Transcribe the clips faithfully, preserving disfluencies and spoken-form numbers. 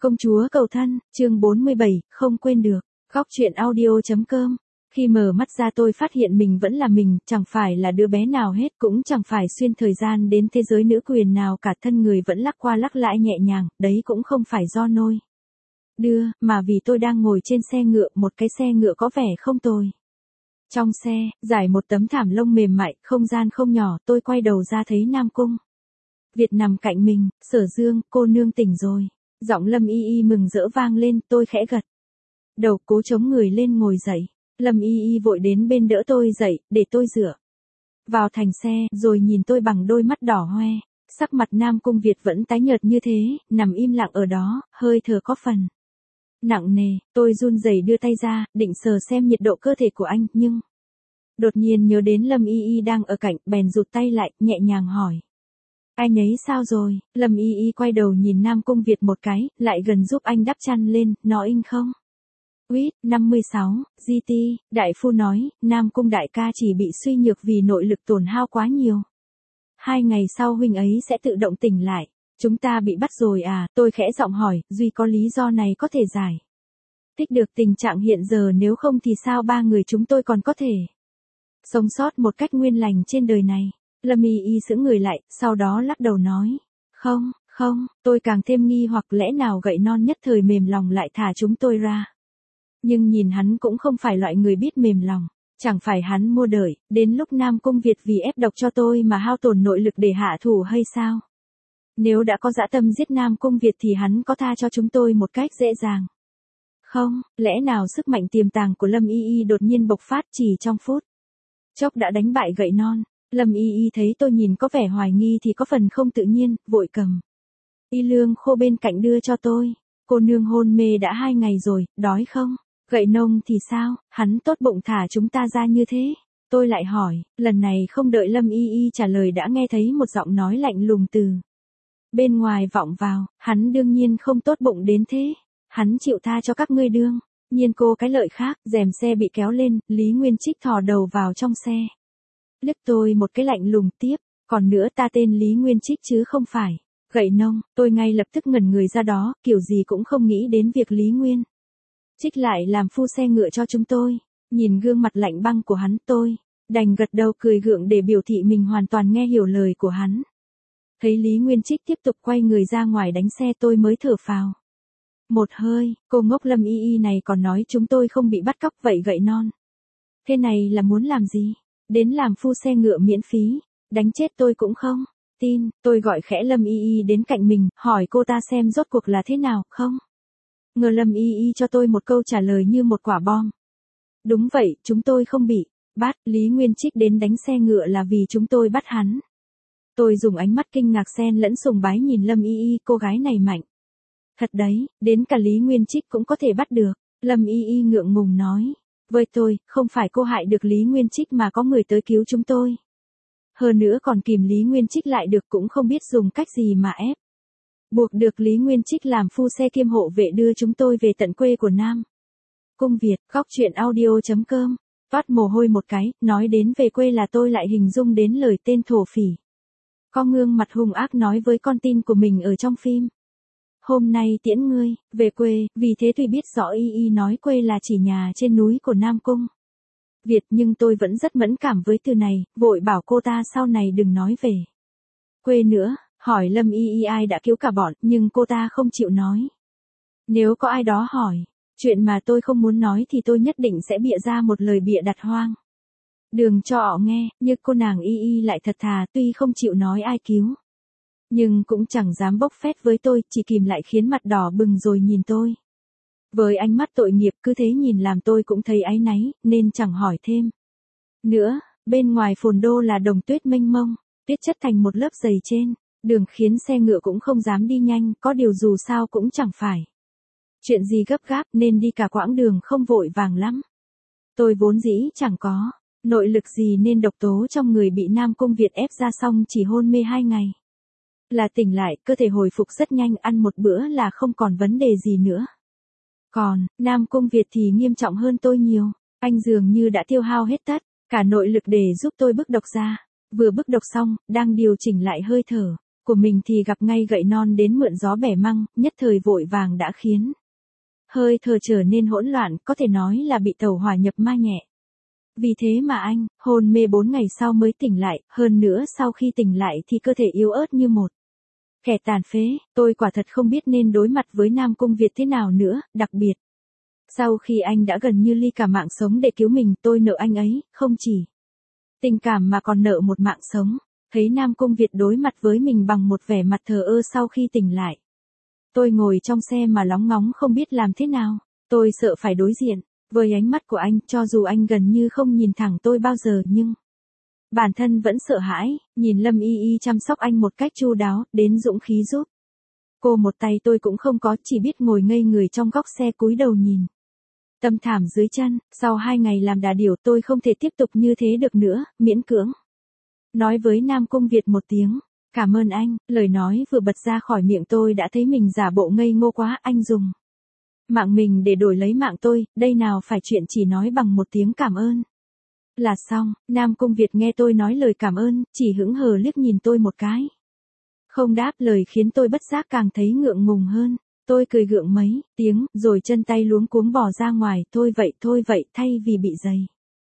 Công chúa cầu thân, chương bốn mươi bảy, không quên được. Góc truyện audio.com. Khi mở mắt ra tôi phát hiện mình vẫn là mình, chẳng phải là đứa bé nào hết, cũng chẳng phải xuyên thời gian đến thế giới nữ quyền nào cả, thân người vẫn lắc qua lắc lại nhẹ nhàng, đấy cũng không phải do nôi đưa, mà vì tôi đang ngồi trên xe ngựa, một cái xe ngựa có vẻ không tồi. Trong xe, trải một tấm thảm lông mềm mại, không gian không nhỏ, tôi quay đầu ra thấy Nam Cung Việt nằm cạnh mình. Sở Dương, cô nương tỉnh rồi. Giọng Lâm Y Y mừng rỡ vang lên, tôi khẽ gật đầu, cố chống người lên ngồi dậy. Lâm Y Y vội đến bên đỡ tôi dậy, để tôi dựa vào thành xe, rồi nhìn tôi bằng đôi mắt đỏ hoe. Sắc mặt Nam Cung Việt vẫn tái nhợt như thế, nằm im lặng ở đó, hơi thở có phần nặng nề. Tôi run rẩy đưa tay ra, định sờ xem nhiệt độ cơ thể của anh, nhưng đột nhiên nhớ đến Lâm Y Y đang ở cạnh, bèn rụt tay lại, nhẹ nhàng hỏi: anh ấy sao rồi? Lâm Y Y quay đầu nhìn Nam Cung Việt một cái, lại gần giúp anh đắp chăn lên, nói: in không? Quýt, năm mươi sáu, giê tê, đại phu nói, Nam Cung đại ca chỉ bị suy nhược vì nội lực tổn hao quá nhiều. Hai ngày sau huynh ấy sẽ tự động tỉnh lại. Chúng ta bị bắt rồi à? Tôi khẽ giọng hỏi, duy có lý do này có thể giải thích được tình trạng hiện giờ, nếu không thì sao ba người chúng tôi còn có thể sống sót một cách nguyên lành trên đời này? Lâm Y Y sững người lại, sau đó lắc đầu nói: không, không. Tôi càng thêm nghi hoặc, lẽ nào gậy non nhất thời mềm lòng lại thả chúng tôi ra. Nhưng nhìn hắn cũng không phải loại người biết mềm lòng. Chẳng phải hắn mua đợi, đến lúc Nam Cung Việt vì ép độc cho tôi mà hao tổn nội lực để hạ thủ hay sao? Nếu đã có dã tâm giết Nam Cung Việt thì hắn có tha cho chúng tôi một cách dễ dàng không? Lẽ nào sức mạnh tiềm tàng của Lâm Y Y đột nhiên bộc phát chỉ trong phút chốc đã đánh bại gậy non? Lâm Y Y thấy tôi nhìn có vẻ hoài nghi thì có phần không tự nhiên, vội cầm y lương khô bên cạnh đưa cho tôi. Cô nương hôn mê đã hai ngày rồi, đói không? Gậy nông thì sao? Hắn tốt bụng thả chúng ta ra như thế. Tôi lại hỏi, lần này không đợi Lâm Y Y trả lời đã nghe thấy một giọng nói lạnh lùng từ bên ngoài vọng vào: hắn đương nhiên không tốt bụng đến thế. Hắn chịu tha cho các ngươi đương nhiên. Cô cái lợi khác, rèm xe bị kéo lên, Lý Nguyên Trích thò đầu vào trong xe. Liếc tôi một cái lạnh lùng tiếp: còn nữa, ta tên Lý Nguyên Trích chứ không phải gậy nông. Tôi ngay lập tức ngẩn người ra đó, kiểu gì cũng không nghĩ đến việc Lý Nguyên Trích lại làm phu xe ngựa cho chúng tôi. Nhìn gương mặt lạnh băng của hắn, tôi đành gật đầu cười gượng để biểu thị mình hoàn toàn nghe hiểu lời của hắn. Thấy Lý Nguyên Trích tiếp tục quay người ra ngoài đánh xe, tôi mới thở phào một hơi. Cô ngốc Lâm Y Y này còn nói chúng tôi không bị bắt cóc, vậy gậy non thế này là muốn làm gì? Đến làm phu xe ngựa miễn phí, đánh chết tôi cũng không tin. Tôi gọi khẽ Lâm Y Y đến cạnh mình, hỏi cô ta xem rốt cuộc là thế nào. Không ngờ Lâm Y Y cho tôi một câu trả lời như một quả bom: đúng vậy, chúng tôi không bị bắt. Lý Nguyên Trích đến đánh xe ngựa là vì chúng tôi bắt hắn. Tôi dùng ánh mắt kinh ngạc xen lẫn sùng bái nhìn Lâm Y Y, cô gái này mạnh thật đấy, đến cả Lý Nguyên Trích cũng có thể bắt được. Lâm Y Y ngượng ngùng nói với tôi, không phải cô hại được Lý Nguyên Trích mà có người tới cứu chúng tôi. Hơn nữa còn kìm Lý Nguyên Trích lại được, cũng không biết dùng cách gì mà ép buộc được Lý Nguyên Trích làm phu xe kiêm hộ vệ đưa chúng tôi về tận quê của Nam Cung Việt. Góc truyện audio.com. Toát mồ hôi một cái, nói đến về quê là tôi lại hình dung đến lời tên thổ phỉ có gương mặt hung ác nói với con tin của mình ở trong phim: hôm nay tiễn ngươi về quê. Vì thế tuy biết rõ Y Y nói quê là chỉ nhà trên núi của Nam Cung Việt, nhưng tôi vẫn rất mẫn cảm với từ này, vội bảo cô ta sau này đừng nói về quê nữa. Hỏi Lâm Y Y ai đã cứu cả bọn, nhưng cô ta không chịu nói. Nếu có ai đó hỏi chuyện mà tôi không muốn nói thì tôi nhất định sẽ bịa ra một lời bịa đặt hoang đường cho họ nghe. Nhưng cô nàng Y Y lại thật thà, tuy không chịu nói ai cứu, nhưng cũng chẳng dám bốc phét với tôi, chỉ kìm lại khiến mặt đỏ bừng rồi nhìn tôi với ánh mắt tội nghiệp. Cứ thế nhìn làm tôi cũng thấy áy náy, nên chẳng hỏi thêm nữa. Bên ngoài Phồn Đô là đồng tuyết mênh mông, tuyết chất thành một lớp dày trên đường khiến xe ngựa cũng không dám đi nhanh, có điều dù sao cũng chẳng phải chuyện gì gấp gáp, nên đi cả quãng đường không vội vàng lắm. Tôi vốn dĩ chẳng có nội lực gì nên độc tố trong người bị Nam Cung Việt ép ra xong chỉ hôn mê hai ngày là tỉnh lại, cơ thể hồi phục rất nhanh, ăn một bữa là không còn vấn đề gì nữa. Còn Nam Cung Việt thì nghiêm trọng hơn tôi nhiều. Anh dường như đã tiêu hao hết tất cả nội lực để giúp tôi bức độc ra. Vừa bức độc xong, đang điều chỉnh lại hơi thở, Của mình thì gặp ngay gậy non đến mượn gió bẻ măng, nhất thời vội vàng đã khiến hơi thở trở nên hỗn loạn, có thể nói là bị tẩu hỏa nhập ma nhẹ. Vì thế mà anh, hôn mê bốn ngày sau mới tỉnh lại, hơn nữa sau khi tỉnh lại thì cơ thể yếu ớt như một kẻ tàn phế, tôi quả thật không biết nên đối mặt với Nam Cung Việt thế nào nữa, đặc biệt. Sau khi anh đã gần như ly cả mạng sống để cứu mình, tôi nợ anh ấy, không chỉ tình cảm mà còn nợ một mạng sống. Thấy Nam Cung Việt đối mặt với mình bằng một vẻ mặt thờ ơ sau khi tỉnh lại. Tôi ngồi trong xe mà lóng ngóng không biết làm thế nào, tôi sợ phải đối diện với ánh mắt của anh, cho dù anh gần như không nhìn thẳng tôi bao giờ nhưng bản thân vẫn sợ hãi, nhìn Lâm Y Y chăm sóc anh một cách chu đáo, đến dũng khí giúp cô một tay tôi cũng không có, chỉ biết ngồi ngây người trong góc xe cúi đầu nhìn tấm thảm dưới chân. Sau hai ngày làm đà điểu tôi không thể tiếp tục như thế được nữa, miễn cưỡng nói với Nam Cung Việt một tiếng, cảm ơn anh. Lời nói vừa bật ra khỏi miệng tôi đã thấy mình giả bộ ngây ngô quá, anh dùng mạng mình để đổi lấy mạng tôi, đây nào phải chuyện chỉ nói bằng một tiếng cảm ơn là xong. Nam Cung Việt nghe tôi nói lời cảm ơn, chỉ hững hờ liếc nhìn tôi một cái. Không đáp lời khiến tôi bất giác càng thấy ngượng ngùng hơn. Tôi cười gượng mấy tiếng, rồi chân tay luống cuống bỏ ra ngoài, thôi vậy thôi vậy, thay vì bị dày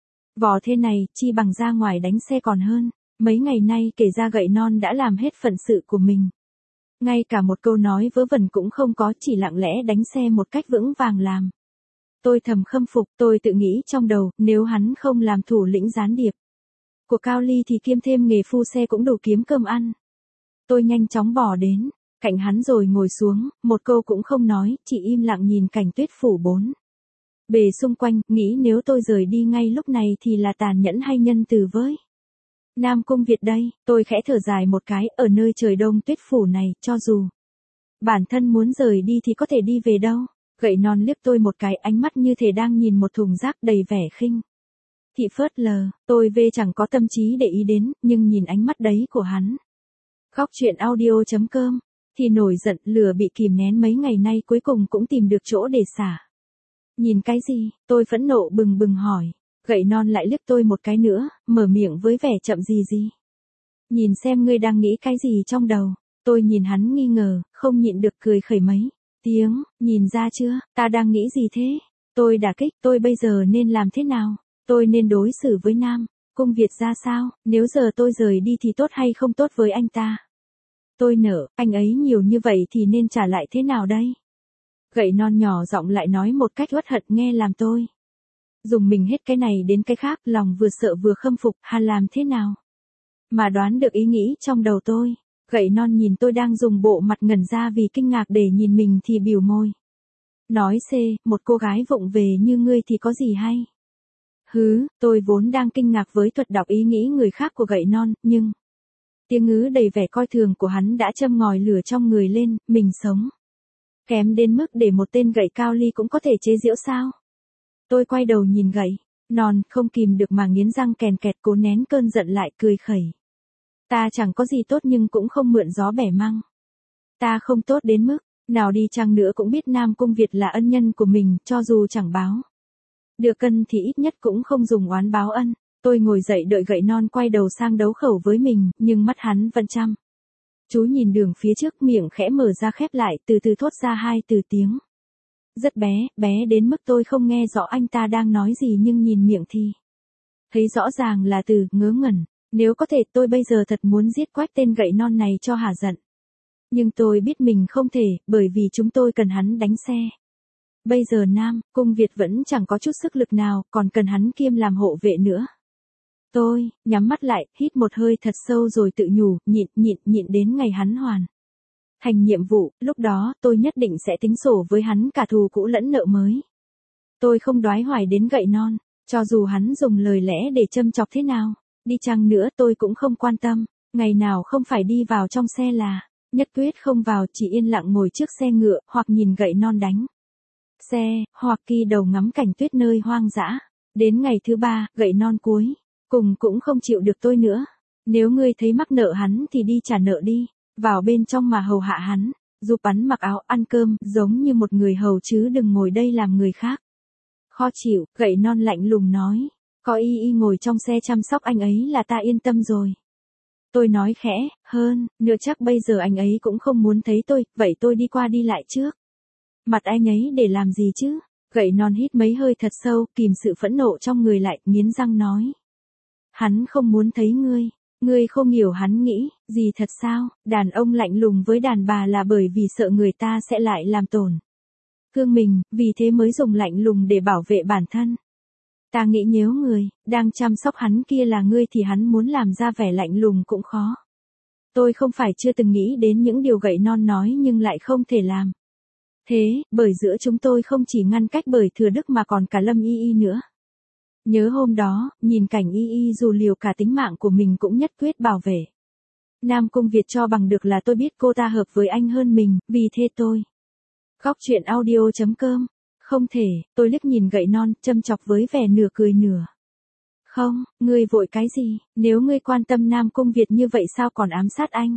vò thế này, chi bằng ra ngoài đánh xe còn hơn. Mấy ngày nay kể ra gậy non đã làm hết phận sự của mình. Ngay cả một câu nói vớ vẩn cũng không có, chỉ lặng lẽ đánh xe một cách vững vàng làm tôi thầm khâm phục. Tôi tự nghĩ trong đầu, nếu hắn không làm thủ lĩnh gián điệp của Cao Ly thì kiêm thêm nghề phu xe cũng đủ kiếm cơm ăn. Tôi nhanh chóng bỏ đến cạnh hắn rồi ngồi xuống, một câu cũng không nói, chỉ im lặng nhìn cảnh tuyết phủ bốn bề xung quanh, nghĩ nếu tôi rời đi ngay lúc này thì là tàn nhẫn hay nhân từ với Nam Cung Việt đây. Tôi khẽ thở dài một cái, ở nơi trời đông tuyết phủ này, cho dù bản thân muốn rời đi thì có thể đi về đâu. Gậy non liếc tôi một cái, ánh mắt như thể đang nhìn một thùng rác đầy vẻ khinh thị phớt lờ. Tôi về chẳng có tâm trí để ý đến, nhưng nhìn ánh mắt đấy của hắn. Góc truyện audio chấm com thì nổi giận, lửa bị kìm nén mấy ngày nay cuối cùng cũng tìm được chỗ để xả. Nhìn cái gì? Tôi phẫn nộ bừng bừng hỏi. Gậy non lại liếc tôi một cái nữa, mở miệng với vẻ chậm gì gì. Nhìn xem ngươi đang nghĩ cái gì trong đầu. Tôi nhìn hắn nghi ngờ, không nhịn được cười khẩy mấy tiếng, nhìn ra chưa, ta đang nghĩ gì thế? Tôi đả kích, tôi bây giờ nên làm thế nào? Tôi nên đối xử với Nam Cung Việt ra sao? Nếu giờ tôi rời đi thì tốt hay không tốt với anh ta? Tôi nợ anh ấy nhiều như vậy thì nên trả lại thế nào đây? Gậy non nhỏ giọng lại nói một cách uất hận, nghe làm tôi dùng mình hết cái này đến cái khác, lòng vừa sợ vừa khâm phục. Hà làm thế nào mà đoán được ý nghĩ trong đầu tôi? Gậy non nhìn tôi đang dùng bộ mặt ngẩn ra vì kinh ngạc để nhìn mình thì bỉu môi. Nói C, một cô gái vụng về như ngươi thì có gì hay? Hứ, tôi vốn đang kinh ngạc với thuật đọc ý nghĩ người khác của gậy non, nhưng tiếng ngữ đầy vẻ coi thường của hắn đã châm ngòi lửa trong người lên. Mình sống kém đến mức để một tên gậy Cao Ly cũng có thể chế giễu sao? Tôi quay đầu nhìn gậy non, không kìm được mà nghiến răng kèn kẹt, cố nén cơn giận lại, cười khẩy. Ta chẳng có gì tốt nhưng cũng không mượn gió bẻ măng. Ta không tốt đến mức nào đi chăng nữa cũng biết Nam Cung Việt là ân nhân của mình, cho dù chẳng báo được ân thì ít nhất cũng không dùng oán báo ân. Tôi ngồi dậy đợi gậy non quay đầu sang đấu khẩu với mình, nhưng mắt hắn vẫn chăm chú nhìn đường phía trước, miệng khẽ mở ra khép lại, từ từ thốt ra hai từ tiếng rất bé, bé đến mức tôi không nghe rõ anh ta đang nói gì, nhưng nhìn miệng thì thấy rõ ràng là từ ngớ ngẩn. Nếu có thể tôi bây giờ thật muốn giết quách tên gậy non này cho hả giận. Nhưng tôi biết mình không thể, bởi vì chúng tôi cần hắn đánh xe. Bây giờ Nam Cung Việt vẫn chẳng có chút sức lực nào, còn cần hắn kiêm làm hộ vệ nữa. Tôi nhắm mắt lại, hít một hơi thật sâu rồi tự nhủ, nhịn nhịn nhịn đến ngày hắn hoàn thành nhiệm vụ, lúc đó tôi nhất định sẽ tính sổ với hắn cả thù cũ lẫn nợ mới. Tôi không đoái hoài đến gậy non, cho dù hắn dùng lời lẽ để châm chọc thế nào đi chăng nữa tôi cũng không quan tâm. Ngày nào không phải đi vào trong xe là nhất quyết không vào, chỉ yên lặng ngồi trước xe ngựa, hoặc nhìn gậy non đánh xe, hoặc kỳ đầu ngắm cảnh tuyết nơi hoang dã. Đến ngày thứ ba, gậy non cuối cùng cũng không chịu được tôi nữa. Nếu ngươi thấy mắc nợ hắn thì đi trả nợ đi, vào bên trong mà hầu hạ hắn, giúp hắn mặc áo ăn cơm, giống như một người hầu chứ đừng ngồi đây làm người khác khó chịu. Gậy non lạnh lùng nói, có y y ngồi trong xe chăm sóc anh ấy là ta yên tâm rồi. Tôi nói khẽ, hơn, nữa chắc bây giờ anh ấy cũng không muốn thấy tôi, vậy tôi đi qua đi lại trước. Mặt anh ấy để làm gì chứ? Gậy non hít mấy hơi thật sâu, kìm sự phẫn nộ trong người lại, nghiến răng nói. Hắn không muốn thấy ngươi. Ngươi không hiểu hắn nghĩ, gì thật sao? Đàn ông lạnh lùng với đàn bà là bởi vì sợ người ta sẽ lại làm tổn thương mình, vì thế mới dùng lạnh lùng để bảo vệ bản thân. Ta nghĩ nếu người đang chăm sóc hắn kia là ngươi thì hắn muốn làm ra vẻ lạnh lùng cũng khó. Tôi không phải chưa từng nghĩ đến những điều gậy non nói nhưng lại không thể làm. Thế, bởi giữa chúng tôi không chỉ ngăn cách bởi Thừa Đức mà còn cả Lâm Y Y nữa. Nhớ hôm đó, nhìn cảnh Y Y dù liều cả tính mạng của mình cũng nhất quyết bảo vệ. Nam Cung Việt cho bằng được là tôi biết cô ta hợp với anh hơn mình, vì thế tôi. Góc chuyện audio chấm com. Không thể, tôi liếc nhìn gậy non, châm chọc với vẻ nửa cười nửa. Không, ngươi vội cái gì, nếu ngươi quan tâm Nam Cung Việt như vậy sao còn ám sát anh?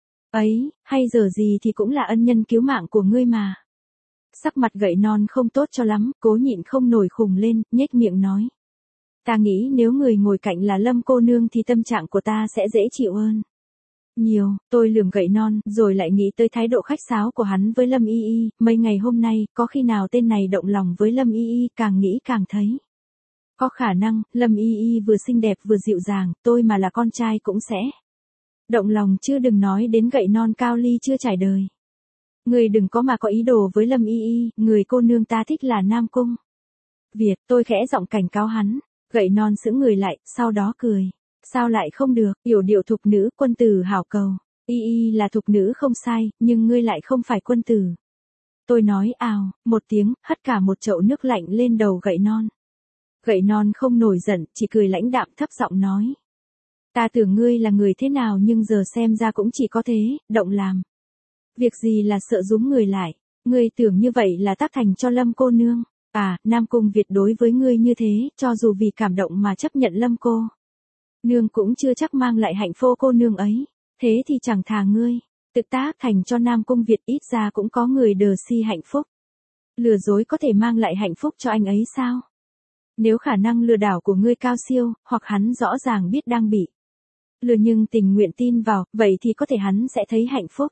Ấy, hay giờ gì thì cũng là ân nhân cứu mạng của ngươi mà. Sắc mặt gậy non không tốt cho lắm, cố nhịn không nổi khùng lên, nhếch miệng nói. Ta nghĩ nếu người ngồi cạnh là Lâm cô nương thì tâm trạng của ta sẽ dễ chịu hơn. Nhiều, tôi lườm gậy non, rồi lại nghĩ tới thái độ khách sáo của hắn với Lâm Y Y, mấy ngày hôm nay, có khi nào tên này động lòng với Lâm Y Y, càng nghĩ càng thấy. Có khả năng, Lâm Y Y vừa xinh đẹp vừa dịu dàng, tôi mà là con trai cũng sẽ động lòng chứ đừng nói đến gậy non cao ly chưa trải đời. Người đừng có mà có ý đồ với Lâm Y Y, người cô nương ta thích là Nam Cung Việt, tôi khẽ giọng cảnh cáo hắn, gậy non sững người lại, sau đó cười. Sao lại không được, yểu điệu thục nữ, quân tử hảo cầu. Y Y là thục nữ không sai, nhưng ngươi lại không phải quân tử. Tôi nói ào, một tiếng, hất cả một chậu nước lạnh lên đầu gậy non. Gậy non không nổi giận, chỉ cười lãnh đạm thấp giọng nói. Ta tưởng ngươi là người thế nào nhưng giờ xem ra cũng chỉ có thế, động làm. Việc gì là sợ rúm người lại, ngươi tưởng như vậy là tác thành cho Lâm cô nương. À, Nam Cung Việt đối với ngươi như thế, cho dù vì cảm động mà chấp nhận Lâm cô nương cũng chưa chắc mang lại hạnh phúc cô nương ấy, thế thì chẳng thà ngươi, tự tác thành cho Nam Cung Việt ít ra cũng có người đờ si hạnh phúc. Lừa dối có thể mang lại hạnh phúc cho anh ấy sao? Nếu khả năng lừa đảo của ngươi cao siêu, hoặc hắn rõ ràng biết đang bị lừa nhưng tình nguyện tin vào, vậy thì có thể hắn sẽ thấy hạnh phúc.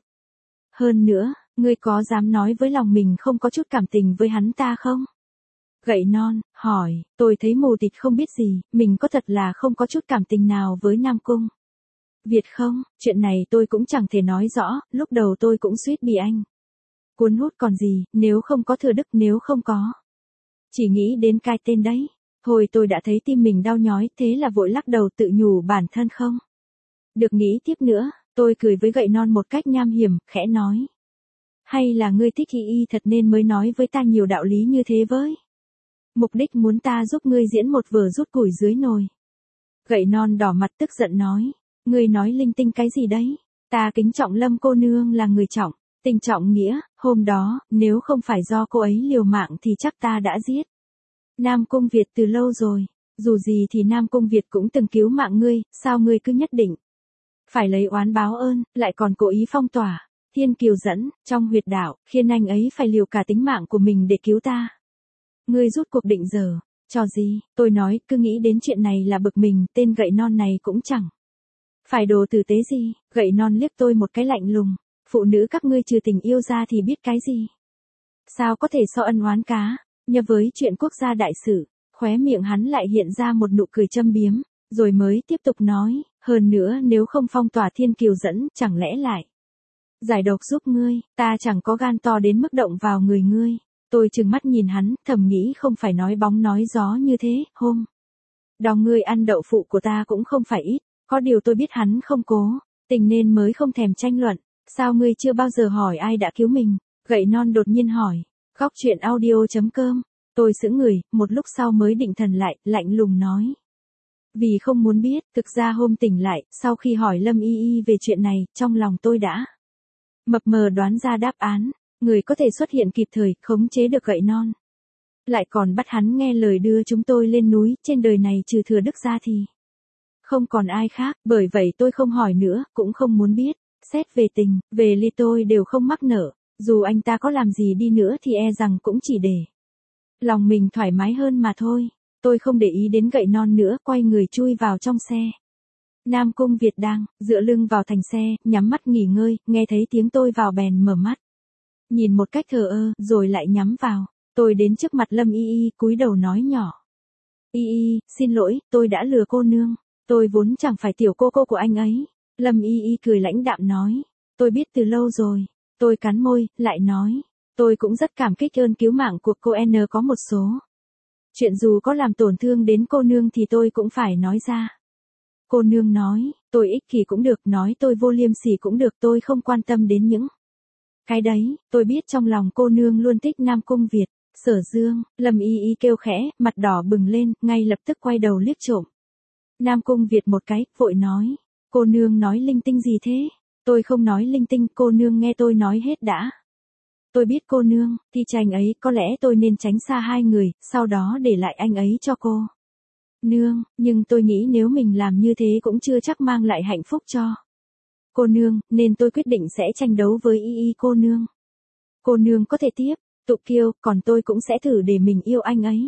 Hơn nữa, ngươi có dám nói với lòng mình không có chút cảm tình với hắn ta không? Gậy non, hỏi, tôi thấy mù tịt không biết gì, mình có thật là không có chút cảm tình nào với Nam Cung Việt không? Chuyện này tôi cũng chẳng thể nói rõ, lúc đầu tôi cũng suýt bị anh cuốn hút còn gì, nếu không có Thừa Đức nếu không có. Chỉ nghĩ đến cái tên đấy, thôi tôi đã thấy tim mình đau nhói, thế là vội lắc đầu tự nhủ bản thân không được nghĩ tiếp nữa, tôi cười với gậy non một cách nham hiểm, khẽ nói. Hay là ngươi thích Y Y thật nên mới nói với ta nhiều đạo lý như thế với? Mục đích muốn ta giúp ngươi diễn một vở rút củi dưới nồi. Gậy non đỏ mặt tức giận nói, ngươi nói linh tinh cái gì đấy? Ta kính trọng Lâm cô nương là người trọng, tình trọng nghĩa, hôm đó, nếu không phải do cô ấy liều mạng thì chắc ta đã giết Nam Cung Việt từ lâu rồi, dù gì thì Nam Cung Việt cũng từng cứu mạng ngươi, sao ngươi cứ nhất định phải lấy oán báo ơn, lại còn cố ý phong tỏa Thiên Kiều dẫn trong huyệt đạo, khiến anh ấy phải liều cả tính mạng của mình để cứu ta. Ngươi rút cuộc định giờ, trò gì, tôi nói, cứ nghĩ đến chuyện này là bực mình, tên gậy non này cũng chẳng phải đồ tử tế gì. Gậy non liếc tôi một cái lạnh lùng, phụ nữ các ngươi trừ tình yêu ra thì biết cái gì? Sao có thể so ân oán cá, nhờ với chuyện quốc gia đại sự, khóe miệng hắn lại hiện ra một nụ cười châm biếm, rồi mới tiếp tục nói, hơn nữa nếu không phong tỏa Thiên Kiều dẫn, chẳng lẽ lại giải độc giúp ngươi, ta chẳng có gan to đến mức động vào người ngươi. Tôi trừng mắt nhìn hắn, thầm nghĩ không phải nói bóng nói gió như thế, hôm đó ngươi ăn đậu phụ của ta cũng không phải ít, có điều tôi biết hắn không cố tình nên mới không thèm tranh luận. Sao ngươi chưa bao giờ hỏi ai đã cứu mình? Gậy non đột nhiên hỏi. Góc chuyện audio chấm com. Tôi sững người, một lúc sau mới định thần lại, lạnh lùng nói. Vì không muốn biết, thực ra hôm tỉnh lại, sau khi hỏi Lâm Y Y về chuyện này, trong lòng tôi đã mập mờ đoán ra đáp án. Người có thể xuất hiện kịp thời, khống chế được gậy non, lại còn bắt hắn nghe lời đưa chúng tôi lên núi, trên đời này trừ Thừa Đức ra thì không còn ai khác, bởi vậy tôi không hỏi nữa, cũng không muốn biết. Xét về tình, về ly tôi đều không mắc nợ, dù anh ta có làm gì đi nữa thì e rằng cũng chỉ để lòng mình thoải mái hơn mà thôi. Tôi không để ý đến gậy non nữa, quay người chui vào trong xe. Nam Cung Việt đang dựa lưng vào thành xe, nhắm mắt nghỉ ngơi, nghe thấy tiếng tôi vào bèn mở mắt. Nhìn một cách thờ ơ, rồi lại nhắm vào. Tôi đến trước mặt Lâm Y Y, cúi đầu nói nhỏ. Y Y, xin lỗi, tôi đã lừa cô nương. Tôi vốn chẳng phải tiểu cô cô của anh ấy. Lâm Y Y cười lãnh đạm nói. Tôi biết từ lâu rồi. Tôi cắn môi, lại nói. Tôi cũng rất cảm kích ơn cứu mạng của cô N có một số. Chuyện dù có làm tổn thương đến cô nương thì tôi cũng phải nói ra. Cô nương nói, tôi ích kỷ cũng được, nói tôi vô liêm sỉ cũng được, tôi không quan tâm đến những cái đấy, tôi biết trong lòng cô nương luôn thích Nam Cung Việt. Sở Dương, Lâm Y Y kêu khẽ, mặt đỏ bừng lên, ngay lập tức quay đầu liếc trộm Nam Cung Việt một cái, vội nói. Cô nương nói linh tinh gì thế? Tôi không nói linh tinh, cô nương nghe tôi nói hết đã. Tôi biết cô nương, thì tranh ấy, có lẽ tôi nên tránh xa hai người, sau đó để lại anh ấy cho cô nương, nhưng tôi nghĩ nếu mình làm như thế cũng chưa chắc mang lại hạnh phúc cho cô nương, nên tôi quyết định sẽ tranh đấu với Y Y cô nương. Cô nương có thể tiếp tục kêu, còn tôi cũng sẽ thử để mình yêu anh ấy.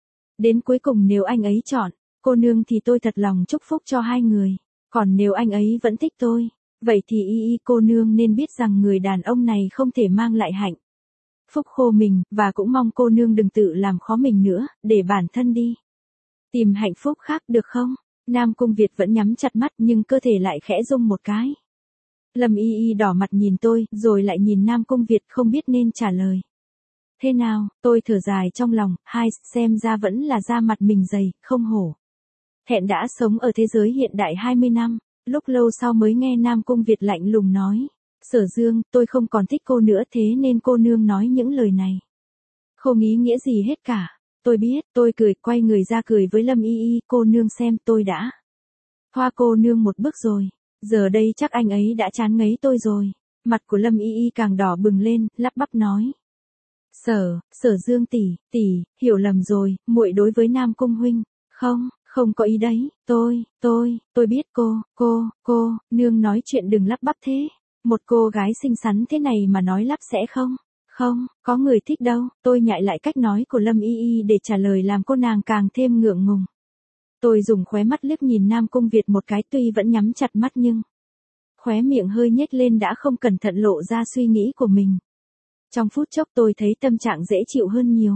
Đến cuối cùng nếu anh ấy chọn cô nương thì tôi thật lòng chúc phúc cho hai người. Còn nếu anh ấy vẫn thích tôi, vậy thì Y Y cô nương nên biết rằng người đàn ông này không thể mang lại hạnh phúc khô mình, và cũng mong cô nương đừng tự làm khó mình nữa, để bản thân đi tìm hạnh phúc khác được không? Nam Cung Việt vẫn nhắm chặt mắt nhưng cơ thể lại khẽ rung một cái. Lâm Y Y đỏ mặt nhìn tôi, rồi lại nhìn Nam Cung Việt không biết nên trả lời thế nào. Tôi thở dài trong lòng, hai, xem ra vẫn là da mặt mình dày, không hổ thẹn đã sống ở thế giới hiện đại hai mươi năm. Lúc lâu sau mới nghe Nam Cung Việt lạnh lùng nói. Sở Dương, tôi không còn thích cô nữa, thế nên cô nương nói những lời này không ý nghĩa gì hết cả. Tôi biết, tôi cười, quay người ra cười với Lâm Y Y, cô nương xem, tôi đã thoa cô nương một bước rồi. Giờ đây chắc anh ấy đã chán ngấy tôi rồi. Mặt của Lâm Y Y càng đỏ bừng lên, lắp bắp nói. Sở, Sở Dương tỷ, tỷ, hiểu lầm rồi, muội đối với Nam Cung huynh. Không, không có ý đấy, tôi, tôi, tôi biết cô, cô, cô, nương nói chuyện đừng lắp bắp thế. Một cô gái xinh xắn thế này mà nói lắp sẽ không. Không, có người thích đâu. Tôi nhại lại cách nói của Lâm Y Y để trả lời làm cô nàng càng thêm ngượng ngùng. Tôi dùng khóe mắt liếc nhìn Nam Cung Việt một cái, tuy vẫn nhắm chặt mắt nhưng khóe miệng hơi nhếch lên, đã không cẩn thận lộ ra suy nghĩ của mình. Trong phút chốc tôi thấy tâm trạng dễ chịu hơn nhiều.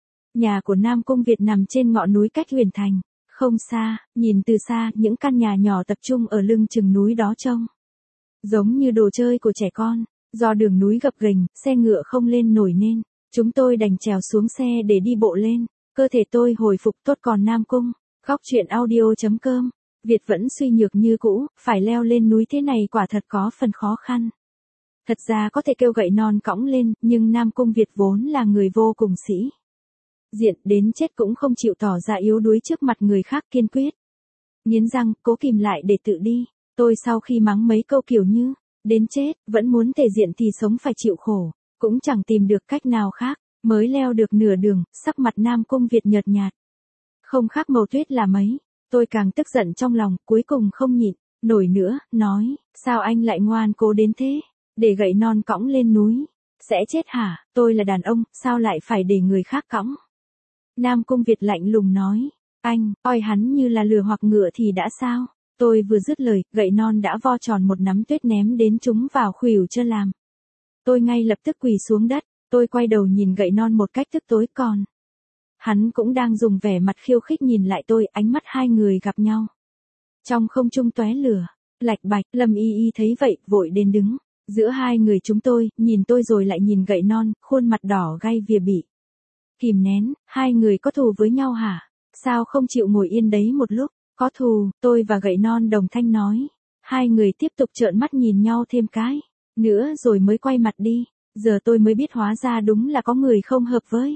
Nhà của Nam Cung Việt nằm trên ngọn núi cách Huyền Thành không xa, nhìn từ xa những căn nhà nhỏ tập trung ở lưng chừng núi đó trông giống như đồ chơi của trẻ con. Do đường núi gập ghềnh, xe ngựa không lên nổi nên chúng tôi đành trèo xuống xe để đi bộ lên. Cơ thể tôi hồi phục tốt, còn Nam Cung. Góc truyện audio.com. Việt vẫn suy nhược như cũ, phải leo lên núi thế này quả thật có phần khó khăn. Thật ra có thể kêu gậy non cõng lên, nhưng Nam Cung Việt vốn là người vô cùng sĩ diện, đến chết cũng không chịu tỏ ra yếu đuối trước mặt người khác, kiên quyết nghiến răng, cố kìm lại để tự đi. Tôi sau khi mắng mấy câu kiểu như đến chết, vẫn muốn thể diện thì sống phải chịu khổ, cũng chẳng tìm được cách nào khác, mới leo được nửa đường, sắc mặt Nam Cung Việt nhợt nhạt, không khác màu tuyết là mấy. Tôi càng tức giận trong lòng, cuối cùng không nhịn nổi nữa, nói, sao anh lại ngoan cố đến thế, để gậy non cõng lên núi, sẽ chết hả? Tôi là đàn ông, sao lại phải để người khác cõng? Nam Cung Việt lạnh lùng nói, anh, coi hắn như là lừa hoặc ngựa thì đã sao? Tôi vừa dứt lời, gậy non đã vo tròn một nắm tuyết ném đến chúng vào khuỷu chân làm tôi ngay lập tức quỳ xuống đất. Tôi quay đầu nhìn gậy non một cách tức tối, còn hắn cũng đang dùng vẻ mặt khiêu khích nhìn lại tôi. Ánh mắt hai người gặp nhau trong không trung tóe lửa, lạch bạch. Lâm Y Y thấy vậy, vội đến đứng giữa hai người chúng tôi, nhìn tôi rồi lại nhìn gậy non, khuôn mặt đỏ gay vỉa bị kìm nén. Hai người có thù với nhau hả? Sao không chịu ngồi yên đấy một lúc? Có thù, tôi và gậy non đồng thanh nói. Hai người tiếp tục trợn mắt nhìn nhau thêm cái nữa rồi mới quay mặt đi. Giờ tôi mới biết hóa ra đúng là có người không hợp với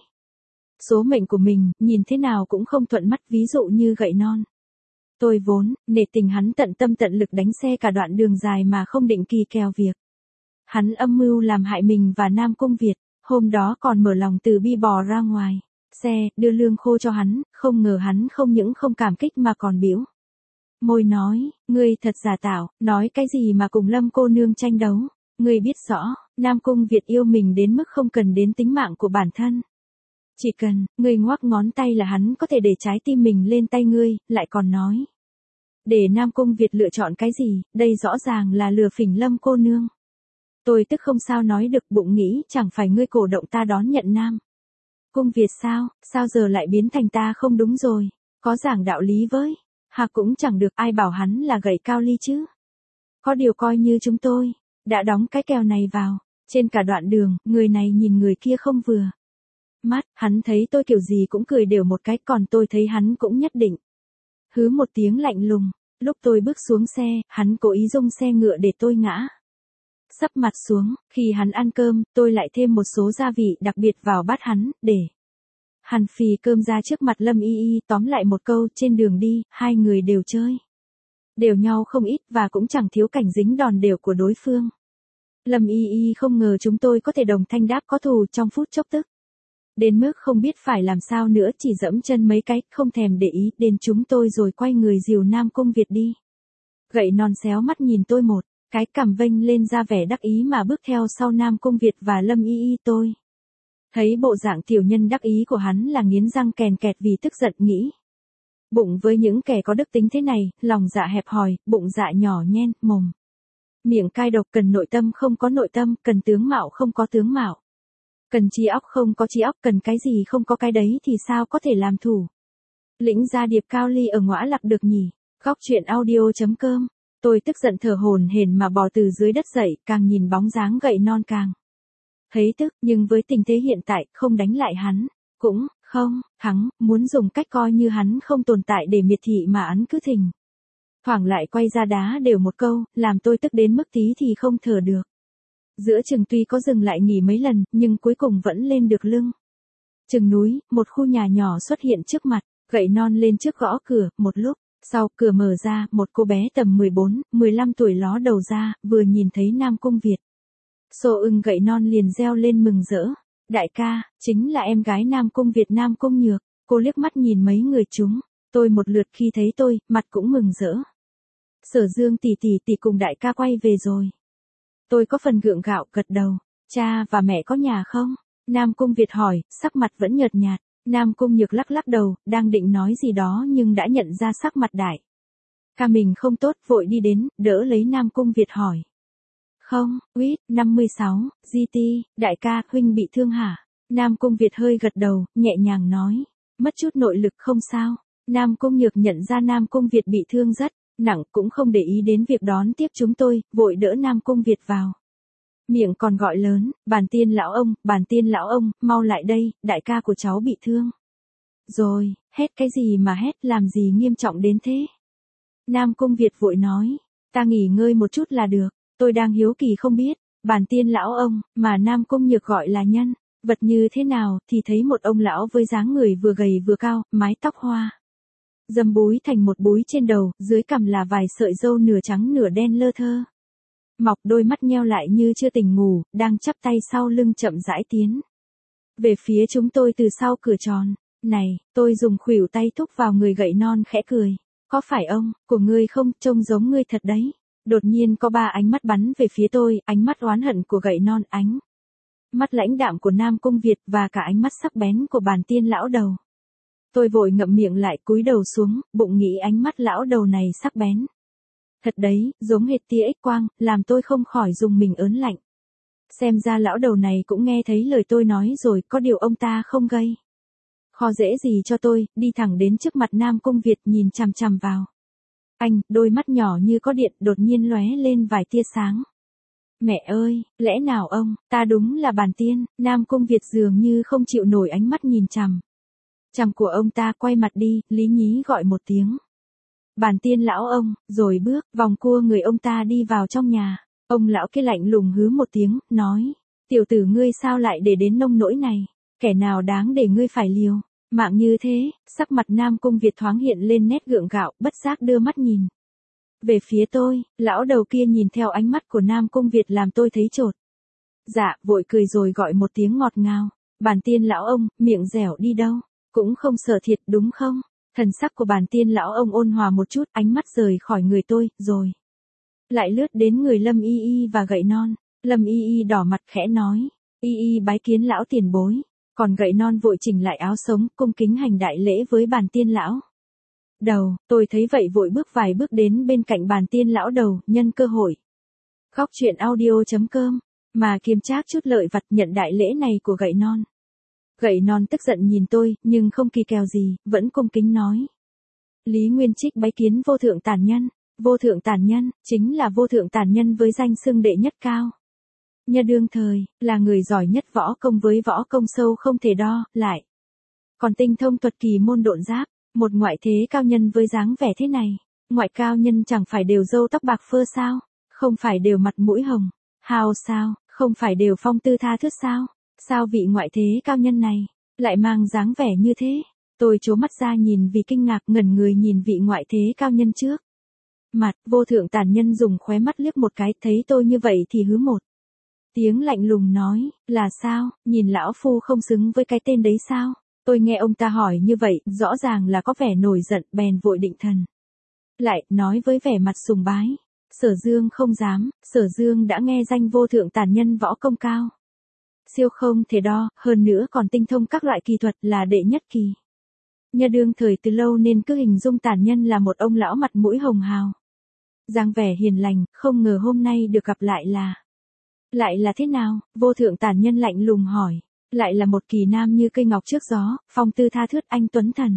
số mệnh của mình, nhìn thế nào cũng không thuận mắt, ví dụ như gậy non. Tôi vốn nể tình hắn tận tâm tận lực đánh xe cả đoạn đường dài mà không định kỳ kèo việc hắn âm mưu làm hại mình và Nam Cung Việt. Hôm đó còn mở lòng từ bi bò ra ngoài xe, đưa lương khô cho hắn, không ngờ hắn không những không cảm kích mà còn biểu môi nói, ngươi thật giả tạo, nói cái gì mà cùng Lâm cô nương tranh đấu, ngươi biết rõ, Nam Cung Việt yêu mình đến mức không cần đến tính mạng của bản thân. Chỉ cần, ngươi ngoắc ngón tay là hắn có thể để trái tim mình lên tay ngươi, lại còn nói. Để Nam Cung Việt lựa chọn cái gì, đây rõ ràng là lừa phỉnh Lâm cô nương. Tôi tức không sao nói được, bụng nghĩ chẳng phải ngươi cổ động ta đón nhận Nam Cung Việt sao, sao giờ lại biến thành ta không đúng rồi, có giảng đạo lý với. Hà cũng chẳng được, ai bảo hắn là gậy cao ly chứ. Có điều coi như chúng tôi đã đóng cái kèo này vào. Trên cả đoạn đường, người này nhìn người kia không vừa mắt, hắn thấy tôi kiểu gì cũng cười đều một cái, còn tôi thấy hắn cũng nhất định hứ một tiếng lạnh lùng. Lúc tôi bước xuống xe, hắn cố ý rung xe ngựa để tôi ngã sấp mặt xuống. Khi hắn ăn cơm, tôi lại thêm một số gia vị đặc biệt vào bát hắn, để hắn phì cơm ra trước mặt Lâm Y Y. Tóm lại một câu, trên đường đi, hai người đều chơi đều nhau không ít và cũng chẳng thiếu cảnh dính đòn đều của đối phương. Lâm Y Y không ngờ chúng tôi có thể đồng thanh đáp có thù trong phút chốc tức. Đến mức không biết phải làm sao nữa, chỉ dẫm chân mấy cái, không thèm để ý đến chúng tôi rồi quay người dìu Nam Cung Việt đi. Gậy non xéo mắt nhìn tôi một cái, cằm vênh lên ra vẻ đắc ý mà bước theo sau Nam Cung Việt và Lâm Y Y. Tôi thấy bộ dạng tiểu nhân đắc ý của hắn là nghiến răng kèn kẹt vì tức giận, nghĩ bụng với những kẻ có đức tính thế này, lòng dạ hẹp hòi, bụng dạ nhỏ nhen, mồm miệng cay độc, cần nội tâm không có nội tâm, cần tướng mạo không có tướng mạo, cần trí óc không có trí óc, cần cái gì không có cái đấy thì sao có thể làm thủ lĩnh gia điệp cao ly ở ngõa lạc được nhỉ. Góc truyện audio chấm com. Tôi tức giận thở hổn hển mà bò từ dưới đất dậy, càng nhìn bóng dáng gậy non càng thấy tức, nhưng với tình thế hiện tại, không đánh lại hắn cũng không thắng, muốn dùng cách coi như hắn không tồn tại để miệt thị mà hắn cứ thình thoảng lại quay ra đá đều một câu, làm tôi tức đến mức tí thì không thở được. Giữa chừng tuy có dừng lại nghỉ mấy lần, nhưng cuối cùng vẫn lên được lưng chừng núi. Một khu nhà nhỏ xuất hiện trước mặt, gậy non lên trước gõ cửa. Một lúc sau, cửa mở ra, một cô bé tầm mười bốn, mười lăm tuổi ló đầu ra, vừa nhìn thấy Nam Cung Việt. Xô ưng gậy non liền reo lên mừng rỡ. Đại ca, chính là em gái Nam Cung Việt, Nam Cung Nhược. Cô liếc mắt nhìn mấy người chúng tôi một lượt, khi thấy tôi, mặt cũng mừng rỡ. Sở Dương tỷ tỷ tỷ cùng đại ca quay về rồi. Tôi có phần gượng gạo gật đầu. Cha và mẹ có nhà không? Nam Cung Việt hỏi, sắc mặt vẫn nhợt nhạt. Nam Cung Nhược lắc lắc đầu, đang định nói gì đó nhưng đã nhận ra sắc mặt đại ca mình không tốt, vội đi đến, đỡ lấy Nam Cung Việt hỏi. Không, Quýt, năm mươi sáu, giê tê, đại ca, huynh bị thương hả? Nam Cung Việt hơi gật đầu, nhẹ nhàng nói. Mất chút nội lực không sao. Nam Cung Nhược nhận ra Nam Cung Việt bị thương rất nặng, cũng không để ý đến việc đón tiếp chúng tôi, vội đỡ Nam Cung Việt vào. Miệng còn gọi lớn, Bàn Tiên lão ông, Bàn Tiên lão ông, mau lại đây, đại ca của cháu bị thương. Rồi, hét cái gì mà hét, làm gì nghiêm trọng đến thế? Nam Cung Việt vội nói, ta nghỉ ngơi một chút là được, tôi đang hiếu kỳ không biết, Bàn Tiên lão ông, mà Nam Cung Nhược gọi là nhân vật như thế nào, thì thấy một ông lão với dáng người vừa gầy vừa cao, mái tóc hoa dâm búi thành một búi trên đầu, dưới cằm là vài sợi râu nửa trắng nửa đen lơ thơ mọc, đôi mắt nheo lại như chưa tỉnh ngủ, đang chắp tay sau lưng chậm rãi tiến về phía chúng tôi từ sau cửa tròn. Này, tôi dùng khuỷu tay thúc vào người gậy non khẽ cười. Có phải ông, của ngươi không, trông giống ngươi thật đấy. Đột nhiên có ba ánh mắt bắn về phía tôi, ánh mắt oán hận của gậy non, ánh mắt lãnh đạm của Nam Cung Việt và cả ánh mắt sắc bén của Bàn Tiên lão đầu. Tôi vội ngậm miệng lại, cúi đầu xuống, bụng nghĩ ánh mắt lão đầu này sắc bén thật đấy, giống hệt tia X quang, làm tôi không khỏi dùng mình ớn lạnh. Xem ra lão đầu này cũng nghe thấy lời tôi nói rồi, có điều ông ta không gây khó dễ gì cho tôi, đi thẳng đến trước mặt Nam Cung Việt, nhìn chằm chằm vào anh, đôi mắt nhỏ như có điện, đột nhiên lóe lên vài tia sáng. Mẹ ơi, lẽ nào ông, ta đúng là Bàn Tiên? Nam Cung Việt dường như không chịu nổi ánh mắt nhìn chằm chằm của ông ta, quay mặt đi, lý nhí gọi một tiếng. Bàn Tiên lão ông, rồi bước vòng cua người ông ta đi vào trong nhà. Ông lão kia lạnh lùng hứ một tiếng, nói, tiểu tử ngươi sao lại để đến nông nỗi này, kẻ nào đáng để ngươi phải liều mạng như thế? Sắc mặt Nam Cung Việt thoáng hiện lên nét gượng gạo, bất giác đưa mắt nhìn về phía tôi. Lão đầu kia nhìn theo ánh mắt của Nam Cung Việt làm tôi thấy chột dạ, vội cười rồi gọi một tiếng ngọt ngào. Bàn Tiên lão ông, miệng dẻo đi đâu cũng không sợ thiệt đúng không? Thần sắc của Bàn Tiên lão ông ôn hòa một chút, ánh mắt rời khỏi người tôi, rồi lại lướt đến người Lâm Y Y và gậy non. Lâm Y Y đỏ mặt khẽ nói, Y Y bái kiến lão tiền bối. Còn gậy non vội chỉnh lại áo sống, cung kính hành đại lễ với Bàn Tiên lão đầu, tôi thấy vậy vội bước vài bước đến bên cạnh bàn tiên lão đầu, nhân cơ hội. Khóc chuyện audio.com, mà kiêm trác chút lợi vặt nhận đại lễ này của gậy non. Gậy non tức giận nhìn tôi, nhưng không kỳ kèo gì, vẫn cung kính nói. Lý Nguyên Trích bái kiến vô thượng tản nhân. Vô thượng tản nhân, chính là vô thượng tản nhân với danh xưng đệ nhất cao. Nhà đương thời, là người giỏi nhất võ công với võ công sâu không thể đo, lại. Còn tinh thông thuật kỳ môn độn giáp, một ngoại thế cao nhân với dáng vẻ thế này. Ngoại cao nhân chẳng phải đều râu tóc bạc phơ sao, không phải đều mặt mũi hồng, hào sao, không phải đều phong tư tha thướt sao, sao vị ngoại thế cao nhân này, lại mang dáng vẻ như thế. Tôi trố mắt ra nhìn vì kinh ngạc ngẩn người nhìn vị ngoại thế cao nhân trước. Mặt, vô thượng tản nhân dùng khóe mắt liếc một cái, thấy tôi như vậy thì hứ một tiếng lạnh lùng nói, là sao, nhìn lão phu không xứng với cái tên đấy sao? Tôi nghe ông ta hỏi như vậy, rõ ràng là có vẻ nổi giận, bèn vội định thần. Lại, nói với vẻ mặt sùng bái, Sở Dương không dám, Sở Dương đã nghe danh vô thượng tản nhân võ công cao. Siêu không thể đo, hơn nữa còn tinh thông các loại kỳ thuật là đệ nhất kỳ. Nhà đương thời từ lâu nên cứ hình dung tản nhân là một ông lão mặt mũi hồng hào. Dáng vẻ hiền lành, không ngờ hôm nay được gặp lại là. Lại là thế nào, vô thượng tản nhân lạnh lùng hỏi. Lại là một kỳ nam như cây ngọc trước gió, phong tư tha thướt anh tuấn thần.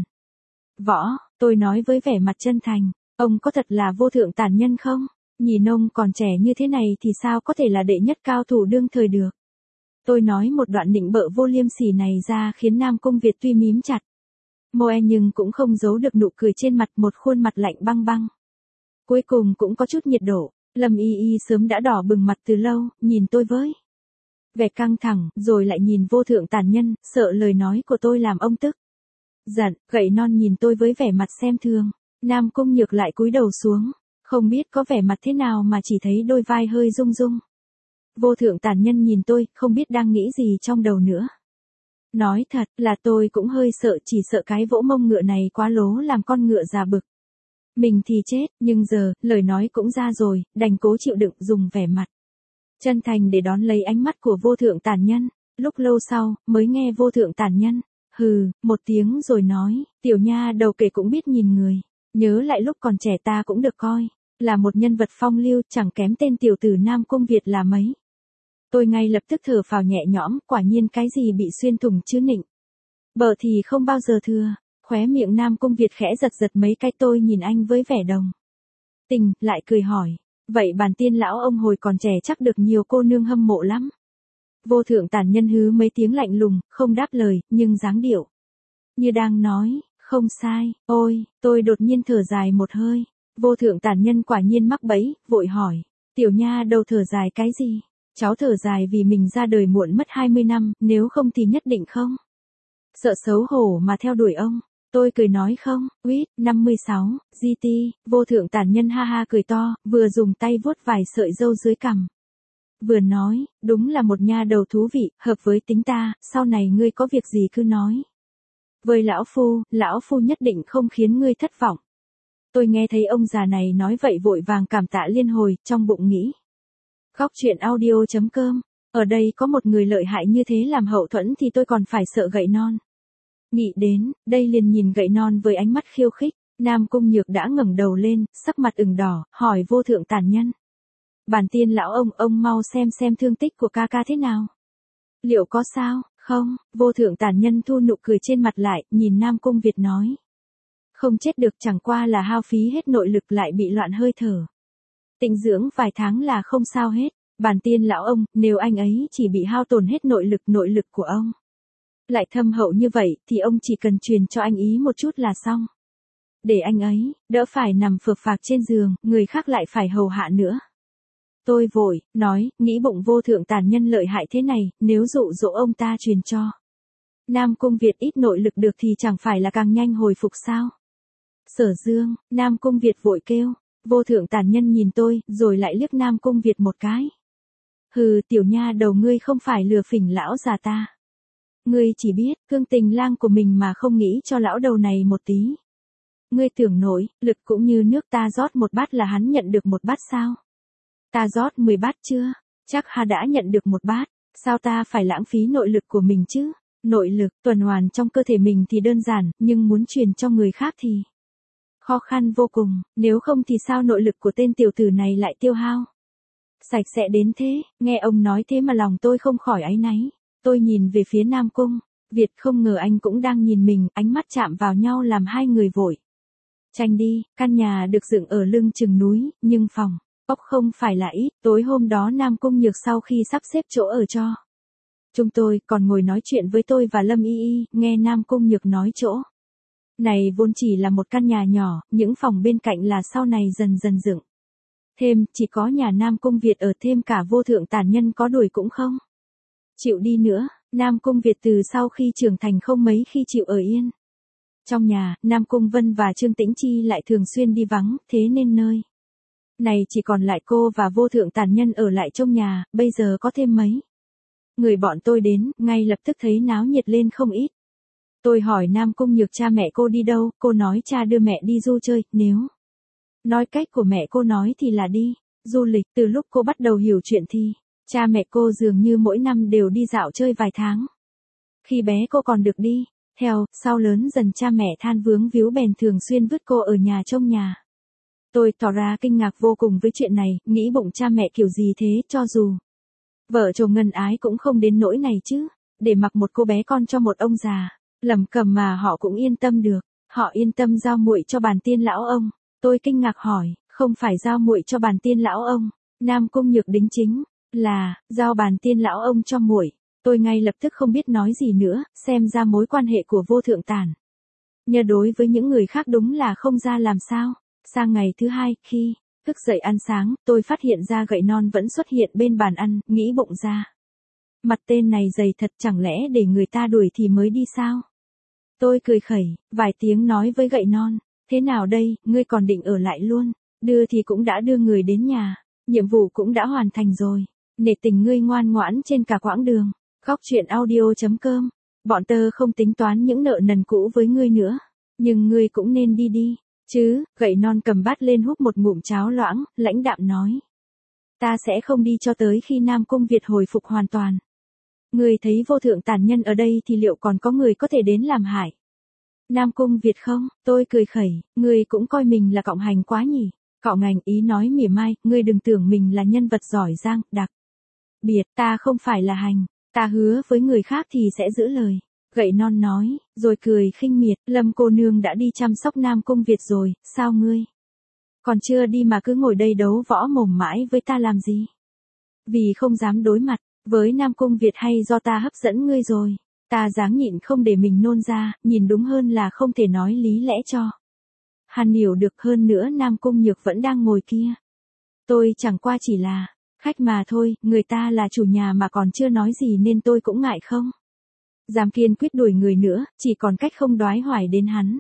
Võ, tôi nói với vẻ mặt chân thành, ông có thật là vô thượng tản nhân không? Nhìn ông còn trẻ như thế này thì sao có thể là đệ nhất cao thủ đương thời được? Tôi nói một đoạn nịnh bợ vô liêm sỉ này ra khiến Nam Cung Việt tuy mím chặt môi nhưng cũng không giấu được nụ cười trên mặt, một khuôn mặt lạnh băng băng. Cuối cùng cũng có chút nhiệt độ, Lâm Y Y sớm đã đỏ bừng mặt từ lâu, nhìn tôi với vẻ căng thẳng, rồi lại nhìn vô thượng tản nhân, sợ lời nói của tôi làm ông tức giận. Gậy non nhìn tôi với vẻ mặt xem thường, Nam Cung Nhược lại cúi đầu xuống, không biết có vẻ mặt thế nào mà chỉ thấy đôi vai hơi rung rung. Vô thượng tản nhân nhìn tôi, không biết đang nghĩ gì trong đầu nữa. Nói thật là tôi cũng hơi sợ, chỉ sợ cái vỗ mông ngựa này quá lố làm con ngựa già bực. Mình thì chết, nhưng giờ, lời nói cũng ra rồi, đành cố chịu đựng dùng vẻ mặt chân thành để đón lấy ánh mắt của vô thượng tản nhân. Lúc lâu sau, mới nghe vô thượng tản nhân, hừ, một tiếng rồi nói, tiểu nha đầu kể cũng biết nhìn người. Nhớ lại lúc còn trẻ ta cũng được coi là một nhân vật phong lưu, chẳng kém tên tiểu tử Nam Cung Việt là mấy. Tôi ngay lập tức thở phào nhẹ nhõm, quả nhiên cái gì bị xuyên thủng chứ nịnh bợ thì không bao giờ thừa. Khóe miệng Nam Cung Việt khẽ giật giật mấy cái, tôi nhìn anh với vẻ đồng tình, lại cười hỏi, vậy bản tiên lão ông hồi còn trẻ chắc được nhiều cô nương hâm mộ lắm. Vô thượng tản nhân hứ mấy tiếng lạnh lùng, không đáp lời, nhưng dáng điệu như đang nói, không sai. Ôi, tôi đột nhiên thở dài một hơi. Vô thượng tản nhân quả nhiên mắc bẫy, vội hỏi, tiểu nha đầu thở dài cái gì? Cháu thở dài vì mình ra đời muộn mất hai mươi năm, nếu không thì nhất định không sợ xấu hổ mà theo đuổi ông. Tôi cười nói không, uýt, năm mươi sáu, giê tê, vô thượng tản nhân ha ha cười to, vừa dùng tay vuốt vài sợi râu dưới cằm. Vừa nói, đúng là một nha đầu thú vị, hợp với tính ta, sau này ngươi có việc gì cứ nói. Với lão phu, lão phu nhất định không khiến ngươi thất vọng. Tôi nghe thấy ông già này nói vậy vội vàng cảm tạ liên hồi, trong bụng nghĩ. Khóc chuyện audio.com, ở đây có một người lợi hại như thế làm hậu thuẫn thì tôi còn phải sợ gậy non. Nghĩ đến, đây liền nhìn gậy non với ánh mắt khiêu khích. Nam Cung Nhược đã ngẩng đầu lên, sắc mặt ửng đỏ, hỏi vô thượng tản nhân. Bản tiên lão ông, ông mau xem xem thương tích của ca ca thế nào. Liệu có sao, không? Vô thượng tản nhân thu nụ cười trên mặt lại, nhìn Nam Cung Việt nói. Không chết được, chẳng qua là hao phí hết nội lực lại bị loạn hơi thở. Tịnh dưỡng vài tháng là không sao hết. Bản tiên lão ông, nếu anh ấy chỉ bị hao tổn hết nội lực, nội lực của ông lại thâm hậu như vậy, thì ông chỉ cần truyền cho anh ý một chút là xong. Để anh ấy, đỡ phải nằm phược phạc trên giường, người khác lại phải hầu hạ nữa. Tôi vội, nói, nghĩ bụng vô thượng tản nhân lợi hại thế này, nếu dụ dỗ ông ta truyền cho Nam Cung Việt ít nội lực được thì chẳng phải là càng nhanh hồi phục sao? Sở Dương, Nam Cung Việt vội kêu. Vô thượng tản nhân nhìn tôi, rồi lại liếc Nam Cung Việt một cái. Hừ, tiểu nha đầu ngươi không phải lừa phỉnh lão già ta. Ngươi chỉ biết, cương tình lang của mình mà không nghĩ cho lão đầu này một tí. Ngươi tưởng nổi, lực cũng như nước ta rót một bát là hắn nhận được một bát sao? Ta rót mười bát chưa? Chắc ha đã nhận được một bát, sao ta phải lãng phí nội lực của mình chứ? Nội lực, tuần hoàn trong cơ thể mình thì đơn giản, nhưng muốn truyền cho người khác thì khó khăn vô cùng, nếu không thì sao nội lực của tên tiểu tử này lại tiêu hao sạch sẽ đến thế. Nghe ông nói thế mà lòng tôi không khỏi áy náy. Tôi nhìn về phía Nam Cung Việt, không ngờ anh cũng đang nhìn mình, ánh mắt chạm vào nhau làm hai người vội tranh đi. Căn nhà được dựng ở lưng chừng núi, nhưng phòng ốc không phải là ít. Tối hôm đó Nam Cung Nhược sau khi sắp xếp chỗ ở cho chúng tôi, còn ngồi nói chuyện với tôi và Lâm Y Y. Nghe Nam Cung Nhược nói chỗ này vốn chỉ là một căn nhà nhỏ, những phòng bên cạnh là sau này dần dần dựng thêm, chỉ có nhà Nam Cung Việt ở, thêm cả vô thượng tàn nhân có đuổi cũng không chịu đi nữa. Nam Cung Việt từ sau khi trưởng thành không mấy khi chịu ở yên trong nhà. Nam Cung Vân và Trương Tĩnh Chi lại thường xuyên đi vắng, thế nên nơi này chỉ còn lại cô và vô thượng tàn nhân ở lại trong nhà. Bây giờ có thêm mấy người bọn tôi đến, ngay lập tức thấy náo nhiệt lên không ít. Tôi hỏi Nam Cung Nhược cha mẹ cô đi đâu, cô nói cha đưa mẹ đi du chơi. Nếu nói cách của mẹ cô nói thì là đi du lịch. Từ lúc cô bắt đầu hiểu chuyện thì cha mẹ cô dường như mỗi năm đều đi dạo chơi vài tháng. Khi bé cô còn được đi theo, sau lớn dần cha mẹ than vướng víu bèn thường xuyên vứt cô ở nhà trông nhà. Tôi tỏ ra kinh ngạc vô cùng với chuyện này, nghĩ bụng cha mẹ kiểu gì thế, cho dù vợ chồng ngân ái cũng không đến nỗi này chứ, để mặc một cô bé con cho một ông già lẩm cẩm mà họ cũng yên tâm được. Họ yên tâm giao muội cho bàn tiên lão ông. Tôi kinh ngạc hỏi, không phải giao muội cho bàn tiên lão ông? Nam Cung Nhược đính chính là giao bàn tiên lão ông cho muội. Tôi ngay lập tức không biết nói gì nữa, xem ra mối quan hệ của vô thượng tản nhân đối với những người khác đúng là không ra làm sao. Sang ngày thứ hai, khi thức dậy ăn sáng, tôi phát hiện ra gậy non vẫn xuất hiện bên bàn ăn, nghĩ bụng ra mặt tên này dày thật, chẳng lẽ để người ta đuổi thì mới đi sao? Tôi cười khẩy vài tiếng nói với gậy non, thế nào đây, ngươi còn định ở lại luôn? Đưa thì cũng đã đưa người đến nhà, nhiệm vụ cũng đã hoàn thành rồi, nể tình ngươi ngoan ngoãn trên cả quãng đường. Góc truyện audio chấm com. Bọn tơ không tính toán những nợ nần cũ với ngươi nữa, nhưng ngươi cũng nên đi đi chứ. Gậy non cầm bát lên húp một ngụm cháo loãng, lãnh đạm nói, ta sẽ không đi cho tới khi Nam Cung Việt hồi phục hoàn toàn. Ngươi thấy vô thượng tàn nhân ở đây thì liệu còn có người có thể đến làm hại Nam Cung Việt không? Tôi cười khẩy, ngươi cũng coi mình là cộng hành quá nhỉ. Cọ ngành ý nói mỉa mai, ngươi đừng tưởng mình là nhân vật giỏi giang, đặc biệt, ta không phải là hành, ta hứa với người khác thì sẽ giữ lời. Gậy non nói, rồi cười khinh miệt, Lâm cô nương đã đi chăm sóc Nam Cung Việt rồi, sao ngươi còn chưa đi mà cứ ngồi đây đấu võ mồm mãi với ta làm gì? Vì không dám đối mặt với Nam Cung Việt hay do ta hấp dẫn ngươi rồi? Ta dáng nhịn không để mình nôn ra, nhìn đúng hơn là không thể nói lý lẽ cho hắn hiểu được. Hơn nữa Nam Cung Nhược vẫn đang ngồi kia. Tôi chẳng qua chỉ là khách mà thôi, người ta là chủ nhà mà còn chưa nói gì nên tôi cũng ngại không dám kiên quyết đuổi người nữa, chỉ còn cách không đoái hoài đến hắn.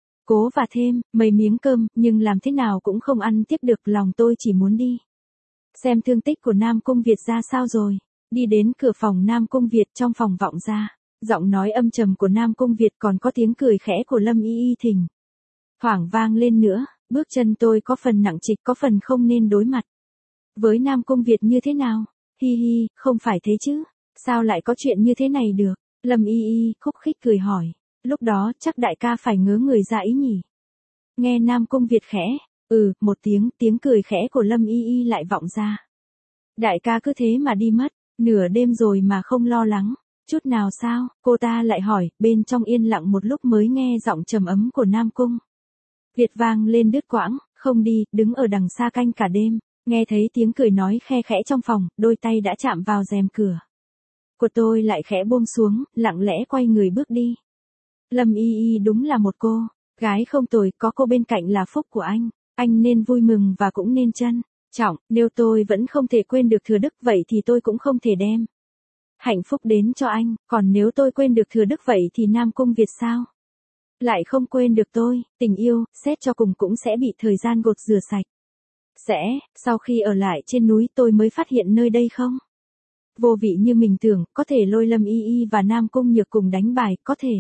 Cố và thêm mấy miếng cơm, nhưng làm thế nào cũng không ăn tiếp được, lòng tôi chỉ muốn đi xem thương tích của Nam Cung Việt ra sao rồi. Đi đến cửa phòng Nam Cung Việt, trong phòng vọng ra giọng nói âm trầm của Nam Cung Việt, còn có tiếng cười khẽ của Lâm Y Y thỉnh thoảng vang lên nữa. Bước chân tôi có phần nặng trịch, có phần không nên đối mặt với Nam Cung Việt như thế nào. Hi hi, không phải thế chứ, sao lại có chuyện như thế này được? Lâm Y Y khúc khích cười hỏi, lúc đó chắc đại ca phải ngớ người ra ý nhỉ? Nghe Nam Cung Việt khẽ ừ một tiếng, tiếng cười khẽ của Lâm Y Y lại vọng ra. Đại ca cứ thế mà đi mất, nửa đêm rồi mà không lo lắng chút nào sao? Cô ta lại hỏi. Bên trong yên lặng một lúc mới nghe giọng trầm ấm của Nam Cung Việt vang lên đứt quãng, không đi, đứng ở đằng xa canh cả đêm. Nghe thấy tiếng cười nói khe khẽ trong phòng, đôi tay đã chạm vào rèm cửa của tôi lại khẽ buông xuống, lặng lẽ quay người bước đi. Lâm Y Y đúng là một cô gái không tồi, có cô bên cạnh là phúc của anh. Anh nên vui mừng và cũng nên trân trọng. Nếu tôi vẫn không thể quên được Thừa Đức vậy thì tôi cũng không thể đem hạnh phúc đến cho anh. Còn nếu tôi quên được Thừa Đức vậy thì Nam Cung Việt sao lại không quên được tôi? Tình yêu, xét cho cùng cũng sẽ bị thời gian gột rửa sạch sẽ. Sau khi ở lại trên núi tôi mới phát hiện nơi đây không vô vị như mình tưởng. Có thể lôi Lâm Y Y và Nam Cung Nhược cùng đánh bài, có thể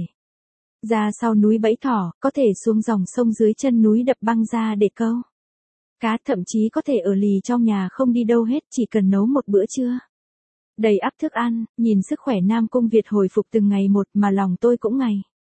ra sau núi bẫy thỏ, có thể xuống dòng sông dưới chân núi đập băng ra để câu cá, thậm chí có thể ở lì trong nhà không đi đâu hết, chỉ cần nấu một bữa trưa đầy ắp thức ăn. Nhìn sức khỏe Nam Cung Việt hồi phục từng ngày một mà lòng tôi cũng ngày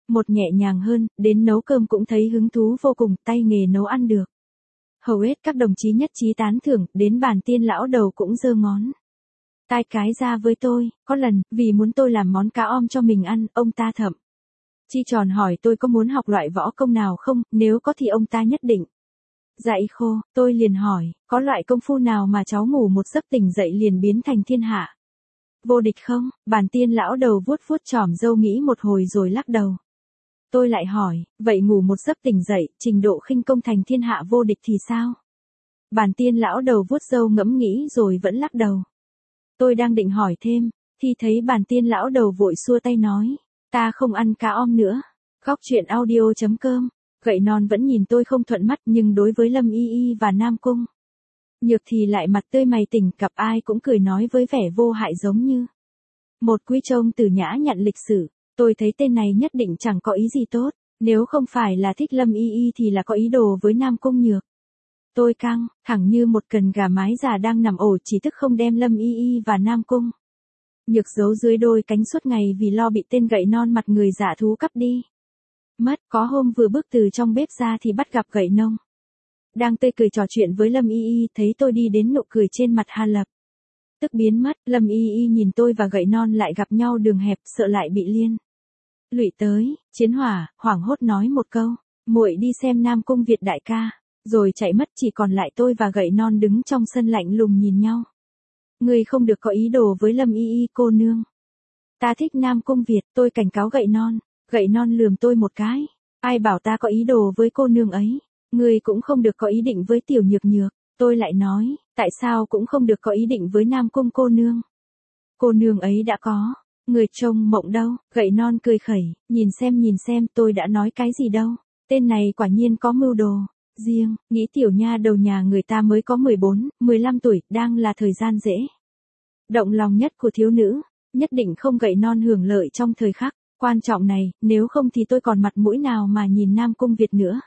Một nhẹ nhàng hơn, đến nấu cơm cũng thấy hứng thú vô cùng, tay nghề nấu ăn được. Hầu hết các đồng chí nhất trí tán thưởng, đến bàn Tiên lão đầu cũng giơ ngón tay cái ra với tôi, có lần, vì muốn tôi làm món cá om cho mình ăn, ông ta thậm chi tròn hỏi tôi có muốn học loại võ công nào không, nếu có thì ông ta nhất định dạy khô. Tôi liền hỏi, có loại công phu nào mà cháu ngủ một giấc tỉnh dậy liền biến thành thiên hạ vô địch không? Bàn Tiên lão đầu vuốt vuốt chòm râu nghĩ một hồi rồi lắc đầu. Tôi lại hỏi, vậy ngủ một giấc tỉnh dậy, trình độ khinh công thành thiên hạ vô địch thì sao? Bàn Tiên lão đầu vuốt râu ngẫm nghĩ rồi vẫn lắc đầu. Tôi đang định hỏi thêm, thì thấy bàn Tiên lão đầu vội xua tay nói, ta không ăn cá om nữa. Góc truyện audio chấm com. Gậy non vẫn nhìn tôi không thuận mắt, nhưng đối với Lâm Y Y và Nam Cung Nhược thì lại mặt tươi mày tỉnh, gặp ai cũng cười nói với vẻ vô hại giống như một quý trông từ nhã nhặn lịch sử. Tôi thấy tên này nhất định chẳng có ý gì tốt, nếu không phải là thích Lâm Y Y thì là có ý đồ với Nam Cung Nhược. Tôi căng, thẳng như một cần gà mái già đang nằm ổ, chỉ tức không đem Lâm Y Y và Nam Cung Nhược giấu dưới đôi cánh suốt ngày vì lo bị tên gậy non mặt người giả thú cắp đi mất. Có hôm vừa bước từ trong bếp ra thì bắt gặp gậy nông đang tươi cười trò chuyện với Lâm Y Y, thấy tôi đi đến nụ cười trên mặt hà lập tức biến mất. Lâm Y Y nhìn tôi và gậy non lại gặp nhau đường hẹp, sợ lại bị liên lụy tới chiến hỏa, hoảng hốt nói một câu, muội đi xem Nam Cung Việt đại ca, rồi chạy mất. Chỉ còn lại tôi và gậy non đứng trong sân lạnh lùng nhìn nhau. Ngươi không được có ý đồ với Lâm Y Y cô nương. Ta thích Nam Cung Việt, tôi cảnh cáo gậy non. Gậy non lườm tôi một cái. Ai bảo ta có ý đồ với cô nương ấy. Ngươi cũng không được có ý định với tiểu nhược nhược. Tôi lại nói, tại sao cũng không được có ý định với Nam Cung cô nương. Cô nương ấy đã có người trông mộng đâu. Gậy non cười khẩy, nhìn xem nhìn xem tôi đã nói cái gì đâu. Tên này quả nhiên có mưu đồ riêng, nghĩ tiểu nha đầu nhà người ta mới có mười bốn, mười lăm tuổi, đang là thời gian dễ động lòng nhất của thiếu nữ, nhất định không gậy non hưởng lợi trong thời khắc quan trọng này, nếu không thì tôi còn mặt mũi nào mà nhìn Nam Cung Việt nữa.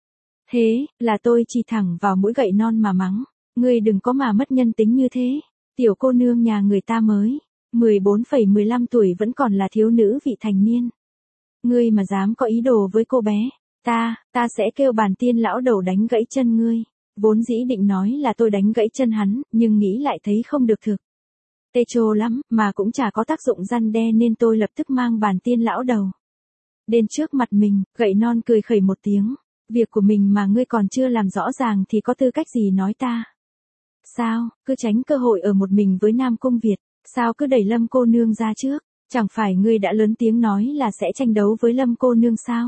Thế, là tôi chỉ thẳng vào mũi gậy non mà mắng, ngươi đừng có mà mất nhân tính như thế, tiểu cô nương nhà người ta mới mười bốn phẩy mười lăm tuổi vẫn còn là thiếu nữ vị thành niên. Ngươi mà dám có ý đồ với cô bé, ta, ta sẽ kêu bàn Tiên lão đầu đánh gãy chân ngươi. Vốn dĩ định nói là tôi đánh gãy chân hắn, nhưng nghĩ lại thấy không được thực tê chô lắm, mà cũng chả có tác dụng răn đe nên tôi lập tức mang bàn Tiên lão đầu đến trước mặt mình. Gậy non cười khẩy một tiếng, việc của mình mà ngươi còn chưa làm rõ ràng thì có tư cách gì nói ta. Sao, cứ tránh cơ hội ở một mình với Nam Cung Việt, sao cứ đẩy Lâm cô nương ra trước, chẳng phải ngươi đã lớn tiếng nói là sẽ tranh đấu với Lâm cô nương sao?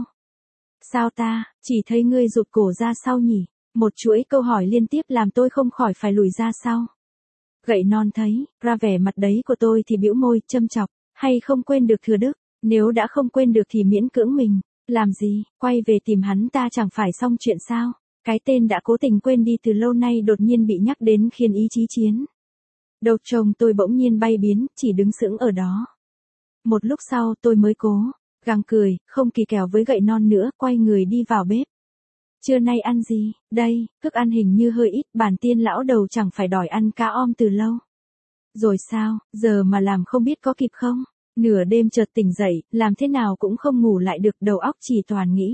Sao ta, chỉ thấy ngươi rụt cổ ra sau nhỉ? Một chuỗi câu hỏi liên tiếp làm tôi không khỏi phải lùi ra sau. Gậy non thấy, ra vẻ mặt đấy của tôi thì bĩu môi, châm chọc, hay không quên được thừa đức, nếu đã không quên được thì miễn cưỡng mình, làm gì, quay về tìm hắn ta chẳng phải xong chuyện sao? Cái tên đã cố tình quên đi từ lâu nay đột nhiên bị nhắc đến khiến ý chí chiến đầu trông tôi bỗng nhiên bay biến, chỉ đứng sững ở đó. Một lúc sau tôi mới cố gắng cười, không kỳ kèo với gậy non nữa, quay người đi vào bếp. Trưa nay ăn gì? Đây, thức ăn hình như hơi ít, bàn Tiên lão đầu chẳng phải đòi ăn cá om từ lâu. Rồi sao, giờ mà làm không biết có kịp không? Nửa đêm chợt tỉnh dậy, làm thế nào cũng không ngủ lại được, đầu óc chỉ toàn nghĩ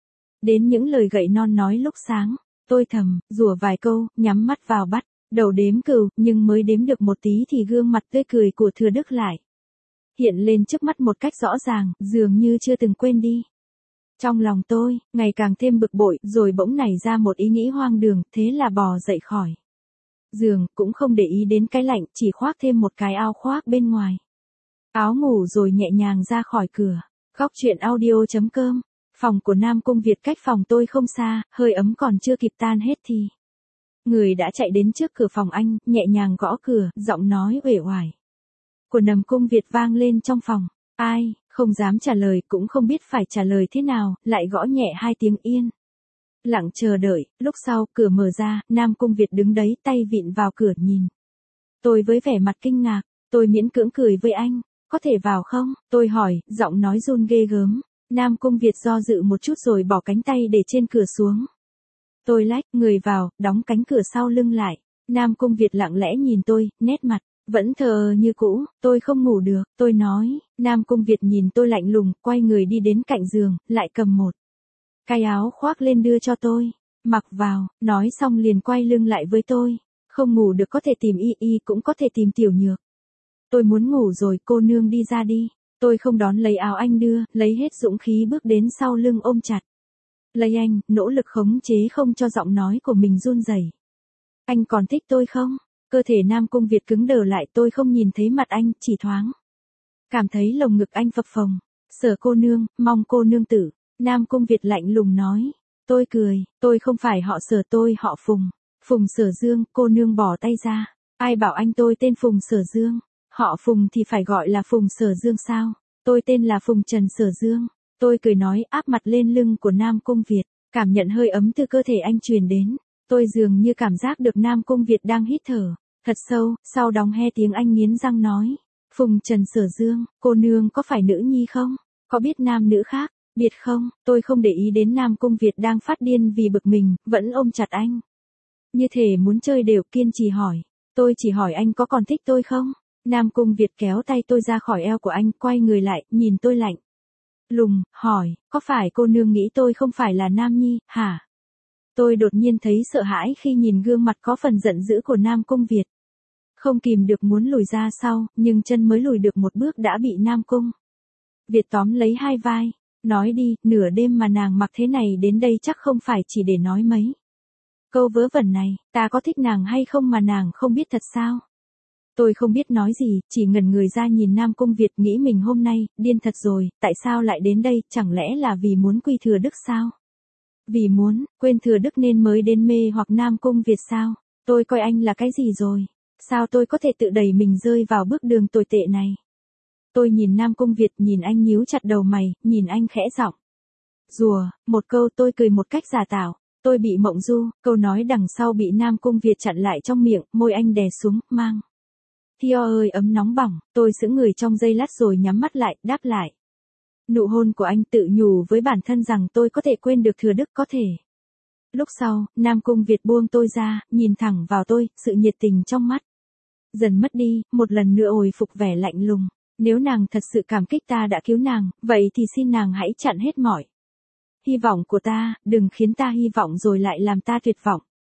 đến những lời gậy non nói lúc sáng. Tôi thầm, rủa vài câu, nhắm mắt vào bắt đầu đếm cừu, nhưng mới đếm được một tí thì gương mặt tươi cười của Thừa Đức lại hiện lên trước mắt một cách rõ ràng, dường như chưa từng quên đi. Trong lòng tôi, ngày càng thêm bực bội, rồi bỗng nảy ra một ý nghĩ hoang đường, thế là bò dậy khỏi giường, cũng không để ý đến cái lạnh, chỉ khoác thêm một cái áo khoác bên ngoài áo ngủ rồi nhẹ nhàng ra khỏi cửa. Góc truyện audio chấm com. Phòng của Nam Cung Việt cách phòng tôi không xa, hơi ấm còn chưa kịp tan hết thì người đã chạy đến trước cửa phòng anh, nhẹ nhàng gõ cửa, giọng nói uể oải của Nam Cung Việt vang lên trong phòng. Ai, không dám trả lời, cũng không biết phải trả lời thế nào, lại gõ nhẹ hai tiếng yên lặng chờ đợi. Lúc sau, cửa mở ra, Nam Cung Việt đứng đấy, tay vịn vào cửa nhìn tôi với vẻ mặt kinh ngạc. Tôi miễn cưỡng cười với anh, có thể vào không? Tôi hỏi, giọng nói run ghê gớm. Nam Cung Việt do dự một chút rồi bỏ cánh tay để trên cửa xuống. Tôi lách người vào, đóng cánh cửa sau lưng lại. Nam Cung Việt lặng lẽ nhìn tôi, nét mặt Vẫn thờ ơ như cũ, tôi không ngủ được, tôi nói, Nam Cung Việt nhìn tôi lạnh lùng, quay người đi đến cạnh giường, lại cầm một cái áo khoác lên đưa cho tôi, mặc vào, nói xong liền quay lưng lại với tôi, không ngủ được có thể tìm y y cũng có thể tìm tiểu nhược. Tôi muốn ngủ rồi, cô nương đi ra đi, tôi không đón lấy áo anh đưa, lấy hết dũng khí bước đến sau lưng ôm chặt. Lấy anh, nỗ lực khống chế không cho giọng nói của mình run rẩy. Anh còn thích tôi không? Cơ thể Nam Cung Việt cứng đờ lại, tôi không nhìn thấy mặt anh, chỉ thoáng cảm thấy lồng ngực anh phập phồng. Sở cô nương, mong cô nương tử. Nam Cung Việt lạnh lùng nói. Tôi cười, tôi không phải họ Sở, tôi họ Phùng. Phùng Sở Dương, cô nương bỏ tay ra. Ai bảo anh tôi tên Phùng Sở Dương? Họ Phùng thì phải gọi là Phùng Sở Dương sao? Tôi tên là Phùng Trần Sở Dương. Tôi cười nói, áp mặt lên lưng của Nam Cung Việt, cảm nhận hơi ấm từ cơ thể anh truyền đến. Tôi dường như cảm giác được Nam Cung Việt đang hít thở thật sâu, sau đóng he tiếng anh nghiến răng nói. Phùng Trần Sở Dương, cô nương có phải nữ nhi không? Có biết nam nữ khác, biệt không? Tôi không để ý đến Nam Cung Việt đang phát điên vì bực mình, vẫn ôm chặt anh. Như thể muốn chơi đều, kiên trì hỏi. Tôi chỉ hỏi anh có còn thích tôi không? Nam Cung Việt kéo tay tôi ra khỏi eo của anh, quay người lại, nhìn tôi lạnh lùng, hỏi, có phải cô nương nghĩ tôi không phải là nam nhi, hả? Tôi đột nhiên thấy sợ hãi khi nhìn gương mặt có phần giận dữ của Nam Cung Việt. Không kìm được muốn lùi ra sau, nhưng chân mới lùi được một bước đã bị Nam Cung Việt tóm lấy hai vai. Nói đi, nửa đêm mà nàng mặc thế này đến đây chắc không phải chỉ để nói mấy câu vớ vẩn này, ta có thích nàng hay không mà nàng không biết thật sao? Tôi không biết nói gì, chỉ ngẩn người ra nhìn Nam Cung Việt, nghĩ mình hôm nay, điên thật rồi, tại sao lại đến đây, chẳng lẽ là vì muốn quy thừa đức sao? Vì muốn, quên thừa đức nên mới đến mê hoặc Nam Cung Việt sao? Tôi coi anh là cái gì rồi? Sao tôi có thể tự đẩy mình rơi vào bước đường tồi tệ này? Tôi nhìn Nam Cung Việt, nhìn anh nhíu chặt đầu mày, nhìn anh khẽ giọng rùa, một câu. Tôi cười một cách giả tạo. Tôi bị mộng du, câu nói đằng sau bị Nam Cung Việt chặn lại trong miệng, môi anh đè xuống, mang Thio ơi ấm nóng bỏng. Tôi sững người trong giây lát rồi nhắm mắt lại, đáp lại. Nụ hôn của anh, tự nhủ với bản thân rằng tôi có thể quên được thừa đức, có thể. Lúc sau, Nam Cung Việt buông tôi ra, nhìn thẳng vào tôi, sự nhiệt tình trong mắt dần mất đi, một lần nữa hồi phục vẻ lạnh lùng. Nếu nàng thật sự cảm kích ta đã cứu nàng, vậy thì xin nàng hãy chặn hết mọi hy vọng của ta, đừng khiến ta hy vọng rồi lại làm ta tuyệt vọng.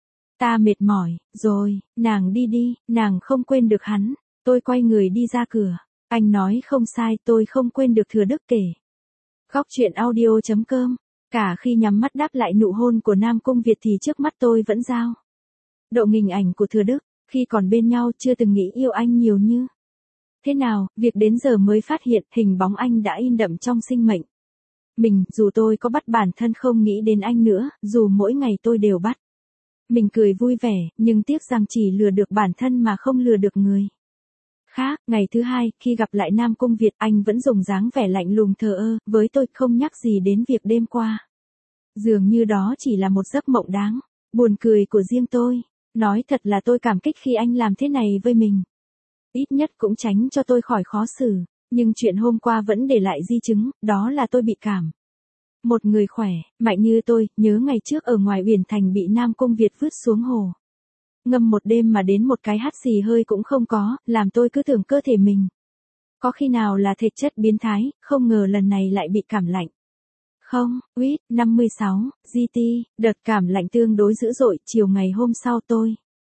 Ta mệt mỏi, rồi, nàng đi đi, nàng không quên được hắn. Tôi quay người đi ra cửa. Anh nói không sai, tôi không quên được thừa đức kể. Góc truyện audio chấm com. Cả khi nhắm mắt đáp lại nụ hôn của Nam Cung Việt thì trước mắt tôi vẫn dao động hình ảnh của thừa đức. Khi còn bên nhau chưa từng nghĩ yêu anh nhiều như thế nào, việc đến giờ mới phát hiện hình bóng anh đã in đậm trong sinh mệnh mình. Dù tôi có bắt bản thân không nghĩ đến anh nữa, dù mỗi ngày tôi đều bắt mình cười vui vẻ, nhưng tiếc rằng chỉ lừa được bản thân mà không lừa được người khác. Ngày thứ hai, khi gặp lại Nam Cung Việt, anh vẫn dùng dáng vẻ lạnh lùng thờ ơ với tôi, không nhắc gì đến việc đêm qua. Dường như đó chỉ là một giấc mộng đáng buồn cười của riêng tôi. Nói thật là tôi cảm kích khi anh làm thế này với mình. Ít nhất cũng tránh cho tôi khỏi khó xử. Nhưng chuyện hôm qua vẫn để lại di chứng, đó là tôi bị cảm. Một người khỏe, mạnh như tôi, nhớ ngày trước ở ngoài biển thành bị Nam Cung Việt vứt xuống hồ. Ngâm một đêm mà đến một cái hắt xì hơi cũng không có, làm tôi cứ tưởng cơ thể mình có khi nào là thể chất biến thái, không ngờ lần này lại bị cảm lạnh. Không, Quýt, năm mươi sáu, giê tê, đợt cảm lạnh tương đối dữ dội, chiều ngày hôm sau tôi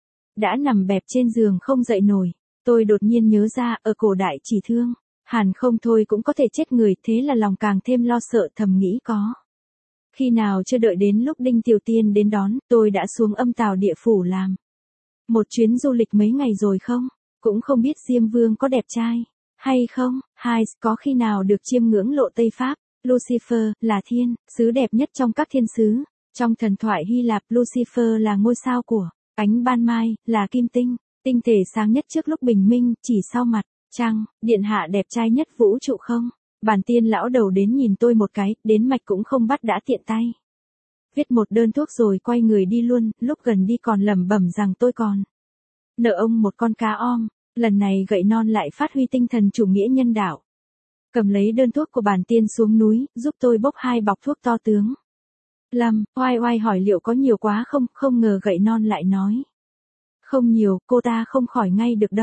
đã nằm bẹp trên giường không dậy nổi. Tôi đột nhiên nhớ ra, ở cổ đại chỉ thương hàn không thôi cũng có thể chết người, thế là lòng càng thêm lo sợ, thầm nghĩ có khi nào chưa đợi đến lúc Đinh Tiểu Tiên đến đón, tôi đã xuống Âm Tào Địa Phủ làm một chuyến du lịch mấy ngày rồi không? Cũng không biết Diêm Vương có đẹp trai hay không? Hai, có khi nào được chiêm ngưỡng lộ Tây Pháp? Lucifer là thiên sứ đẹp nhất trong các thiên sứ. Trong thần thoại Hy Lạp, Lucifer là ngôi sao của ánh ban mai, là kim tinh, tinh thể sáng nhất trước lúc bình minh, chỉ sau mặt trăng. Điện hạ đẹp trai nhất vũ trụ không? Bản tiên lão đầu đến nhìn tôi một cái, đến mạch cũng không bắt đã tiện tay viết một đơn thuốc rồi quay người đi luôn. Lúc gần đi còn lẩm bẩm rằng tôi còn nợ ông một con cá om. Lần này gậy non lại phát huy tinh thần chủ nghĩa nhân đạo. Cầm lấy đơn thuốc của bản tiên xuống núi, giúp tôi bốc hai bọc thuốc to tướng. Lâm, oai oai hỏi liệu có nhiều quá không, không ngờ gậy non lại nói. Không nhiều, cô ta không khỏi ngay được đâu.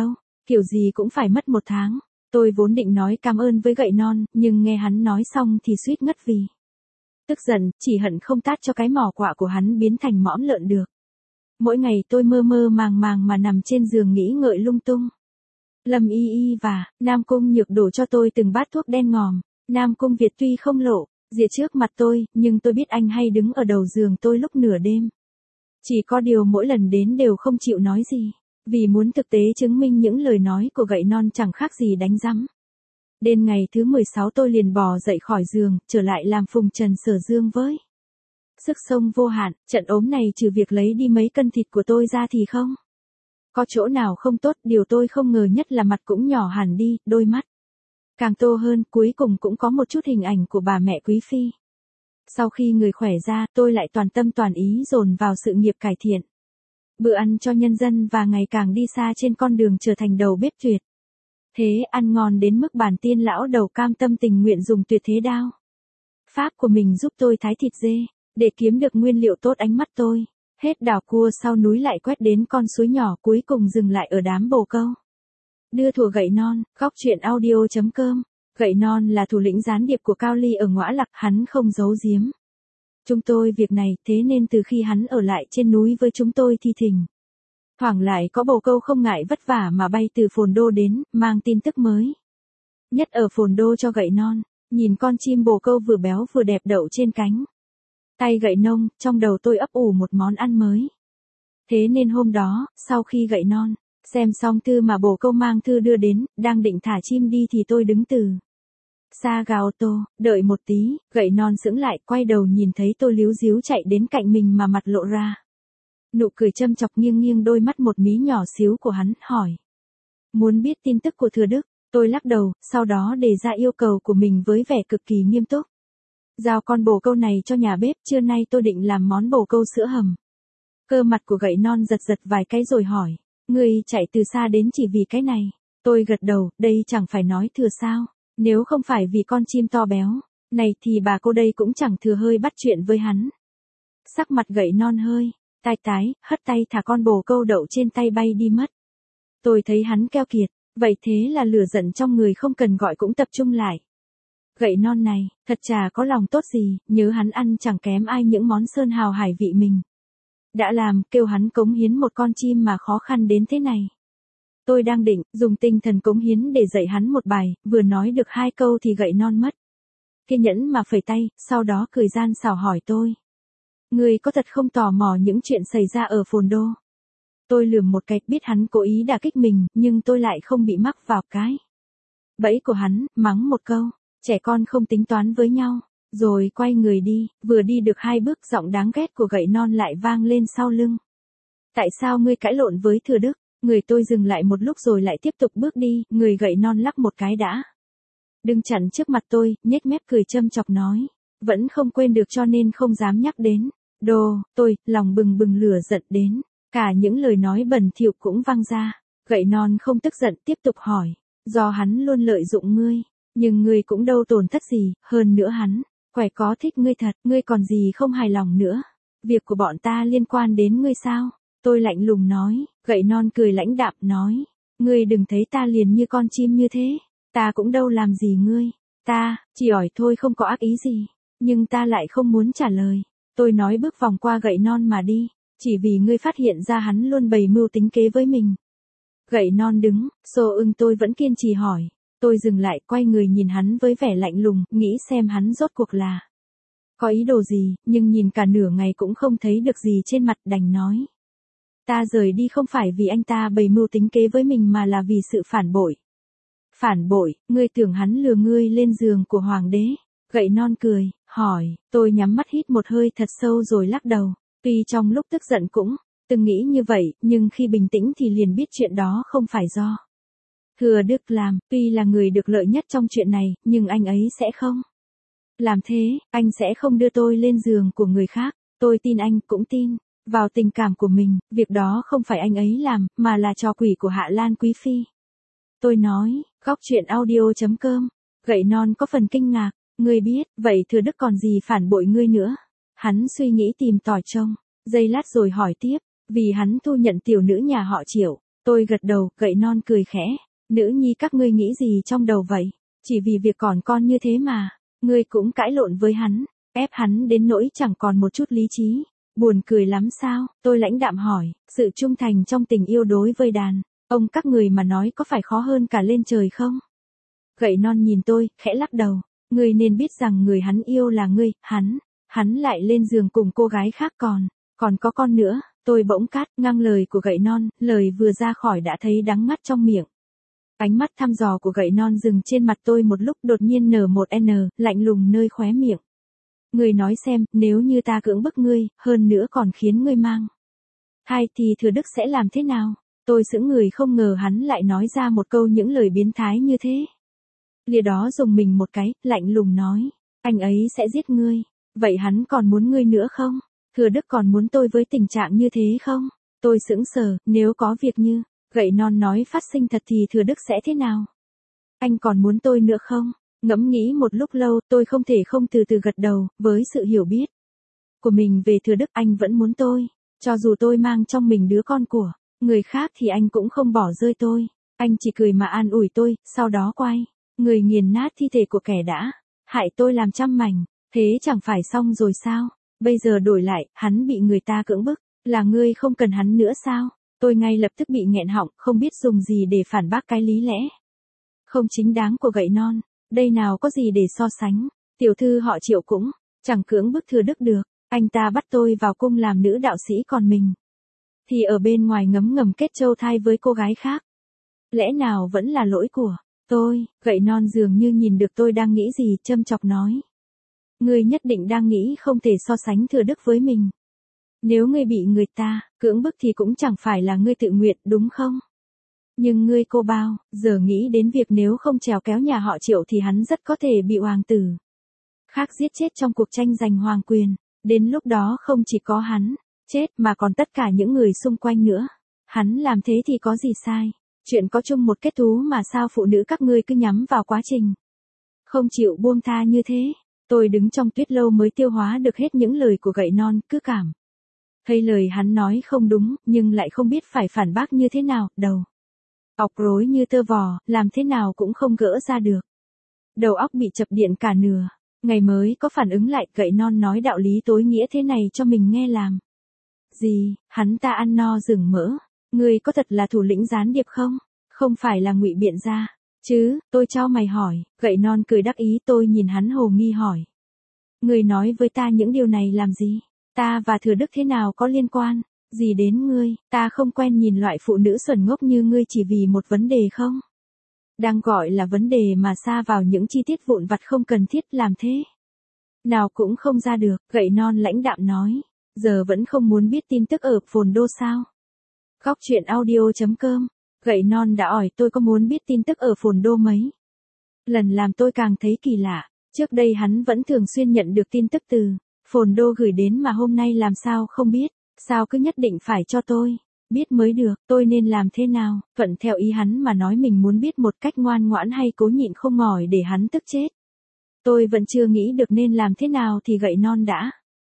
Kiểu gì cũng phải mất một tháng. Tôi vốn định nói cảm ơn với gậy non, nhưng nghe hắn nói xong thì suýt ngất vì tức giận, chỉ hận không tát cho cái mỏ quạ của hắn biến thành mõm lợn được. Mỗi ngày tôi mơ mơ màng màng mà nằm trên giường nghĩ ngợi lung tung. Lâm Y Y và Nam Cung Nhược đổ cho tôi từng bát thuốc đen ngòm. Nam Cung Việt tuy không lộ diện trước mặt tôi, nhưng tôi biết anh hay đứng ở đầu giường tôi lúc nửa đêm. Chỉ có điều mỗi lần đến đều không chịu nói gì, vì muốn thực tế chứng minh những lời nói của gậy non chẳng khác gì đánh rắm. Đến ngày thứ mười sáu tôi liền bò dậy khỏi giường, trở lại làm phùng trần sở dương với sức sông vô hạn. Trận ốm này trừ việc lấy đi mấy cân thịt của tôi ra thì không có chỗ nào không tốt, điều tôi không ngờ nhất là mặt cũng nhỏ hẳn đi, đôi mắt càng tô hơn, cuối cùng cũng có một chút hình ảnh của bà mẹ quý phi. Sau khi người khỏe ra, tôi lại toàn tâm toàn ý dồn vào sự nghiệp cải thiện bữa ăn cho nhân dân và ngày càng đi xa trên con đường trở thành đầu bếp tuyệt thế ăn ngon đến mức bản tiên lão đầu cam tâm tình nguyện dùng tuyệt thế đao pháp của mình giúp tôi thái thịt dê để kiếm được nguyên liệu tốt. Ánh mắt tôi hết đảo cua sau núi lại quét đến con suối nhỏ, cuối cùng dừng lại ở đám bồ câu đưa thùa gậy non. Góc truyện audio chấm com. Gậy non là thủ lĩnh gián điệp của Cao Ly ở Ngõa Lặc, hắn không giấu giếm chúng tôi việc này, thế nên từ khi hắn ở lại trên núi với chúng tôi thì thỉnh thoảng lại có bồ câu không ngại vất vả mà bay từ Phồn Đô đến, mang tin tức mới nhất ở Phồn Đô cho gậy non. Nhìn con chim bồ câu vừa béo vừa đẹp đậu trên cánh tay gậy nông, trong đầu tôi ấp ủ một món ăn mới. Thế nên hôm đó, sau khi gậy non xem xong thư mà bồ câu mang thư đưa đến, đang định thả chim đi thì tôi đứng từ xa ga ô tô, đợi một tí. Gậy non sững lại, quay đầu nhìn thấy tôi líu díu chạy đến cạnh mình mà mặt lộ ra nụ cười châm chọc, nghiêng nghiêng đôi mắt một mí nhỏ xíu của hắn, hỏi: muốn biết tin tức của Thừa Đức? Tôi lắc đầu, sau đó đề ra yêu cầu của mình với vẻ cực kỳ nghiêm túc. Giao con bồ câu này cho nhà bếp, trưa nay tôi định làm món bồ câu sữa hầm. Cơ mặt của gậy non giật giật vài cái rồi hỏi: ngươi chạy từ xa đến chỉ vì cái này? Tôi gật đầu, đây chẳng phải nói thừa sao? Nếu không phải vì con chim to béo này thì bà cô đây cũng chẳng thừa hơi bắt chuyện với hắn. Sắc mặt gậy non hơi tai tái, hất tay thả con bồ câu đậu trên tay bay đi mất. Tôi thấy hắn keo kiệt, vậy thế là lửa giận trong người không cần gọi cũng tập trung lại. Gậy non này, thật chả có lòng tốt gì, nhớ hắn ăn chẳng kém ai những món sơn hào hải vị mình đã làm, kêu hắn cống hiến một con chim mà khó khăn đến thế này. Tôi đang định dùng tinh thần cống hiến để dạy hắn một bài, vừa nói được hai câu thì gậy non mất kiên nhẫn mà phẩy tay, sau đó cười gian xảo hỏi tôi: ngươi có thật không tò mò những chuyện xảy ra ở Phồn Đô? Tôi lườm một cái, biết hắn cố ý đả kích mình, nhưng tôi lại không bị mắc vào cái bẫy của hắn, mắng một câu: trẻ con không tính toán với nhau, rồi quay người đi. Vừa đi được hai bước, giọng đáng ghét của gậy non lại vang lên sau lưng: tại sao ngươi cãi lộn với Thừa Đức? Người tôi dừng lại một lúc rồi lại tiếp tục bước đi. Người gậy non lắc một cái đã đừng chặn trước mặt tôi, nhếch mép cười châm chọc nói: vẫn không quên được cho nên không dám nhắc đến. Đồ, tôi, lòng bừng bừng lửa giận đến, cả những lời nói bẩn thỉu cũng vang ra. Gậy non không tức giận, tiếp tục hỏi: do hắn luôn lợi dụng ngươi, nhưng ngươi cũng đâu tổn thất gì, hơn nữa hắn quẻ có thích ngươi thật, ngươi còn gì không hài lòng nữa? Việc của bọn ta liên quan đến ngươi sao? Tôi lạnh lùng nói. Gậy non cười lãnh đạm nói: ngươi đừng thấy ta liền như con chim như thế, ta cũng đâu làm gì ngươi, ta chỉ hỏi thôi, không có ác ý gì. Nhưng ta lại không muốn trả lời. Tôi nói bước vòng qua gậy non mà đi, chỉ vì ngươi phát hiện ra hắn luôn bày mưu tính kế với mình. Gậy non đứng, xô ưng tôi vẫn kiên trì hỏi. Tôi dừng lại, quay người nhìn hắn với vẻ lạnh lùng, nghĩ xem hắn rốt cuộc là có ý đồ gì, nhưng nhìn cả nửa ngày cũng không thấy được gì trên mặt, đành nói: ta rời đi không phải vì anh ta bày mưu tính kế với mình mà là vì sự phản bội. Phản bội? Ngươi tưởng hắn lừa ngươi lên giường của hoàng đế? Gậy non cười, hỏi. Tôi nhắm mắt hít một hơi thật sâu rồi lắc đầu. Tuy trong lúc tức giận cũng từng nghĩ như vậy, nhưng khi bình tĩnh thì liền biết chuyện đó không phải do Thừa Đức làm. Tuy là người được lợi nhất trong chuyện này, nhưng anh ấy sẽ không làm thế. Anh sẽ không đưa tôi lên giường của người khác. Tôi tin anh, cũng tin vào tình cảm của mình. Việc đó không phải anh ấy làm, mà là trò quỷ của Hạ Lan Quý Phi. Tôi nói. Góc truyện audio chấm com. Gậy non có phần kinh ngạc. Ngươi biết, vậy Thừa Đức còn gì phản bội ngươi nữa? Hắn suy nghĩ tìm tòi trông giây lát rồi hỏi tiếp. Vì hắn thu nhận tiểu nữ nhà họ Triệu. Tôi gật đầu, gậy non cười khẽ. Nữ nhi các ngươi nghĩ gì trong đầu vậy? Chỉ vì việc còn con như thế mà. Ngươi cũng cãi lộn với hắn, ép hắn đến nỗi chẳng còn một chút lý trí. Buồn cười lắm sao? Tôi lãnh đạm hỏi, sự trung thành trong tình yêu đối với đàn ông các người mà nói có phải khó hơn cả lên trời không? Gậy non nhìn tôi, khẽ lắc đầu. Ngươi nên biết rằng người hắn yêu là ngươi, hắn, hắn lại lên giường cùng cô gái khác còn, còn có con nữa. Tôi bỗng cắt ngang lời của gậy non, lời vừa ra khỏi đã thấy đắng ngắt trong miệng. Ánh mắt thăm dò của gậy non dừng trên mặt tôi một lúc, đột nhiên nở một N, lạnh lùng nơi khóe miệng. Ngươi nói xem, nếu như ta cưỡng bức ngươi, hơn nữa còn khiến ngươi mang thai thì Thừa Đức sẽ làm thế nào? Tôi sững người không ngờ hắn lại nói ra một câu những lời biến thái như thế. Lìa đó dùng mình một cái, lạnh lùng nói, anh ấy sẽ giết ngươi. Vậy hắn còn muốn ngươi nữa không? Thừa Đức còn muốn tôi với tình trạng như thế không? Tôi sững sờ, nếu có việc như gậy non nói phát sinh thật thì Thừa Đức sẽ thế nào? Anh còn muốn tôi nữa không? Ngẫm nghĩ một lúc lâu, tôi không thể không từ từ gật đầu, với sự hiểu biết của mình về Thừa Đức, anh vẫn muốn tôi. Cho dù tôi mang trong mình đứa con của người khác thì anh cũng không bỏ rơi tôi. Anh chỉ cười mà an ủi tôi, sau đó quay người nghiền nát thi thể của kẻ đã hại tôi làm trăm mảnh. Thế chẳng phải xong rồi sao? Bây giờ đổi lại, hắn bị người ta cưỡng bức, là ngươi không cần hắn nữa sao? Tôi ngay lập tức bị nghẹn họng, không biết dùng gì để phản bác cái lý lẽ không chính đáng của gậy non. Đây nào có gì để so sánh. Tiểu thư họ Triệu cũng chẳng cưỡng bức Thừa Đức được. Anh ta bắt tôi vào cung làm nữ đạo sĩ, còn mình thì ở bên ngoài ngấm ngầm kết châu thai với cô gái khác. Lẽ nào vẫn là lỗi của tôi? Gậy non dường như nhìn được tôi đang nghĩ gì, châm chọc nói. Ngươi nhất định đang nghĩ không thể so sánh Thừa Đức với mình. Nếu ngươi bị người ta cưỡng bức thì cũng chẳng phải là ngươi tự nguyện, đúng không? Nhưng ngươi cô bao giờ nghĩ đến việc nếu không trèo kéo nhà họ Triệu thì hắn rất có thể bị hoàng tử khác giết chết trong cuộc tranh giành hoàng quyền. Đến lúc đó không chỉ có hắn chết mà còn tất cả những người xung quanh nữa. Hắn làm thế thì có gì sai? Chuyện có chung một kết thú mà sao phụ nữ các ngươi cứ nhắm vào quá trình không chịu buông tha như thế? Tôi đứng trong tuyết lâu mới tiêu hóa được hết những lời của gậy non, cứ cảm thấy lời hắn nói không đúng, nhưng lại không biết phải phản bác như thế nào. Đầu óc rối như tơ vò, làm thế nào cũng không gỡ ra được. Đầu óc bị chập điện cả nửa ngày mới có phản ứng lại. Gậy non nói đạo lý tối nghĩa thế này cho mình nghe làm gì? Hắn ta ăn no rừng mỡ. Ngươi có thật là thủ lĩnh gián điệp không? Không phải là ngụy biện ra chứ? Tôi chau mày hỏi. Gậy non cười đắc ý. Tôi nhìn hắn hồ nghi hỏi. Ngươi nói với ta những điều này làm gì? Ta và Thừa Đức thế nào có liên quan gì đến ngươi? Ta không quen nhìn loại phụ nữ xuẩn ngốc như ngươi chỉ vì một vấn đề không đang gọi là vấn đề mà sa vào những chi tiết vụn vặt không cần thiết, làm thế nào cũng không ra được. Gậy non lãnh đạm nói. Giờ vẫn không muốn biết tin tức ở Phồn Đô sao? Góc truyện audio chấm com. Gậy non đã hỏi tôi có muốn biết tin tức ở Phồn Đô mấy lần, làm tôi càng thấy kỳ lạ. Trước đây hắn vẫn thường xuyên nhận được tin tức từ Phồn Đô gửi đến mà hôm nay làm sao không biết. Sao cứ nhất định phải cho tôi biết mới được? Tôi nên làm thế nào? Thuận theo ý hắn mà nói mình muốn biết một cách ngoan ngoãn hay cố nhịn không ngỏi để hắn tức chết? Tôi vẫn chưa nghĩ được nên làm thế nào thì gậy non đã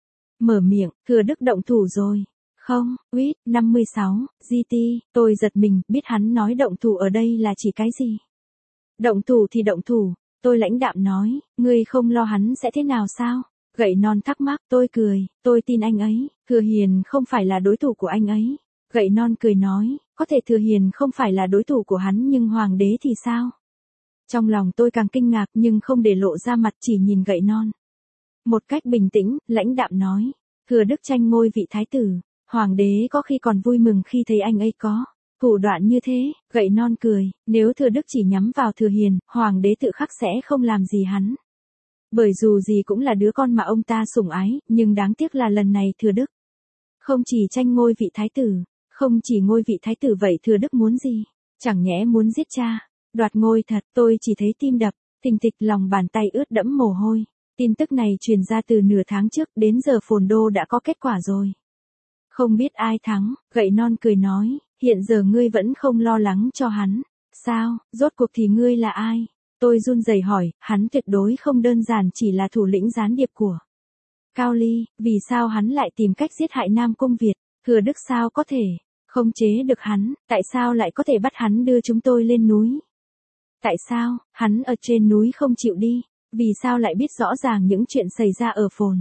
mở miệng. Thừa Đức động thủ rồi. Không, Quýt, năm mươi sáu, giê tê. Tôi giật mình, biết hắn nói động thủ ở đây là chỉ cái gì. Động thủ thì động thủ. Tôi lãnh đạm nói. Ngươi không lo hắn sẽ thế nào sao? Gậy non thắc mắc. Tôi cười. Tôi tin anh ấy. Thừa Hiền không phải là đối thủ của anh ấy. Gậy non cười nói. Có thể Thừa Hiền không phải là đối thủ của hắn, nhưng hoàng đế thì sao? Trong lòng tôi càng kinh ngạc nhưng không để lộ ra mặt, chỉ nhìn gậy non một cách bình tĩnh, lãnh đạm nói. Thừa Đức tranh ngôi vị thái tử. Hoàng đế có khi còn vui mừng khi thấy anh ấy có thủ đoạn như thế. Gậy non cười. Nếu Thừa Đức chỉ nhắm vào Thừa Hiền, hoàng đế tự khắc sẽ không làm gì hắn. Bởi dù gì cũng là đứa con mà ông ta sủng ái, nhưng đáng tiếc là lần này Thừa Đức không chỉ tranh ngôi vị thái tử, không chỉ ngôi vị thái tử, vậy Thừa Đức muốn gì? Chẳng nhẽ muốn giết cha, đoạt ngôi thật? Tôi chỉ thấy tim đập thình thịch, lòng bàn tay ướt đẫm mồ hôi. Tin tức này truyền ra từ nửa tháng trước, đến giờ Phồn Đô đã có kết quả rồi. Không biết ai thắng. Gậy non cười nói. Hiện giờ ngươi vẫn không lo lắng cho hắn sao? Rốt cuộc thì ngươi là ai? Tôi run rẩy hỏi. Hắn tuyệt đối không đơn giản chỉ là thủ lĩnh gián điệp của Cao Ly. Vì sao hắn lại tìm cách giết hại Nam Cung Việt? Thừa Đức sao có thể Không chế được hắn, tại sao lại có thể bắt hắn đưa chúng tôi lên núi? Tại sao, hắn ở trên núi không chịu đi? Vì sao lại biết rõ ràng những chuyện xảy ra ở Phồn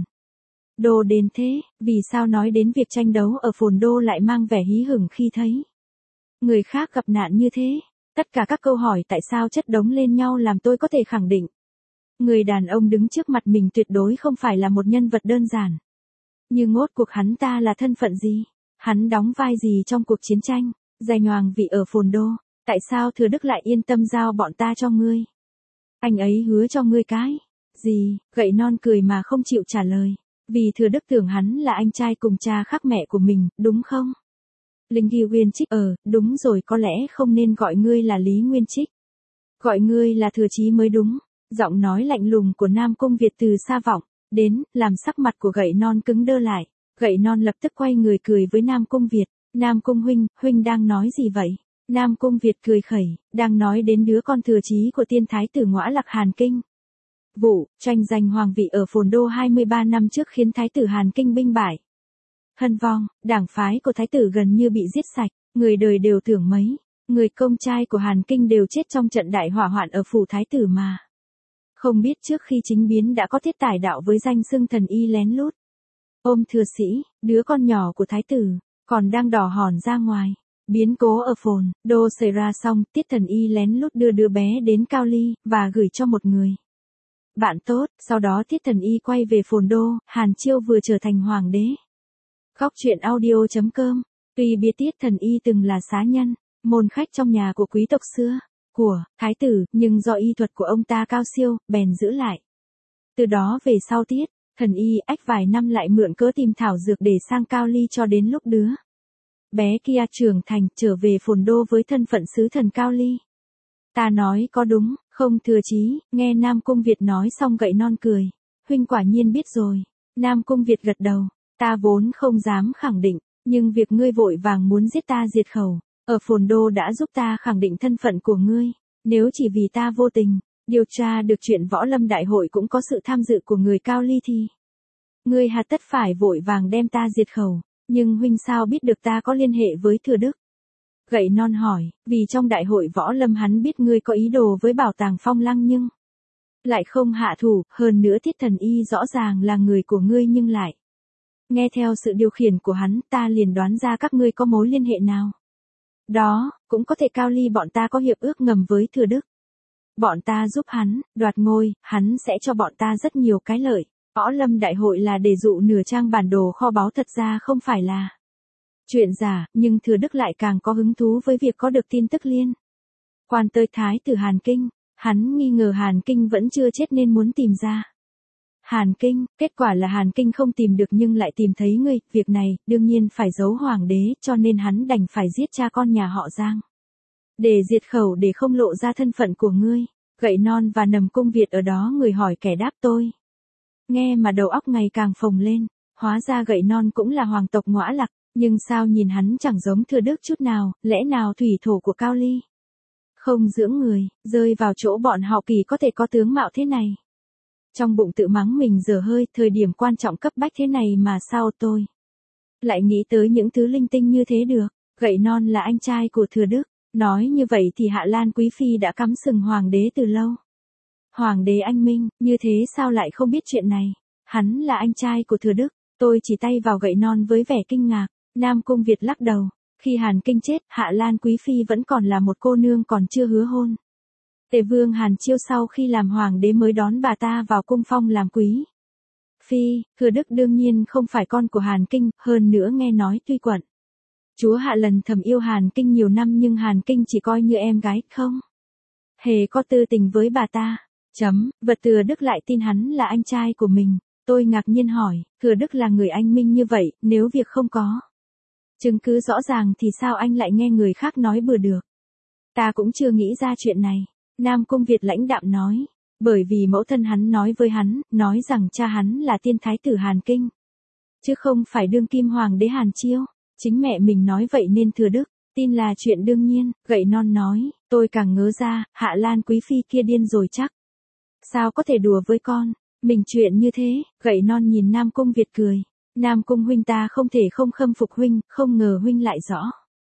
Đô đến thế? Vì sao nói đến việc tranh đấu ở Phồn Đô lại mang vẻ hí hửng khi thấy người khác gặp nạn như thế? Tất cả các câu hỏi tại sao chất đống lên nhau làm tôi có thể khẳng định. Người đàn ông đứng trước mặt mình tuyệt đối không phải là một nhân vật đơn giản. Nhưng rốt cuộc hắn ta là thân phận gì? Hắn đóng vai gì trong cuộc chiến tranh, giành hoàng vị ở Phồn Đô? Tại sao Thừa Đức lại yên tâm giao bọn ta cho ngươi? Anh ấy hứa cho ngươi cái gì? Gậy non cười mà không chịu trả lời. Vì Thừa Đức tưởng hắn là anh trai cùng cha khác mẹ của mình, đúng không? Linh Ghi Nguyên Trích, ờ, đúng rồi, có lẽ không nên gọi ngươi là Lý Nguyên Trích. Gọi ngươi là Thừa Chí mới đúng. Giọng nói lạnh lùng của Nam Cung Việt từ xa vọng đến, làm sắc mặt của gậy non cứng đơ lại. Gậy non lập tức quay người cười với Nam Cung Việt. Nam Cung huynh, huynh đang nói gì vậy? Nam Cung Việt cười khẩy, đang nói đến đứa con thừa chí của tiên thái tử Ngõa Lạc Hàn Kinh. Vụ, tranh giành hoàng vị ở Phồn Đô hai mươi ba năm trước khiến thái tử Hàn Kinh binh bại. Hân vong, đảng phái của thái tử gần như bị giết sạch, người đời đều tưởng mấy, người công trai của Hàn Kinh đều chết trong trận đại hỏa hoạn ở phủ thái tử mà. Không biết trước khi chính biến đã có thiết tải đạo với danh xưng thần y lén lút ôm thừa sĩ, đứa con nhỏ của thái tử, còn đang đỏ hòn ra ngoài. Biến cố ở Phồn Đô xảy ra xong, Tiết thần y lén lút đưa đứa bé đến Cao Ly, và gửi cho một người bạn tốt, sau đó Tiết thần y quay về Phồn Đô, Hàn Chiêu vừa trở thành hoàng đế. Góc truyện audio chấm com. Tuy biết Tiết thần y từng là xá nhân, môn khách trong nhà của quý tộc xưa, của thái tử, nhưng do y thuật của ông ta cao siêu, bèn giữ lại. Từ đó về sau Tiết thần y ách vài năm lại mượn cớ tìm thảo dược để sang Cao Ly, cho đến lúc đứa bé kia trưởng thành, trở về Phồn Đô với thân phận sứ thần Cao Ly. Ta nói có đúng, không Thừa Chí? Nghe Nam Cung Việt nói xong gậy non cười. Huynh quả nhiên biết rồi. Nam Cung Việt gật đầu. Ta vốn không dám khẳng định, nhưng việc ngươi vội vàng muốn giết ta diệt khẩu ở Phồn Đô đã giúp ta khẳng định thân phận của ngươi. Nếu chỉ vì ta vô tình điều tra được chuyện võ lâm đại hội cũng có sự tham dự của người Cao Ly thì ngươi hà tất phải vội vàng đem ta diệt khẩu. Nhưng huynh sao biết được ta có liên hệ với Thừa Đức? Gậy non hỏi, vì trong đại hội võ lâm hắn biết ngươi có ý đồ với bảo tàng Phong Lăng nhưng lại không hạ thủ, hơn nữa Tiết thần y rõ ràng là người của ngươi nhưng lại nghe theo sự điều khiển của hắn, ta liền đoán ra các ngươi có mối liên hệ nào. Đó, cũng có thể Cao Ly bọn ta có hiệp ước ngầm với Thừa Đức. Bọn ta giúp hắn đoạt ngôi, hắn sẽ cho bọn ta rất nhiều cái lợi. Võ lâm đại hội là để dụ nửa trang bản đồ kho báu, thật ra không phải là chuyện giả, nhưng Thừa Đức lại càng có hứng thú với việc có được tin tức liên quan tới thái tử Hàn Kinh. Hắn nghi ngờ Hàn Kinh vẫn chưa chết nên muốn tìm ra Hàn Kinh, kết quả là Hàn Kinh không tìm được nhưng lại tìm thấy ngươi. Việc này đương nhiên phải giấu hoàng đế, cho nên hắn đành phải giết cha con nhà họ Giang để diệt khẩu, để không lộ ra thân phận của ngươi. Gậy non và Nằm Cung Việt ở đó người hỏi kẻ đáp, tôi nghe mà đầu óc ngày càng phồng lên. Hóa ra gậy non cũng là hoàng tộc Ngõa Lạc, nhưng sao nhìn hắn chẳng giống Thừa Đức chút nào, lẽ nào thủy thổ của Cao Ly không dưỡng người, rơi vào chỗ bọn họ kỳ có thể có tướng mạo thế này. Trong bụng tự mắng mình dở hơi, thời điểm quan trọng cấp bách thế này mà sao tôi lại nghĩ tới những thứ linh tinh như thế được. Gậy non là anh trai của Thừa Đức, nói như vậy thì Hạ Lan Quý Phi đã cắm sừng hoàng đế từ lâu. Hoàng đế anh minh, như thế sao lại không biết chuyện này? Hắn là anh trai của Thừa Đức. Tôi chỉ tay vào gậy non với vẻ kinh ngạc. Nam Cung Việt lắc đầu. Khi Hàn Kinh chết, Hạ Lan Quý Phi vẫn còn là một cô nương còn chưa hứa hôn. Tề Vương Hàn Chiêu sau khi làm hoàng đế mới đón bà ta vào cung phong làm quý phi. Thừa Đức đương nhiên không phải con của Hàn Kinh, hơn nữa nghe nói tuy quận chúa Hạ lần thầm yêu Hàn Kinh nhiều năm nhưng Hàn Kinh chỉ coi như em gái, không hề có tư tình với bà ta. Chấm, vật Thừa Đức lại tin hắn là anh trai của mình. Tôi ngạc nhiên hỏi, Thừa Đức là người anh minh như vậy, nếu việc không có chứng cứ rõ ràng thì sao anh lại nghe người khác nói bừa được? Ta cũng chưa nghĩ ra chuyện này. Nam Cung Việt lãnh đạm nói, bởi vì mẫu thân hắn nói với hắn, nói rằng cha hắn là tiên thái tử Hàn Kinh, chứ không phải đương kim hoàng đế Hàn Chiêu. Chính mẹ mình nói vậy nên Thừa Đức tin là chuyện đương nhiên. Gậy non nói, tôi càng ngớ ra, Hạ Lan Quý Phi kia điên rồi chắc. Sao có thể đùa với con mình chuyện như thế? Gậy non nhìn Nam Cung Việt cười. Nam Cung huynh, ta không thể không khâm phục huynh, không ngờ huynh lại rõ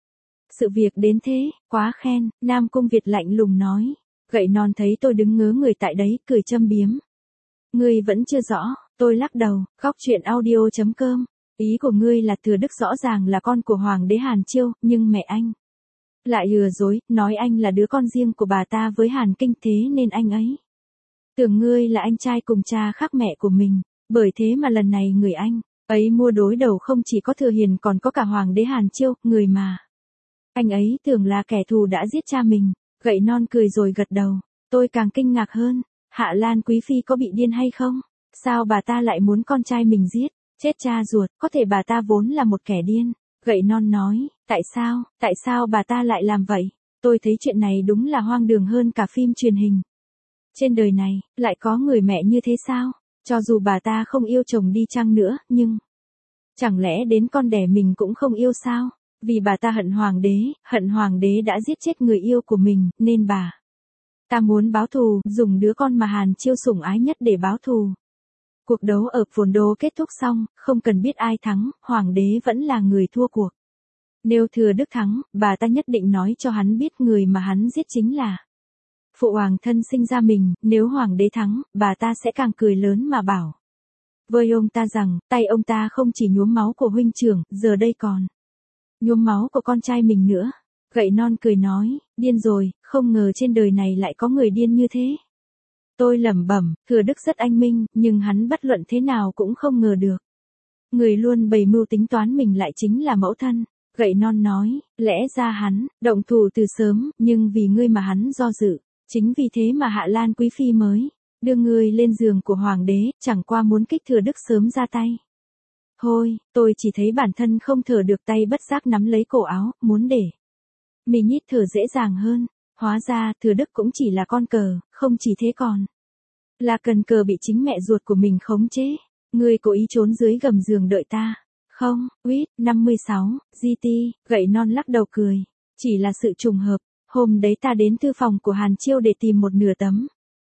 Sự việc đến thế, quá khen, Nam Cung Việt lạnh lùng nói. Gậy non thấy tôi đứng ngớ người tại đấy, cười châm biếm. Ngươi vẫn chưa rõ, tôi lắc đầu, góc chuyện audio.com. Ý của ngươi là Thừa Đức rõ ràng là con của Hoàng đế Hàn Chiêu, nhưng mẹ anh lại lừa dối, nói anh là đứa con riêng của bà ta với Hàn Kinh, thế nên anh ấy tưởng ngươi là anh trai cùng cha khác mẹ của mình, bởi thế mà lần này người anh ấy mua đối đầu không chỉ có Thừa Hiền còn có cả Hoàng đế Hàn Chiêu, người mà anh ấy tưởng là kẻ thù đã giết cha mình. Gậy non cười rồi gật đầu, tôi càng kinh ngạc hơn, Hạ Lan Quý Phi có bị điên hay không? Sao bà ta lại muốn con trai mình giết? Chết cha ruột, có thể bà ta vốn là một kẻ điên. Gậy non nói, tại sao, tại sao bà ta lại làm vậy? Tôi thấy chuyện này đúng là hoang đường hơn cả phim truyền hình. Trên đời này, lại có người mẹ như thế sao? Cho dù bà ta không yêu chồng đi chăng nữa, nhưng chẳng lẽ đến con đẻ mình cũng không yêu sao? Vì bà ta hận hoàng đế, hận hoàng đế đã giết chết người yêu của mình, nên bà ta muốn báo thù, dùng đứa con mà Hàn Chiêu sủng ái nhất để báo thù. Cuộc đấu ở Phồn Đô kết thúc xong, không cần biết ai thắng, hoàng đế vẫn là người thua cuộc. Nếu Thừa Đức thắng, bà ta nhất định nói cho hắn biết người mà hắn giết chính là phụ hoàng thân sinh ra mình, nếu hoàng đế thắng, bà ta sẽ càng cười lớn mà bảo với ông ta rằng, tay ông ta không chỉ nhuốm máu của huynh trưởng, giờ đây còn nhuốm máu của con trai mình nữa. Gậy non cười nói, điên rồi, không ngờ trên đời này lại có người điên như thế. Tôi lẩm bẩm, Thừa Đức rất anh minh, nhưng hắn bất luận thế nào cũng không ngờ được. Người luôn bày mưu tính toán mình lại chính là mẫu thân. Gậy non nói, lẽ ra hắn, động thủ từ sớm, nhưng vì ngươi mà hắn do dự. Chính vì thế mà Hạ Lan Quý Phi mới đưa ngươi lên giường của hoàng đế, chẳng qua muốn kích Thừa Đức sớm ra tay. Thôi, tôi chỉ thấy bản thân không thở được, tay bất giác nắm lấy cổ áo, muốn để mình hít thở dễ dàng hơn. Hóa ra, Thừa Đức cũng chỉ là con cờ, không chỉ thế còn là cần cờ bị chính mẹ ruột của mình khống chế. Ngươi cố ý trốn dưới gầm giường đợi ta. Không, Uýt, năm mươi sáu, giê tê, Gậy non lắc đầu cười. Chỉ là sự trùng hợp, hôm đấy ta đến thư phòng của Hàn Chiêu để tìm một nửa tấm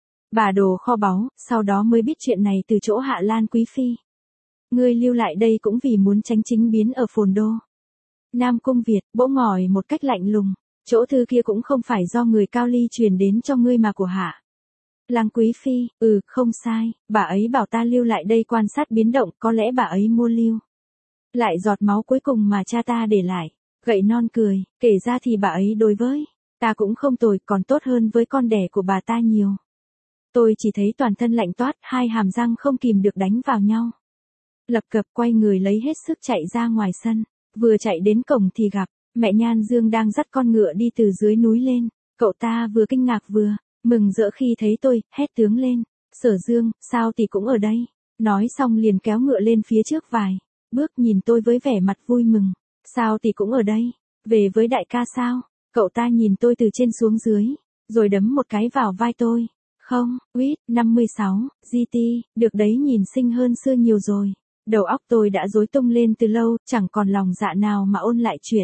bà đồ kho báu, sau đó mới biết chuyện này từ chỗ Hạ Lan Quý Phi. Ngươi lưu lại đây cũng vì muốn tránh chính biến ở Phồn Đô. Nam Cung Việt, bỗng ngòi một cách lạnh lùng. Chỗ thư kia cũng không phải do người Cao Ly truyền đến cho ngươi mà của Hạ Lan Quý Phi. Ừ, không sai, bà ấy bảo ta lưu lại đây quan sát biến động, có lẽ bà ấy mua lưu lại giọt máu cuối cùng mà cha ta để lại. Gậy non cười, kể ra thì bà ấy đối với ta cũng không tồi, còn tốt hơn với con đẻ của bà ta nhiều. Tôi chỉ thấy toàn thân lạnh toát, hai hàm răng không kìm được đánh vào nhau. Lập cập quay người lấy hết sức chạy ra ngoài sân. Vừa chạy đến cổng thì gặp mẹ Nhan Dương đang dắt con ngựa đi từ dưới núi lên. Cậu ta vừa kinh ngạc vừa mừng rỡ khi thấy tôi, hét tướng lên. Sở Dương, sao tỷ cũng ở đây? Nói xong liền kéo ngựa lên phía trước vài bước, nhìn tôi với vẻ mặt vui mừng. Sao tỷ cũng ở đây? Về với đại ca sao? Cậu ta nhìn tôi từ trên xuống dưới, rồi đấm một cái vào vai tôi. Không, Uýt, năm mươi sáu, giê tê, được đấy, nhìn xinh hơn xưa nhiều rồi. Đầu óc tôi đã rối tung lên từ lâu, chẳng còn lòng dạ nào mà ôn lại chuyện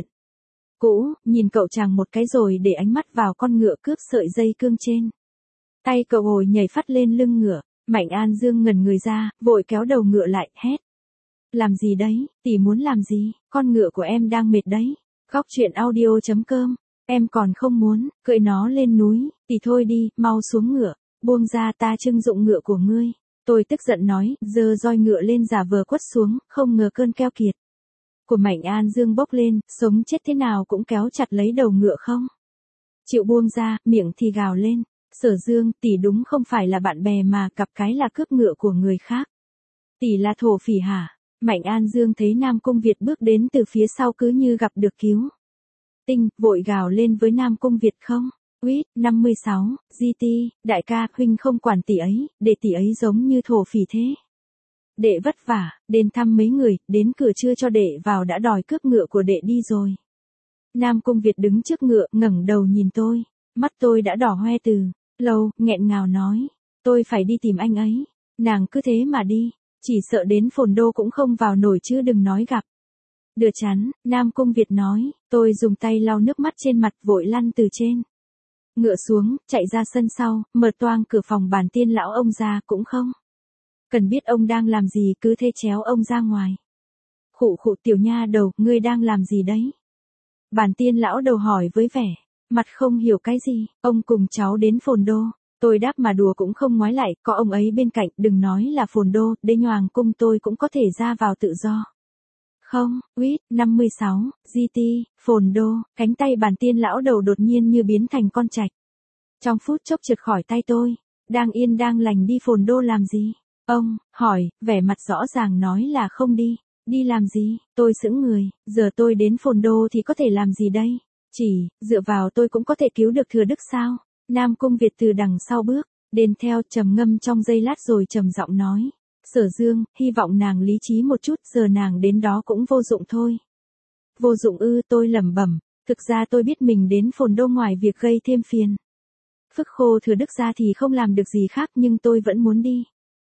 cũ. Nhìn cậu chàng một cái rồi để ánh mắt vào con ngựa cướp sợi dây cương trên tay cậu, hồi nhảy phát lên lưng ngựa. Mạnh An Dương ngẩn người ra, vội kéo đầu ngựa lại, hét. Làm gì đấy, tỷ muốn làm gì? Con ngựa của em đang mệt đấy. Góc chuyện audio.com. Em còn không muốn cưỡi nó lên núi, tỷ thôi đi, mau xuống ngựa, buông ra, ta trưng dụng ngựa của ngươi. Tôi tức giận nói, giơ roi ngựa lên giả vờ quất xuống, không ngờ cơn keo kiệt của Mạnh An Dương bốc lên, sống chết thế nào cũng kéo chặt lấy đầu ngựa không chịu buông ra, miệng thì gào lên. Sở Dương, tỷ đúng không phải là bạn bè mà, cặp cái là cướp ngựa của người khác. Tỷ là thổ phỉ hả? Mạnh An Dương thấy Nam Cung Việt bước đến từ phía sau cứ như gặp được cứu tinh, vội gào lên với Nam Cung Việt. Không, Uýt, năm mươi sáu, giê tê, đại ca, huynh không quản tỷ ấy, để tỷ ấy giống như thổ phỉ thế. Đệ vất vả, đến thăm mấy người, đến cửa chưa cho đệ vào đã đòi cướp ngựa của đệ đi rồi. Nam Cung Việt đứng trước ngựa, ngẩng đầu nhìn tôi, mắt tôi đã đỏ hoe từ lâu, nghẹn ngào nói, tôi phải đi tìm anh ấy. Nàng cứ thế mà đi, chỉ sợ đến Phồn Đô cũng không vào nổi chứ đừng nói gặp đựa chắn. Nam Cung Việt nói, tôi dùng tay lau nước mắt trên mặt, vội lăn từ trên ngựa xuống, chạy ra sân sau, mở toang cửa phòng bàn tiên lão ông ra, cũng không cần biết ông đang làm gì, cứ thế chéo ông ra ngoài. Khụ khụ, tiểu nha đầu, ngươi đang làm gì đấy? Bản tiên lão đầu hỏi với vẻ mặt không hiểu cái gì, ông cùng cháu đến Phồn Đô. Tôi đáp mà đùa cũng không ngoái lại, có ông ấy bên cạnh, đừng nói là Phồn Đô, đến Nhoàng Cung tôi cũng có thể ra vào tự do. Không, Quýt, năm mươi sáu, giê tê, Phồn Đô, cánh tay bản tiên lão đầu đột nhiên như biến thành con trạch. Trong phút chốc trượt khỏi tay tôi, đang yên đang lành đi Phồn Đô làm gì? Ông, hỏi, vẻ mặt rõ ràng nói là không đi. Đi làm gì? Tôi sững người, giờ tôi đến Phồn Đô thì có thể làm gì đây? Chỉ, dựa vào tôi cũng có thể cứu được Thừa Đức sao? Nam Cung Việt từ đằng sau bước, đến theo trầm ngâm trong giây lát rồi trầm giọng nói. Sở Dương, hy vọng nàng lý trí một chút, giờ nàng đến đó cũng vô dụng thôi. Vô dụng ư, tôi lẩm bẩm, thực ra tôi biết mình đến Phồn Đô ngoài việc gây thêm phiền phức khô Thừa Đức ra thì không làm được gì khác, nhưng tôi vẫn muốn đi.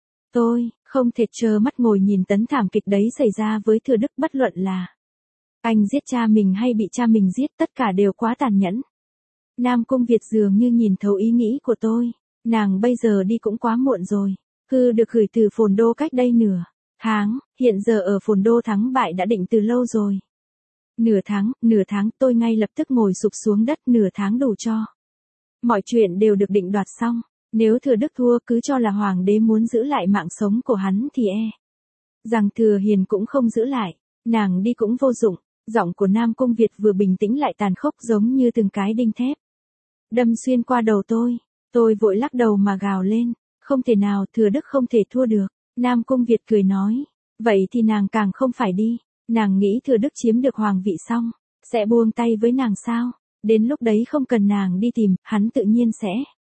Tôi, không thể trơ mắt ngồi nhìn tấn thảm kịch đấy xảy ra với Thừa Đức, bất luận là anh giết cha mình hay bị cha mình giết, tất cả đều quá tàn nhẫn. Nam Cung Việt dường như nhìn thấu ý nghĩ của tôi, nàng bây giờ đi cũng quá muộn rồi. Thư được gửi từ Phồn Đô cách đây nửa tháng, hiện giờ ở Phồn Đô thắng bại đã định từ lâu rồi. Nửa tháng, nửa tháng, tôi ngay lập tức ngồi sụp xuống đất, nửa tháng đủ cho. Mọi chuyện đều được định đoạt xong, nếu Thừa Đức thua cứ cho là hoàng đế muốn giữ lại mạng sống của hắn thì e rằng Thừa Hiền cũng không giữ lại, nàng đi cũng vô dụng. Giọng của Nam Cung Việt vừa bình tĩnh lại tàn khốc giống như từng cái đinh thép đâm xuyên qua đầu tôi. Tôi vội lắc đầu mà gào lên, không thể nào, Thừa Đức không thể thua được. Nam Cung Việt cười nói, vậy thì nàng càng không phải đi. Nàng nghĩ Thừa Đức chiếm được hoàng vị xong sẽ buông tay với nàng sao? Đến lúc đấy không cần nàng đi tìm, hắn tự nhiên sẽ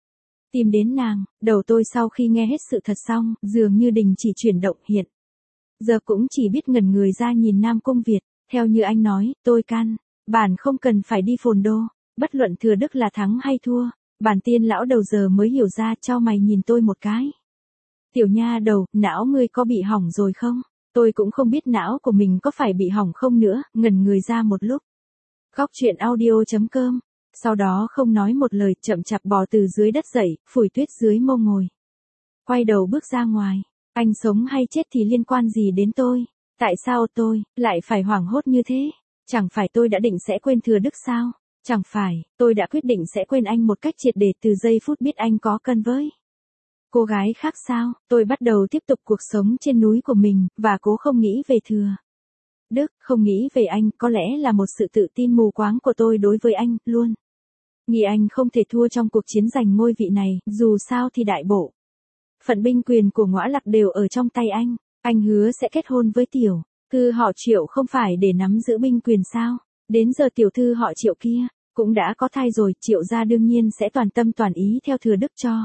tìm đến nàng. Đầu tôi sau khi nghe hết sự thật xong, dường như đình chỉ chuyển động, hiện giờ cũng chỉ biết ngẩn người ra nhìn Nam Cung Việt. Theo như anh nói, tôi can bản không cần phải đi Phồn Đô, bất luận Thừa Đức là thắng hay thua. Bản tiên lão đầu giờ mới hiểu ra, chau mày nhìn tôi một cái. Tiểu nha đầu, não ngươi có bị hỏng rồi không? Tôi cũng không biết não của mình có phải bị hỏng không nữa, ngẩn người ra một lúc. Góc truyện audio chấm com. Sau đó không nói một lời, chậm chạp bò từ dưới đất dậy, phủi tuyết dưới mông ngồi. Quay đầu bước ra ngoài. Anh sống hay chết thì liên quan gì đến tôi? Tại sao tôi lại phải hoảng hốt như thế? Chẳng phải tôi đã định sẽ quên Thừa Đức sao? Chẳng phải tôi đã quyết định sẽ quên anh một cách triệt để từ giây phút biết anh có cân với cô gái khác sao? Tôi bắt đầu tiếp tục cuộc sống trên núi của mình, và cố không nghĩ về Thừa Đức, không nghĩ về anh, có lẽ là một sự tự tin mù quáng của tôi đối với anh, luôn nghĩ anh không thể thua trong cuộc chiến giành ngôi vị này, dù sao thì đại bộ phận binh quyền của Ngõa Lạc đều ở trong tay anh. Anh hứa sẽ kết hôn với tiểu thư họ Triệu không phải để nắm giữ binh quyền sao? Đến giờ tiểu thư họ Triệu kia cũng đã có thai rồi, Triệu gia đương nhiên sẽ toàn tâm toàn ý theo Thừa Đức cho.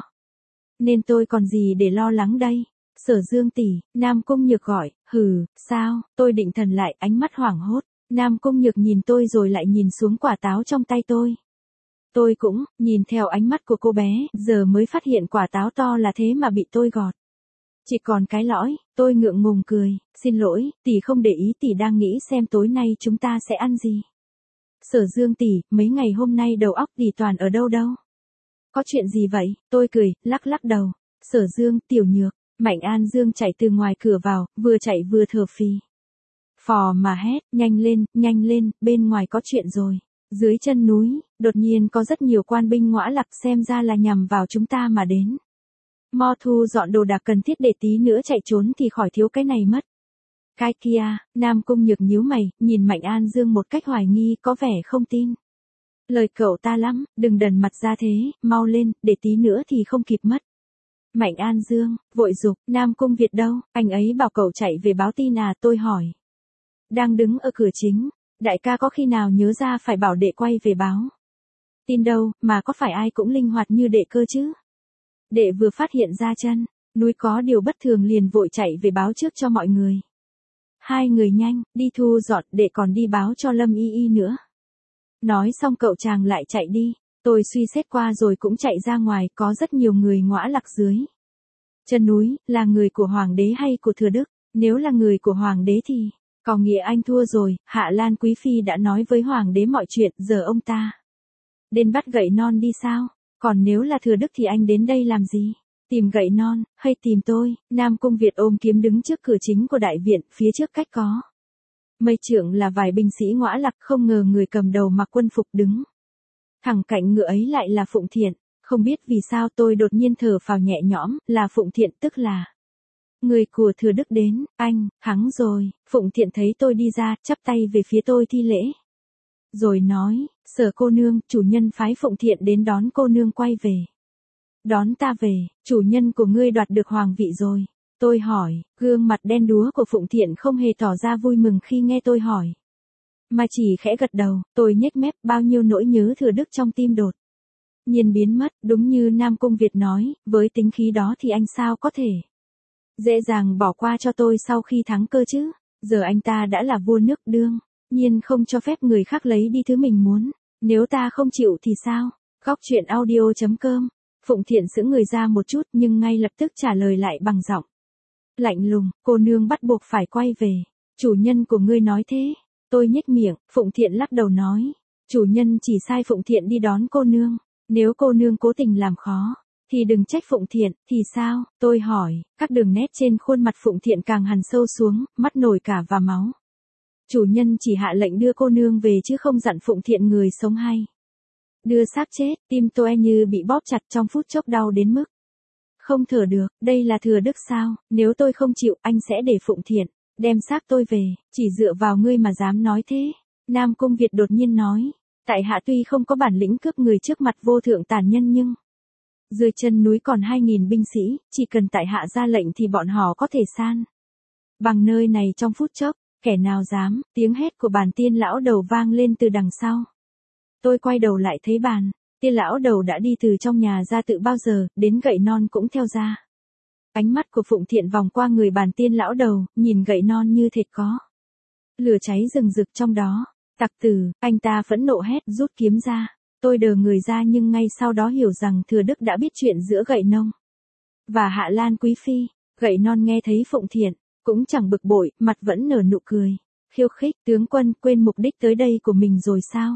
Nên tôi còn gì để lo lắng đây? Sở Dương tỷ, Nam Cung Nhược gọi. Hừ, sao? Tôi định thần lại, ánh mắt hoảng hốt. Nam Cung Nhược nhìn tôi rồi lại nhìn xuống quả táo trong tay tôi. Tôi cũng nhìn theo ánh mắt của cô bé, giờ mới phát hiện quả táo to là thế mà bị tôi gọt. Chỉ còn cái lõi. Tôi ngượng ngùng cười, xin lỗi, tỷ không để ý, tỷ đang nghĩ xem tối nay chúng ta sẽ ăn gì. Sở Dương tỷ, mấy ngày hôm nay đầu óc tỷ toàn ở đâu đâu? Có chuyện gì vậy? Tôi cười, lắc lắc đầu. Sở Dương, Tiểu Nhược, Mạnh An Dương chạy từ ngoài cửa vào, vừa chạy vừa thở phì phò mà hét, nhanh lên, nhanh lên, bên ngoài có chuyện rồi. Dưới chân núi, đột nhiên có rất nhiều quan binh Ngõa Lạc, xem ra là nhằm vào chúng ta mà đến. Mo thu dọn đồ đạc cần thiết để tí nữa chạy trốn thì khỏi thiếu cái này mất. Cái kia, Nam Cung Nhược nhíu mày, nhìn Mạnh An Dương một cách hoài nghi, có vẻ không tin. Lời cậu ta lắm, đừng đần mặt ra thế, mau lên, để tí nữa thì không kịp mất. Mạnh An Dương, vội dục, Nam Cung Việt đâu, anh ấy bảo cậu chạy về báo tin à, tôi hỏi. Đang đứng ở cửa chính, đại ca có khi nào nhớ ra phải bảo đệ quay về báo tin đâu, mà có phải ai cũng linh hoạt như đệ cơ chứ? Đệ vừa phát hiện ra chân núi có điều bất thường liền vội chạy về báo trước cho mọi người. Hai người nhanh, đi thu dọn, đệ còn đi báo cho Lâm Y Y nữa. Nói xong cậu chàng lại chạy đi. Tôi suy xét qua rồi cũng chạy ra ngoài, có rất nhiều người Ngõa Lạc dưới chân núi, là người của Hoàng đế hay của Thừa Đức? Nếu là người của Hoàng đế thì có nghĩa anh thua rồi, Hạ Lan Quý Phi đã nói với Hoàng đế mọi chuyện, giờ ông ta đến bắt gậy non đi sao? Còn nếu là Thừa Đức thì anh đến đây làm gì? Tìm gậy non, hay tìm tôi? Nam Cung Việt ôm kiếm đứng trước cửa chính của đại viện, phía trước cách có Mây trượng là vài binh sĩ ngõa lặc, không ngờ người cầm đầu mặc quân phục đứng thẳng cạnh ngựa ấy lại là Phụng Thiện. Không biết vì sao tôi đột nhiên thở phào nhẹ nhõm, là Phụng Thiện tức là người của Thừa Đức đến. Anh, thắng rồi. Phụng Thiện thấy tôi đi ra, chắp tay về phía tôi thi lễ. Rồi nói, Sở cô nương, chủ nhân phái Phụng Thiện đến đón cô nương quay về. Đón ta về, chủ nhân của ngươi đoạt được hoàng vị rồi. Tôi hỏi, gương mặt đen đúa của Phụng Thiện không hề tỏ ra vui mừng khi nghe tôi hỏi. Mà chỉ khẽ gật đầu, tôi nhếch mép, bao nhiêu nỗi nhớ Thừa Đức trong tim đột nhiên biến mất, đúng như Nam Cung Việt nói, với tính khí đó thì anh sao có thể dễ dàng bỏ qua cho tôi sau khi thắng cơ chứ. Giờ anh ta đã là vua nước, đương nhiên không cho phép người khác lấy đi thứ mình muốn. Nếu ta không chịu thì sao? Góc truyện audio chấm com. Phụng Thiện sững người ra một chút nhưng ngay lập tức trả lời lại bằng giọng lạnh lùng, cô nương bắt buộc phải quay về. Chủ nhân của ngươi nói thế. Tôi nhếch miệng, Phụng Thiện lắc đầu nói. Chủ nhân chỉ sai Phụng Thiện đi đón cô nương. Nếu cô nương cố tình làm khó, thì đừng trách Phụng Thiện. Thì sao? Tôi hỏi. Các đường nét trên khuôn mặt Phụng Thiện càng hằn sâu xuống, mắt nổi cả và máu. Chủ nhân chỉ hạ lệnh đưa cô nương về chứ không dặn Phụng Thiện người sống hay đưa xác chết. Tim tôi như bị bóp chặt, trong phút chốc đau đến mức không thở được. Đây là Thừa Đức sao? Nếu tôi không chịu, anh sẽ để Phụng Thiện đem xác tôi về. Chỉ dựa vào ngươi mà dám nói thế. Nam Cung Việt đột nhiên nói. Tại hạ tuy không có bản lĩnh cướp người trước mặt vô thượng tàn nhân nhưng dưới chân núi còn hai nghìn binh sĩ, chỉ cần tại hạ ra lệnh thì bọn họ có thể san bằng nơi này trong phút chốc. Kẻ nào dám? Tiếng hét của Bàn Tiên lão đầu vang lên từ đằng sau. Tôi quay đầu lại thấy Bàn Tiên lão đầu đã đi từ trong nhà ra tự bao giờ, đến gậy non cũng theo ra. Ánh mắt của Phụng Thiện vòng qua người Bàn Tiên lão đầu, nhìn gậy non như thịt có lửa cháy rừng rực trong đó. Tặc tử, anh ta phẫn nộ hét, rút kiếm ra. Tôi đờ người ra nhưng ngay sau đó hiểu rằng Thừa Đức đã biết chuyện giữa gậy nông và Hạ Lan Quý Phi. Gậy non nghe thấy Phụng Thiện cũng chẳng bực bội, mặt vẫn nở nụ cười khiêu khích. Tướng quân quên mục đích tới đây của mình rồi sao?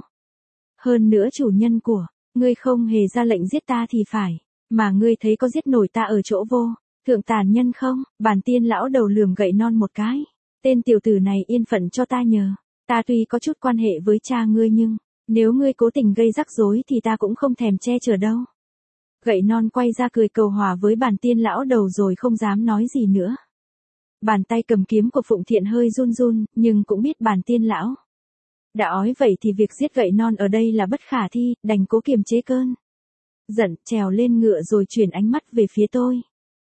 Hơn nữa chủ nhân của ngươi không hề ra lệnh giết ta thì phải, mà ngươi thấy có giết nổi ta ở chỗ vô thượng tàn nhân không? Bàn Tiên lão đầu lườm gậy non một cái. Tên tiểu tử này yên phận cho ta nhờ. Ta tuy có chút quan hệ với cha ngươi nhưng nếu ngươi cố tình gây rắc rối thì ta cũng không thèm che chở đâu. Gậy non quay ra cười cầu hòa với Bàn Tiên lão đầu rồi không dám nói gì nữa. Bàn tay cầm kiếm của Phụng Thiện hơi run run, nhưng cũng biết Bàn Tiên lão đã ói vậy thì việc giết gậy non ở đây là bất khả thi, đành cố kiềm chế cơn giận, trèo lên ngựa rồi chuyển ánh mắt về phía tôi.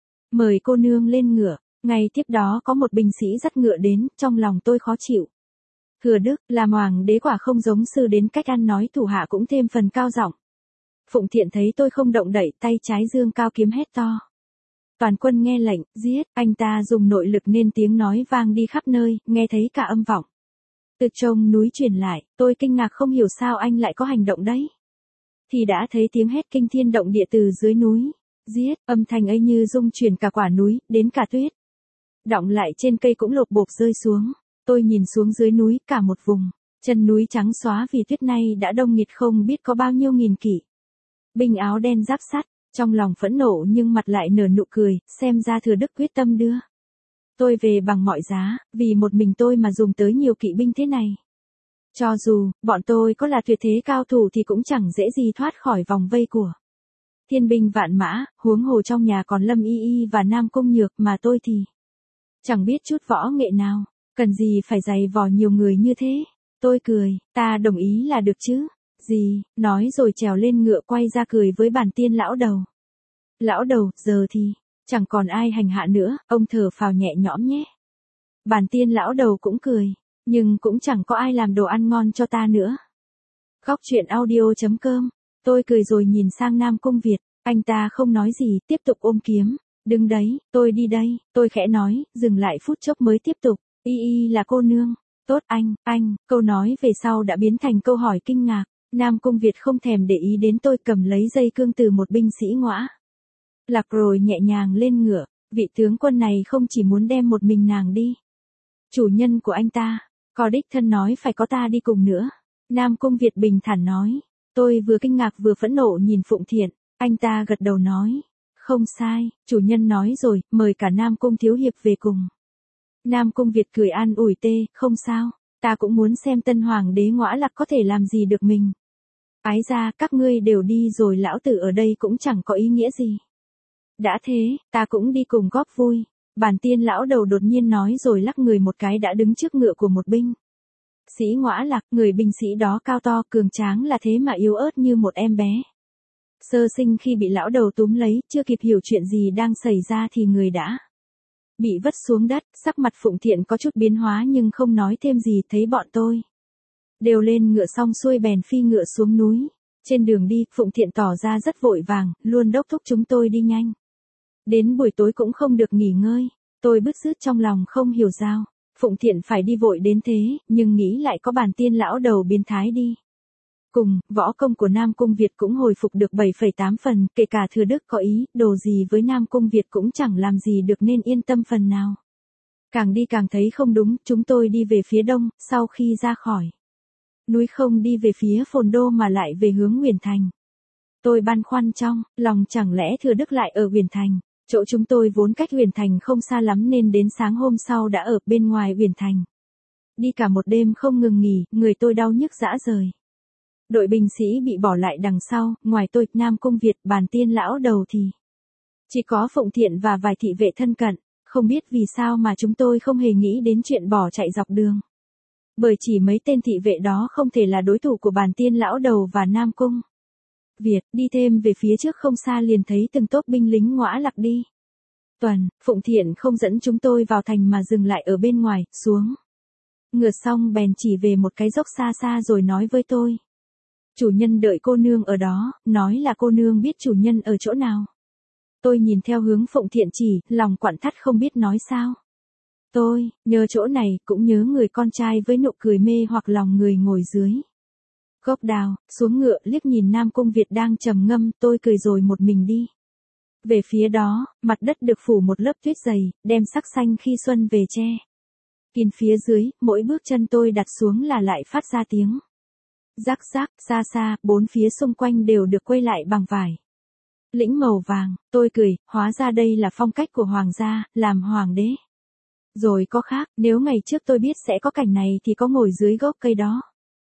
Mời cô nương lên ngựa. Ngay tiếp đó có một binh sĩ dắt ngựa đến, trong lòng tôi khó chịu. Thừa Đức, làm hoàng đế quả không giống sư đến cách ăn nói, thủ hạ cũng thêm phần cao giọng. Phụng Thiện thấy tôi không động đậy, tay trái giương cao kiếm hét to. Toàn quân nghe lệnh, giết. Anh ta dùng nội lực nên tiếng nói vang đi khắp nơi, nghe thấy cả âm vọng từ trông núi truyền lại. Tôi kinh ngạc không hiểu sao anh lại có hành động đấy. Thì đã thấy tiếng hét kinh thiên động địa từ dưới núi. Giết, âm thanh ấy như rung chuyển cả quả núi, đến cả tuyết đọng lại trên cây cũng lộp bộp rơi xuống. Tôi nhìn xuống dưới núi, cả một vùng chân núi trắng xóa vì tuyết nay đã đông nghịt không biết có bao nhiêu nghìn kỵ binh áo đen giáp sắt. Trong lòng phẫn nộ nhưng mặt lại nở nụ cười, xem ra Thừa Đức quyết tâm đưa tôi về bằng mọi giá, vì một mình tôi mà dùng tới nhiều kỵ binh thế này. Cho dù bọn tôi có là tuyệt thế cao thủ thì cũng chẳng dễ gì thoát khỏi vòng vây của thiên binh vạn mã, huống hồ trong nhà còn Lâm Y Y và Nam Cung Nhược, mà tôi thì chẳng biết chút võ nghệ nào, cần gì phải giày vò nhiều người như thế. Tôi cười, ta đồng ý là được chứ. Gì, nói rồi trèo lên ngựa quay ra cười với Bàn Tiên lão đầu. Lão đầu, giờ thì chẳng còn ai hành hạ nữa, ông thở phào nhẹ nhõm nhé. Bàn Tiên lão đầu cũng cười, nhưng cũng chẳng có ai làm đồ ăn ngon cho ta nữa. Góc truyện audio chấm com. Tôi cười rồi nhìn sang Nam Cung Việt, anh ta không nói gì, tiếp tục ôm kiếm. Đứng đấy, tôi đi đây. Tôi khẽ nói, dừng lại phút chốc mới tiếp tục. Y Y là cô nương. Tốt anh, anh. Câu nói về sau đã biến thành câu hỏi kinh ngạc. Nam Cung Việt không thèm để ý đến tôi, cầm lấy dây cương từ một binh sĩ ngõa lạc rồi nhẹ nhàng lên ngựa. Vị tướng quân này không chỉ muốn đem một mình nàng đi. Chủ nhân của anh ta có đích thân nói phải có ta đi cùng nữa. Nam Cung Việt bình thản nói. Tôi vừa kinh ngạc vừa phẫn nộ nhìn Phụng Thiện. Anh ta gật đầu nói. Không sai, chủ nhân nói rồi, mời cả Nam Cung thiếu hiệp về cùng. Nam Cung Việt cười an ủi tê, không sao. Ta cũng muốn xem tân hoàng đế Ngõa Lặc có thể làm gì được mình. Ái ra, các ngươi đều đi rồi lão tử ở đây cũng chẳng có ý nghĩa gì. Đã thế, ta cũng đi cùng góp vui. Bản tiên lão đầu đột nhiên nói rồi lắc người một cái đã đứng trước ngựa của một binh sĩ Ngõa Lặc, người binh sĩ đó cao to, cường tráng là thế mà yếu ớt như một em bé. Sơ sinh khi bị lão đầu túm lấy, chưa kịp hiểu chuyện gì đang xảy ra thì người đã bị vất xuống đất. Sắc mặt Phụng Thiện có chút biến hóa nhưng không nói thêm gì. Thấy bọn tôi đều lên ngựa xong xuôi bèn phi ngựa xuống núi. Trên đường đi, Phụng Thiện tỏ ra rất vội vàng, luôn đốc thúc chúng tôi đi nhanh. Đến buổi tối cũng không được nghỉ ngơi. Tôi bứt rứt trong lòng không hiểu sao Phụng Thiện phải đi vội đến thế, nhưng nghĩ lại có bản tiên lão đầu biến thái đi cùng, võ công của Nam Cung Việt cũng hồi phục được bảy phẩy tám phần, kể cả Thừa Đức có ý đồ gì với Nam Cung Việt cũng chẳng làm gì được nên yên tâm phần nào. Càng đi càng thấy không đúng, chúng tôi đi về phía đông, sau khi ra khỏi núi không đi về phía Phồn Đô mà lại về hướng Huyền Thành. Tôi băn khoăn trong lòng, chẳng lẽ Thừa Đức lại ở Huyền Thành? Chỗ chúng tôi vốn cách Huyền Thành không xa lắm nên đến sáng hôm sau đã ở bên ngoài Huyền Thành. Đi cả một đêm không ngừng nghỉ, người tôi đau nhức rã rời. Đội binh sĩ bị bỏ lại đằng sau, ngoài tôi, Nam Cung Việt, bản tiên lão đầu thì chỉ có Phụng Thiện và vài thị vệ thân cận. Không biết vì sao mà chúng tôi không hề nghĩ đến chuyện bỏ chạy dọc đường. Bởi chỉ mấy tên thị vệ đó không thể là đối thủ của bản tiên lão đầu và Nam Cung Việt. Đi thêm về phía trước không xa liền thấy từng tốp binh lính Ngõa Lặc đi tuần. Phụng Thiện không dẫn chúng tôi vào thành mà dừng lại ở bên ngoài, xuống ngựa xong bèn chỉ về một cái dốc xa xa rồi nói với tôi. Chủ nhân đợi cô nương ở đó, nói là cô nương biết chủ nhân ở chỗ nào. Tôi nhìn theo hướng Phụng Thiện chỉ, lòng quặn thắt không biết nói sao. Tôi, nhớ chỗ này, cũng nhớ người con trai với nụ cười mê hoặc lòng người ngồi dưới gốc đào, xuống ngựa liếc nhìn Nam Cung Việt đang trầm ngâm, tôi cười rồi một mình đi về phía đó. Mặt đất được phủ một lớp tuyết dày, đem sắc xanh khi xuân về che kín phía dưới, mỗi bước chân tôi đặt xuống là lại phát ra tiếng rắc rắc. Xa xa, bốn phía xung quanh đều được quây lại bằng vải lĩnh màu vàng. Tôi cười, hóa ra đây là phong cách của hoàng gia, làm hoàng đế rồi có khác. Nếu ngày trước tôi biết sẽ có cảnh này thì có ngồi dưới gốc cây đó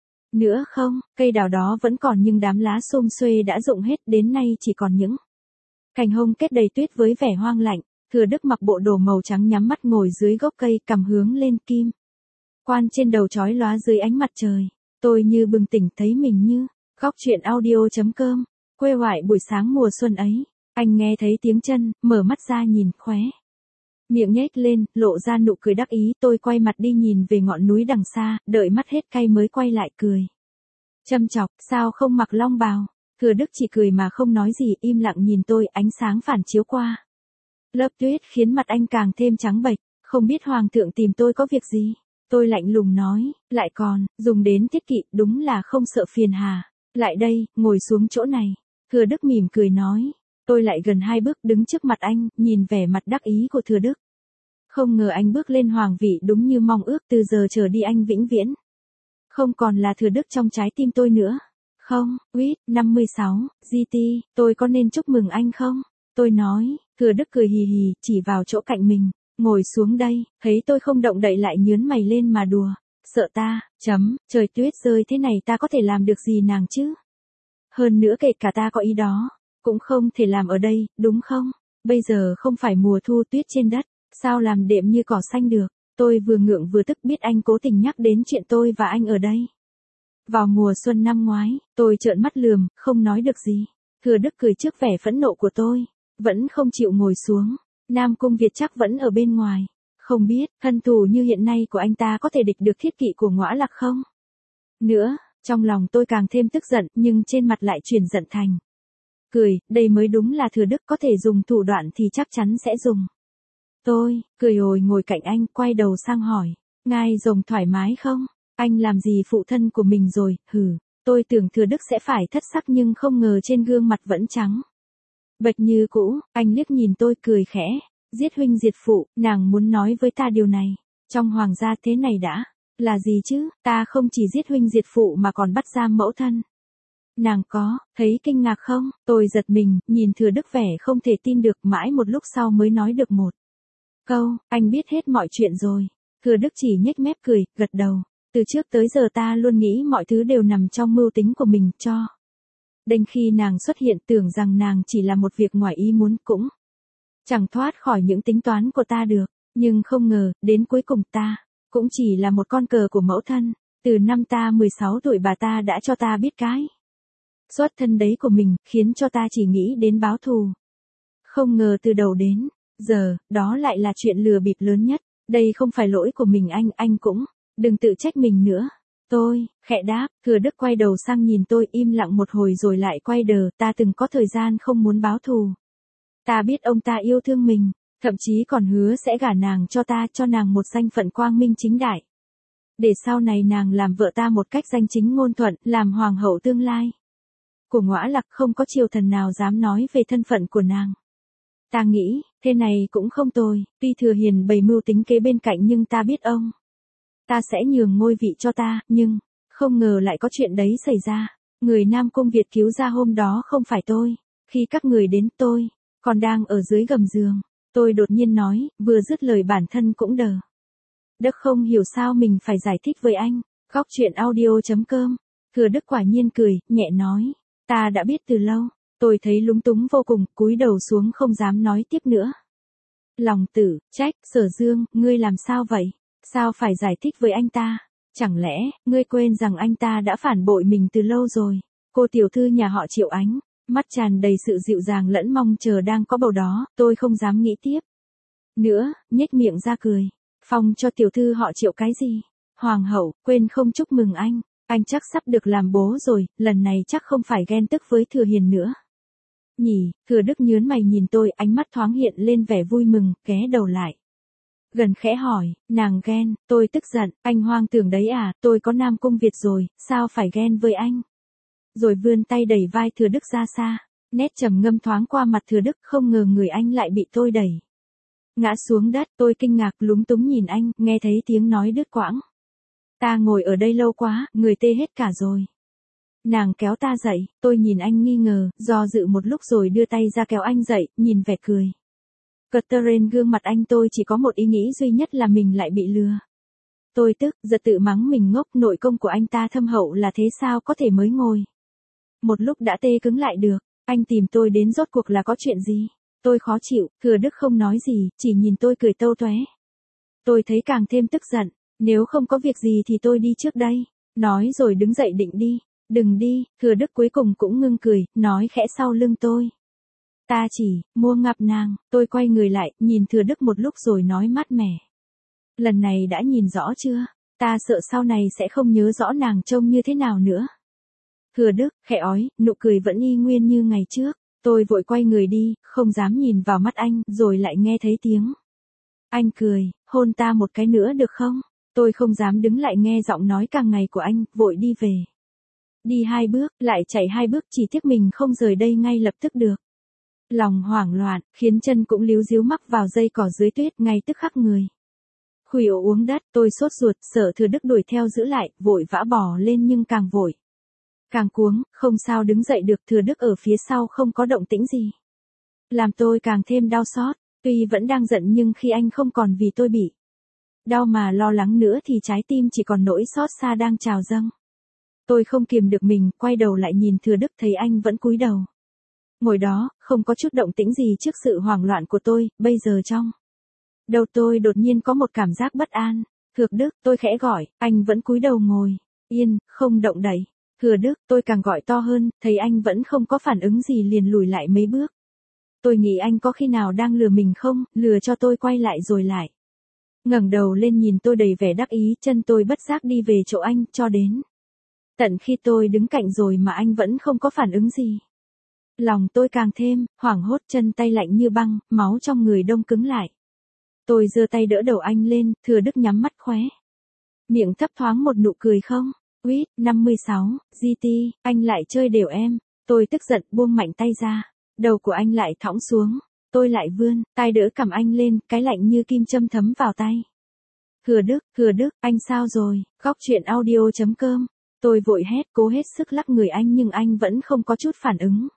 nữa không? Cây đào đó vẫn còn nhưng đám lá xum xuê đã rụng hết, đến nay chỉ còn những cành hông kết đầy tuyết với vẻ hoang lạnh. Thừa Đức mặc bộ đồ màu trắng nhắm mắt ngồi dưới gốc cây, cằm hướng lên kim quan trên đầu chói lóa dưới ánh mặt trời. Tôi như bừng tỉnh thấy mình như góc truyện audio chấm com quê ngoại buổi sáng mùa xuân ấy. Anh nghe thấy tiếng chân, mở mắt ra nhìn, khóe miệng nhếch lên, lộ ra nụ cười đắc ý. Tôi quay mặt đi nhìn về ngọn núi đằng xa, đợi mắt hết cay mới quay lại cười châm chọc. Sao không mặc long bào? Thừa Đức chỉ cười mà không nói gì, im lặng nhìn tôi. Ánh sáng phản chiếu qua lớp tuyết khiến mặt anh càng thêm trắng bệch. Không biết hoàng thượng tìm tôi có việc gì? Tôi lạnh lùng nói, lại còn dùng đến thiết kỵ, đúng là không sợ phiền hà. Lại đây, ngồi xuống chỗ này. Thừa Đức mỉm cười nói. Tôi lại gần hai bước đứng trước mặt anh, nhìn vẻ mặt đắc ý của Thừa Đức. Không ngờ anh bước lên hoàng vị đúng như mong ước, từ giờ trở đi anh vĩnh viễn không còn là Thừa Đức trong trái tim tôi nữa. Không, Quýt, năm mươi sáu, giê tê, tôi có nên chúc mừng anh không? Tôi nói. Thừa Đức cười hì hì, chỉ vào chỗ cạnh mình. Ngồi xuống đây. Thấy tôi không động đậy lại nhướng mày lên mà đùa. Sợ ta, chấm, trời tuyết rơi thế này ta có thể làm được gì nàng chứ? Hơn nữa kể cả ta có ý đó, cũng không thể làm ở đây, đúng không? Bây giờ không phải mùa thu, tuyết trên đất, sao làm đệm như cỏ xanh được? Tôi vừa ngượng vừa tức, biết anh cố tình nhắc đến chuyện tôi và anh ở đây. Vào mùa xuân năm ngoái, tôi trợn mắt lườm, không nói được gì. Thừa Đức cười trước vẻ phẫn nộ của tôi, vẫn không chịu ngồi xuống. Nam Cung Việt chắc vẫn ở bên ngoài. Không biết, thân thủ như hiện nay của anh ta có thể địch được thiết kỵ của Ngõa Lặc không? Nữa, trong lòng tôi càng thêm tức giận, nhưng trên mặt lại chuyển giận thành cười. Đây mới đúng là Thừa Đức, có thể dùng thủ đoạn thì chắc chắn sẽ dùng. Tôi, cười rồi ngồi cạnh anh, quay đầu sang hỏi. Ngai rồng thoải mái không? Anh làm gì phụ thân của mình rồi, hừ. Tôi tưởng Thừa Đức sẽ phải thất sắc nhưng không ngờ trên gương mặt vẫn trắng bệch như cũ. Anh liếc nhìn tôi cười khẽ. Giết huynh diệt phụ, nàng muốn nói với ta điều này. Trong hoàng gia thế này đã là gì chứ? Ta không chỉ giết huynh diệt phụ mà còn bắt giam mẫu thân. Nàng có thấy kinh ngạc không? Tôi giật mình, nhìn Thừa Đức vẻ không thể tin được, mãi một lúc sau mới nói được một câu. Anh biết hết mọi chuyện rồi. Thừa Đức chỉ nhếch mép cười, gật đầu. Từ trước tới giờ ta luôn nghĩ mọi thứ đều nằm trong mưu tính của mình cho. Đến khi nàng xuất hiện tưởng rằng nàng chỉ là một việc ngoài ý muốn cũng chẳng thoát khỏi những tính toán của ta được. Nhưng không ngờ, đến cuối cùng ta cũng chỉ là một con cờ của mẫu thân. Từ năm ta mười sáu tuổi bà ta đã cho ta biết cái xuất thân đấy của mình, khiến cho ta chỉ nghĩ đến báo thù. Không ngờ từ đầu đến giờ, đó lại là chuyện lừa bịp lớn nhất. Đây không phải lỗi của mình anh, anh cũng đừng tự trách mình nữa. Tôi, khẽ đáp, Thừa Đức quay đầu sang nhìn tôi im lặng một hồi rồi lại quay đờ, ta từng có thời gian không muốn báo thù. Ta biết ông ta yêu thương mình, thậm chí còn hứa sẽ gả nàng cho ta, cho nàng một danh phận quang minh chính đại. Để sau này nàng làm vợ ta một cách danh chính ngôn thuận, làm hoàng hậu tương lai. Của Ngõa Lạc không có triều thần nào dám nói về thân phận của nàng. Ta nghĩ, thế này cũng không tồi, tuy Thừa Hiền bày mưu tính kế bên cạnh nhưng ta biết ông ta sẽ nhường ngôi vị cho ta, nhưng không ngờ lại có chuyện đấy xảy ra. Người Nam Cung Việt cứu ra hôm đó không phải tôi. Khi các người đến tôi còn đang ở dưới gầm giường. Tôi đột nhiên nói, vừa dứt lời bản thân cũng đờ. Đức không hiểu sao mình phải giải thích với anh. Góc truyện audio chấm com. Thừa Đức quả nhiên cười, nhẹ nói, ta đã biết từ lâu. Tôi thấy lúng túng vô cùng, cúi đầu xuống không dám nói tiếp nữa. Lòng tử, trách, Sở Dương, ngươi làm sao vậy? Sao phải giải thích với anh ta? Chẳng lẽ, ngươi quên rằng anh ta đã phản bội mình từ lâu rồi? Cô tiểu thư nhà họ Triệu Ánh, mắt tràn đầy sự dịu dàng lẫn mong chờ đang có bầu đó, tôi không dám nghĩ tiếp nữa, nhếch miệng ra cười. Phong cho tiểu thư họ Triệu cái gì? Hoàng hậu, quên không chúc mừng anh, anh chắc sắp được làm bố rồi, lần này chắc không phải ghen tức với Thừa Hiền nữa. Nhỉ, Thừa Đức nhớn mày nhìn tôi, ánh mắt thoáng hiện lên vẻ vui mừng, ghé đầu lại. Gần khẽ hỏi, nàng ghen, tôi tức giận, anh hoang tưởng đấy à, tôi có Nam Cung Việt rồi, sao phải ghen với anh? Rồi vươn tay đẩy vai Thừa Đức ra xa, nét trầm ngâm thoáng qua mặt Thừa Đức, không ngờ người anh lại bị tôi đẩy ngã xuống đất. Tôi kinh ngạc lúng túng nhìn anh, nghe thấy tiếng nói đứt quãng. Ta ngồi ở đây lâu quá, người tê hết cả rồi. Nàng kéo ta dậy, tôi nhìn anh nghi ngờ, do dự một lúc rồi đưa tay ra kéo anh dậy, nhìn vẻ cười. Catherine, gương mặt anh tôi chỉ có một ý nghĩ duy nhất là mình lại bị lừa. Tôi tức, giật tự mắng mình ngốc, nội công của anh ta thâm hậu là thế sao có thể mới ngồi một lúc đã tê cứng lại được. Anh tìm tôi đến rốt cuộc là có chuyện gì? Tôi khó chịu, Thừa Đức không nói gì, chỉ nhìn tôi cười tâu toé. Tôi thấy càng thêm tức giận, nếu không có việc gì thì tôi đi trước đây. Nói rồi đứng dậy định đi. Đừng đi, Thừa Đức cuối cùng cũng ngưng cười, nói khẽ sau lưng tôi. Ta chỉ mua gặp nàng. Tôi quay người lại, nhìn Thừa Đức một lúc rồi nói mát mẻ. Lần này đã nhìn rõ chưa? Ta sợ sau này sẽ không nhớ rõ nàng trông như thế nào nữa. Thừa Đức, khẽ ói, nụ cười vẫn y nguyên như ngày trước. Tôi vội quay người đi, không dám nhìn vào mắt anh, rồi lại nghe thấy tiếng anh cười, hôn ta một cái nữa được không? Tôi không dám đứng lại nghe giọng nói càng ngày của anh, vội đi về. Đi hai bước, lại chạy hai bước, chỉ tiếc mình không rời đây ngay lập tức được. Lòng hoảng loạn, khiến chân cũng líu díu mắc vào dây cỏ dưới tuyết, ngay tức khắc người khuỵu uống đất. Tôi sốt ruột, sợ Thừa Đức đuổi theo giữ lại, vội vã bỏ lên nhưng càng vội càng cuống, không sao đứng dậy được. Thừa Đức ở phía sau không có động tĩnh gì, làm tôi càng thêm đau xót. Tuy vẫn đang giận nhưng khi anh không còn vì tôi bị đau mà lo lắng nữa thì trái tim chỉ còn nỗi xót xa đang trào dâng. Tôi không kiềm được mình, quay đầu lại nhìn Thừa Đức, thấy anh vẫn cúi đầu ngồi đó, không có chút động tĩnh gì trước sự hoảng loạn của tôi. Bây giờ trong đầu tôi đột nhiên có một cảm giác bất an. Thừa Đức, tôi khẽ gọi, anh vẫn cúi đầu ngồi yên, không động đậy. Thừa Đức, tôi càng gọi to hơn, thấy anh vẫn không có phản ứng gì liền lùi lại mấy bước. Tôi nghĩ anh có khi nào đang lừa mình không, lừa cho tôi quay lại rồi lại ngẩng đầu lên nhìn tôi đầy vẻ đắc ý. Chân tôi bất giác đi về chỗ anh, cho đến tận khi tôi đứng cạnh rồi mà anh vẫn không có phản ứng gì. Lòng tôi càng thêm hoảng hốt, chân tay lạnh như băng, máu trong người đông cứng lại. Tôi giơ tay đỡ đầu anh lên, Thừa Đức nhắm mắt khóe miệng thấp thoáng một nụ cười không. Quýt, năm mươi sáu, giê tê, anh lại chơi đều em. Tôi tức giận buông mạnh tay ra. Đầu của anh lại thõng xuống. Tôi lại vươn tay đỡ cằm anh lên, cái lạnh như kim châm thấm vào tay. Thừa Đức, Thừa Đức, anh sao rồi? Góc truyện audio chấm com. Tôi vội hét, cố hết sức lắc người anh nhưng anh vẫn không có chút phản ứng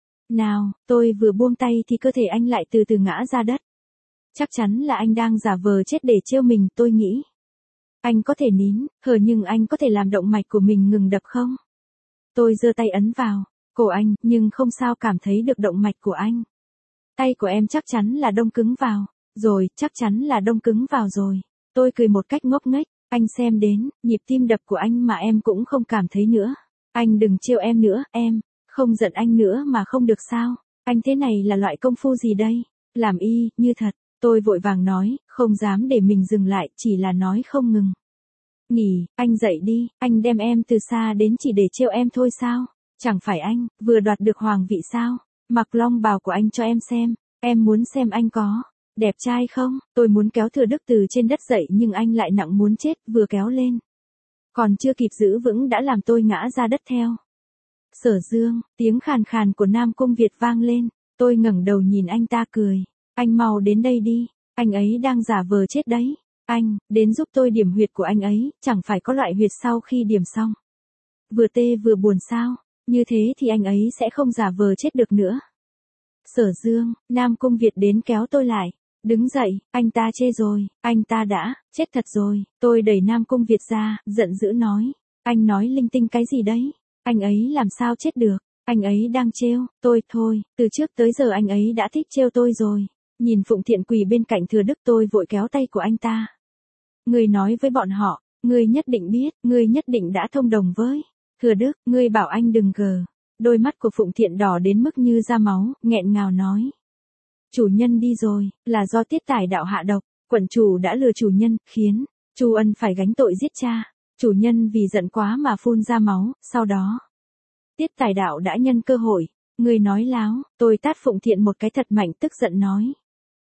nào. Tôi vừa buông tay thì cơ thể anh lại từ từ ngã ra đất. Chắc chắn là anh đang giả vờ chết để trêu mình, tôi nghĩ. Anh có thể nín, thở nhưng anh có thể làm động mạch của mình ngừng đập không? Tôi giơ tay ấn vào cổ anh, nhưng không sao cảm thấy được động mạch của anh. Tay của em chắc chắn là đông cứng vào. Rồi, chắc chắn là đông cứng vào rồi. Tôi cười một cách ngốc nghếch, anh xem đến, nhịp tim đập của anh mà em cũng không cảm thấy nữa. Anh đừng trêu em nữa, em, không giận anh nữa mà không được sao? Anh thế này là loại công phu gì đây? Làm y, như thật, tôi vội vàng nói, không dám để mình dừng lại, chỉ là nói không ngừng. Nghỉ, anh dậy đi, anh đem em từ xa đến chỉ để trêu em thôi sao? Chẳng phải anh, vừa đoạt được hoàng vị sao? Mặc long bào của anh cho em xem, em muốn xem anh có đẹp trai không? Tôi muốn kéo Thừa Đức từ trên đất dậy nhưng anh lại nặng muốn chết, vừa kéo lên. Còn chưa kịp giữ vững đã làm tôi ngã ra đất theo. Sở Dương, tiếng khàn khàn của Nam Cung Việt vang lên, tôi ngẩng đầu nhìn anh ta cười. Anh mau đến đây đi, anh ấy đang giả vờ chết đấy. Anh, đến giúp tôi điểm huyệt của anh ấy, chẳng phải có loại huyệt sau khi điểm xong. Vừa tê vừa buồn sao, như thế thì anh ấy sẽ không giả vờ chết được nữa. Sở Dương, Nam Cung Việt đến kéo tôi lại. Đứng dậy, anh ta chê rồi, anh ta đã, chết thật rồi. Tôi đẩy Nam Cung Việt ra, giận dữ nói. Anh nói linh tinh cái gì đấy? Anh ấy làm sao chết được? Anh ấy đang trêu tôi thôi, từ trước tới giờ anh ấy đã thích trêu tôi rồi. Nhìn Phụng Thiện quỳ bên cạnh Thừa Đức tôi vội kéo tay của anh ta. Ngươi nói với bọn họ, ngươi nhất định biết, ngươi nhất định đã thông đồng với Thừa Đức, ngươi bảo anh đừng gờ. Đôi mắt của Phụng Thiện đỏ đến mức như ra máu, nghẹn ngào nói. Chủ nhân đi rồi, là do Tiết Tài đạo hạ độc, quận chủ đã lừa chủ nhân, khiến Chu Ân phải gánh tội giết cha. Chủ nhân vì giận quá mà phun ra máu, sau đó Tiết Tài đạo đã nhân cơ hội, người nói láo, tôi tát Phụng Thiện một cái thật mạnh tức giận nói.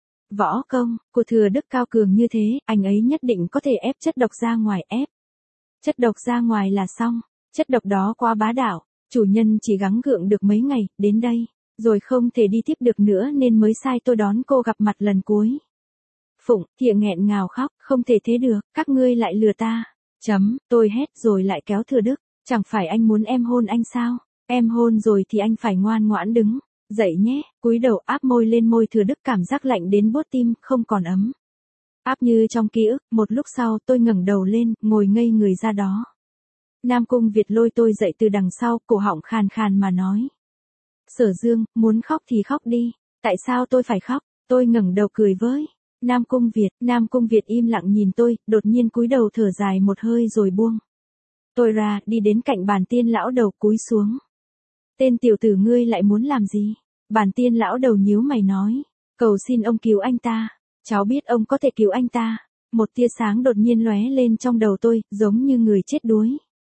Võ công của Thừa Đức cao cường như thế, anh ấy nhất định có thể ép chất độc ra ngoài ép. Chất độc ra ngoài là xong, chất độc đó quá bá đạo, chủ nhân chỉ gắng gượng được mấy ngày, đến đây. Rồi không thể đi tiếp được nữa nên mới sai tôi đón cô gặp mặt lần cuối. Phụng Thiện nghẹn ngào khóc, không thể thế được, các ngươi lại lừa ta. Chấm, tôi hét rồi lại kéo Thừa Đức, chẳng phải anh muốn em hôn anh sao? Em hôn rồi thì anh phải ngoan ngoãn đứng dậy nhé. Cúi đầu áp môi lên môi Thừa Đức, cảm giác lạnh đến buốt tim, không còn ấm áp như trong ký ức. Một lúc sau tôi ngẩng đầu lên, ngồi ngây người ra đó. Nam Cung Việt lôi tôi dậy từ đằng sau, cổ họng khàn khàn mà nói. Sở Dương, muốn khóc thì khóc đi. Tại sao tôi phải khóc? Tôi ngẩng đầu cười với Nam Cung Việt. Nam Cung Việt im lặng nhìn tôi, đột nhiên cúi đầu thở dài một hơi rồi buông tôi ra, đi đến cạnh bàn Tiên lão đầu cúi xuống. Tên tiểu tử ngươi lại muốn làm gì? Bàn Tiên lão đầu nhíu mày nói. Cầu xin ông cứu anh ta. Cháu biết ông có thể cứu anh ta. Một tia sáng đột nhiên lóe lên trong đầu tôi, giống như người chết đuối.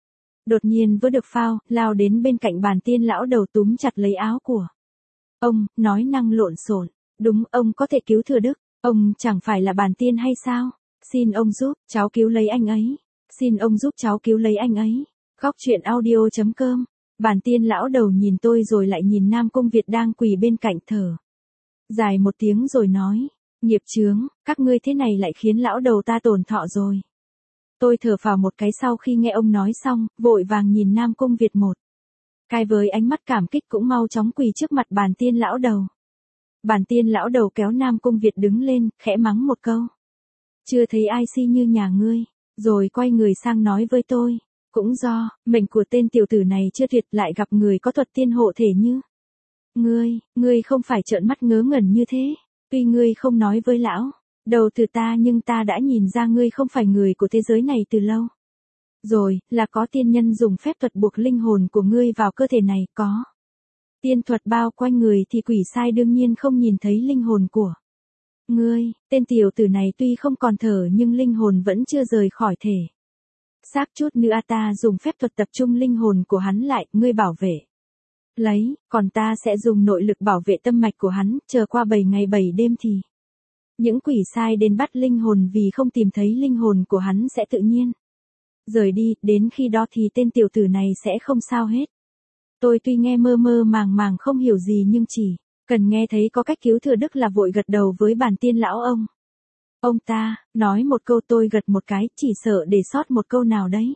Đột nhiên vỡ được phao, lao đến bên cạnh bàn Tiên lão đầu túm chặt lấy áo của ông, nói năng lộn xộn. Đúng, ông có thể cứu Thừa Đức. Ông chẳng phải là bàn tiên hay sao? Xin ông giúp, cháu cứu lấy anh ấy. Xin ông giúp cháu cứu lấy anh ấy. Khóc chuyện audio chấm com. Bàn Tiên lão đầu nhìn tôi rồi lại nhìn Nam Cung Việt đang quỳ bên cạnh thở dài một tiếng rồi nói. Nghiệp chướng, các ngươi thế này lại khiến lão đầu ta tổn thọ rồi. Tôi thở phào một cái sau khi nghe ông nói xong, vội vàng nhìn Nam Cung Việt một cái với ánh mắt cảm kích, cũng mau chóng quỳ trước mặt bàn Tiên lão đầu. Bàn Tiên lão đầu kéo Nam Cung Việt đứng lên, khẽ mắng một câu. Chưa thấy ai si như nhà ngươi, rồi quay người sang nói với tôi. Cũng do, mệnh của tên tiểu tử này chưa tuyệt, lại gặp người có thuật tiên hộ thể như ngươi, ngươi không phải trợn mắt ngớ ngẩn như thế. Tuy ngươi không nói với lão đầu từ ta nhưng ta đã nhìn ra ngươi không phải người của thế giới này từ lâu. Rồi, là có tiên nhân dùng phép thuật buộc linh hồn của ngươi vào cơ thể này, có tiên thuật bao quanh người thì quỷ sai đương nhiên không nhìn thấy linh hồn của ngươi. Tên tiểu tử này tuy không còn thở nhưng linh hồn vẫn chưa rời khỏi thể xác chút nữa ta dùng phép thuật tập trung linh hồn của hắn lại, ngươi bảo vệ lấy, còn ta sẽ dùng nội lực bảo vệ tâm mạch của hắn, chờ qua bảy ngày bảy đêm thì những quỷ sai đến bắt linh hồn, vì không tìm thấy linh hồn của hắn sẽ tự nhiên rời đi, đến khi đó thì tên tiểu tử này sẽ không sao hết. Tôi tuy nghe mơ mơ màng màng không hiểu gì nhưng chỉ cần nghe thấy có cách cứu Thừa Đức là vội gật đầu với bàn Tiên lão ông. Ông ta nói một câu tôi gật một cái, chỉ sợ để sót một câu nào đấy.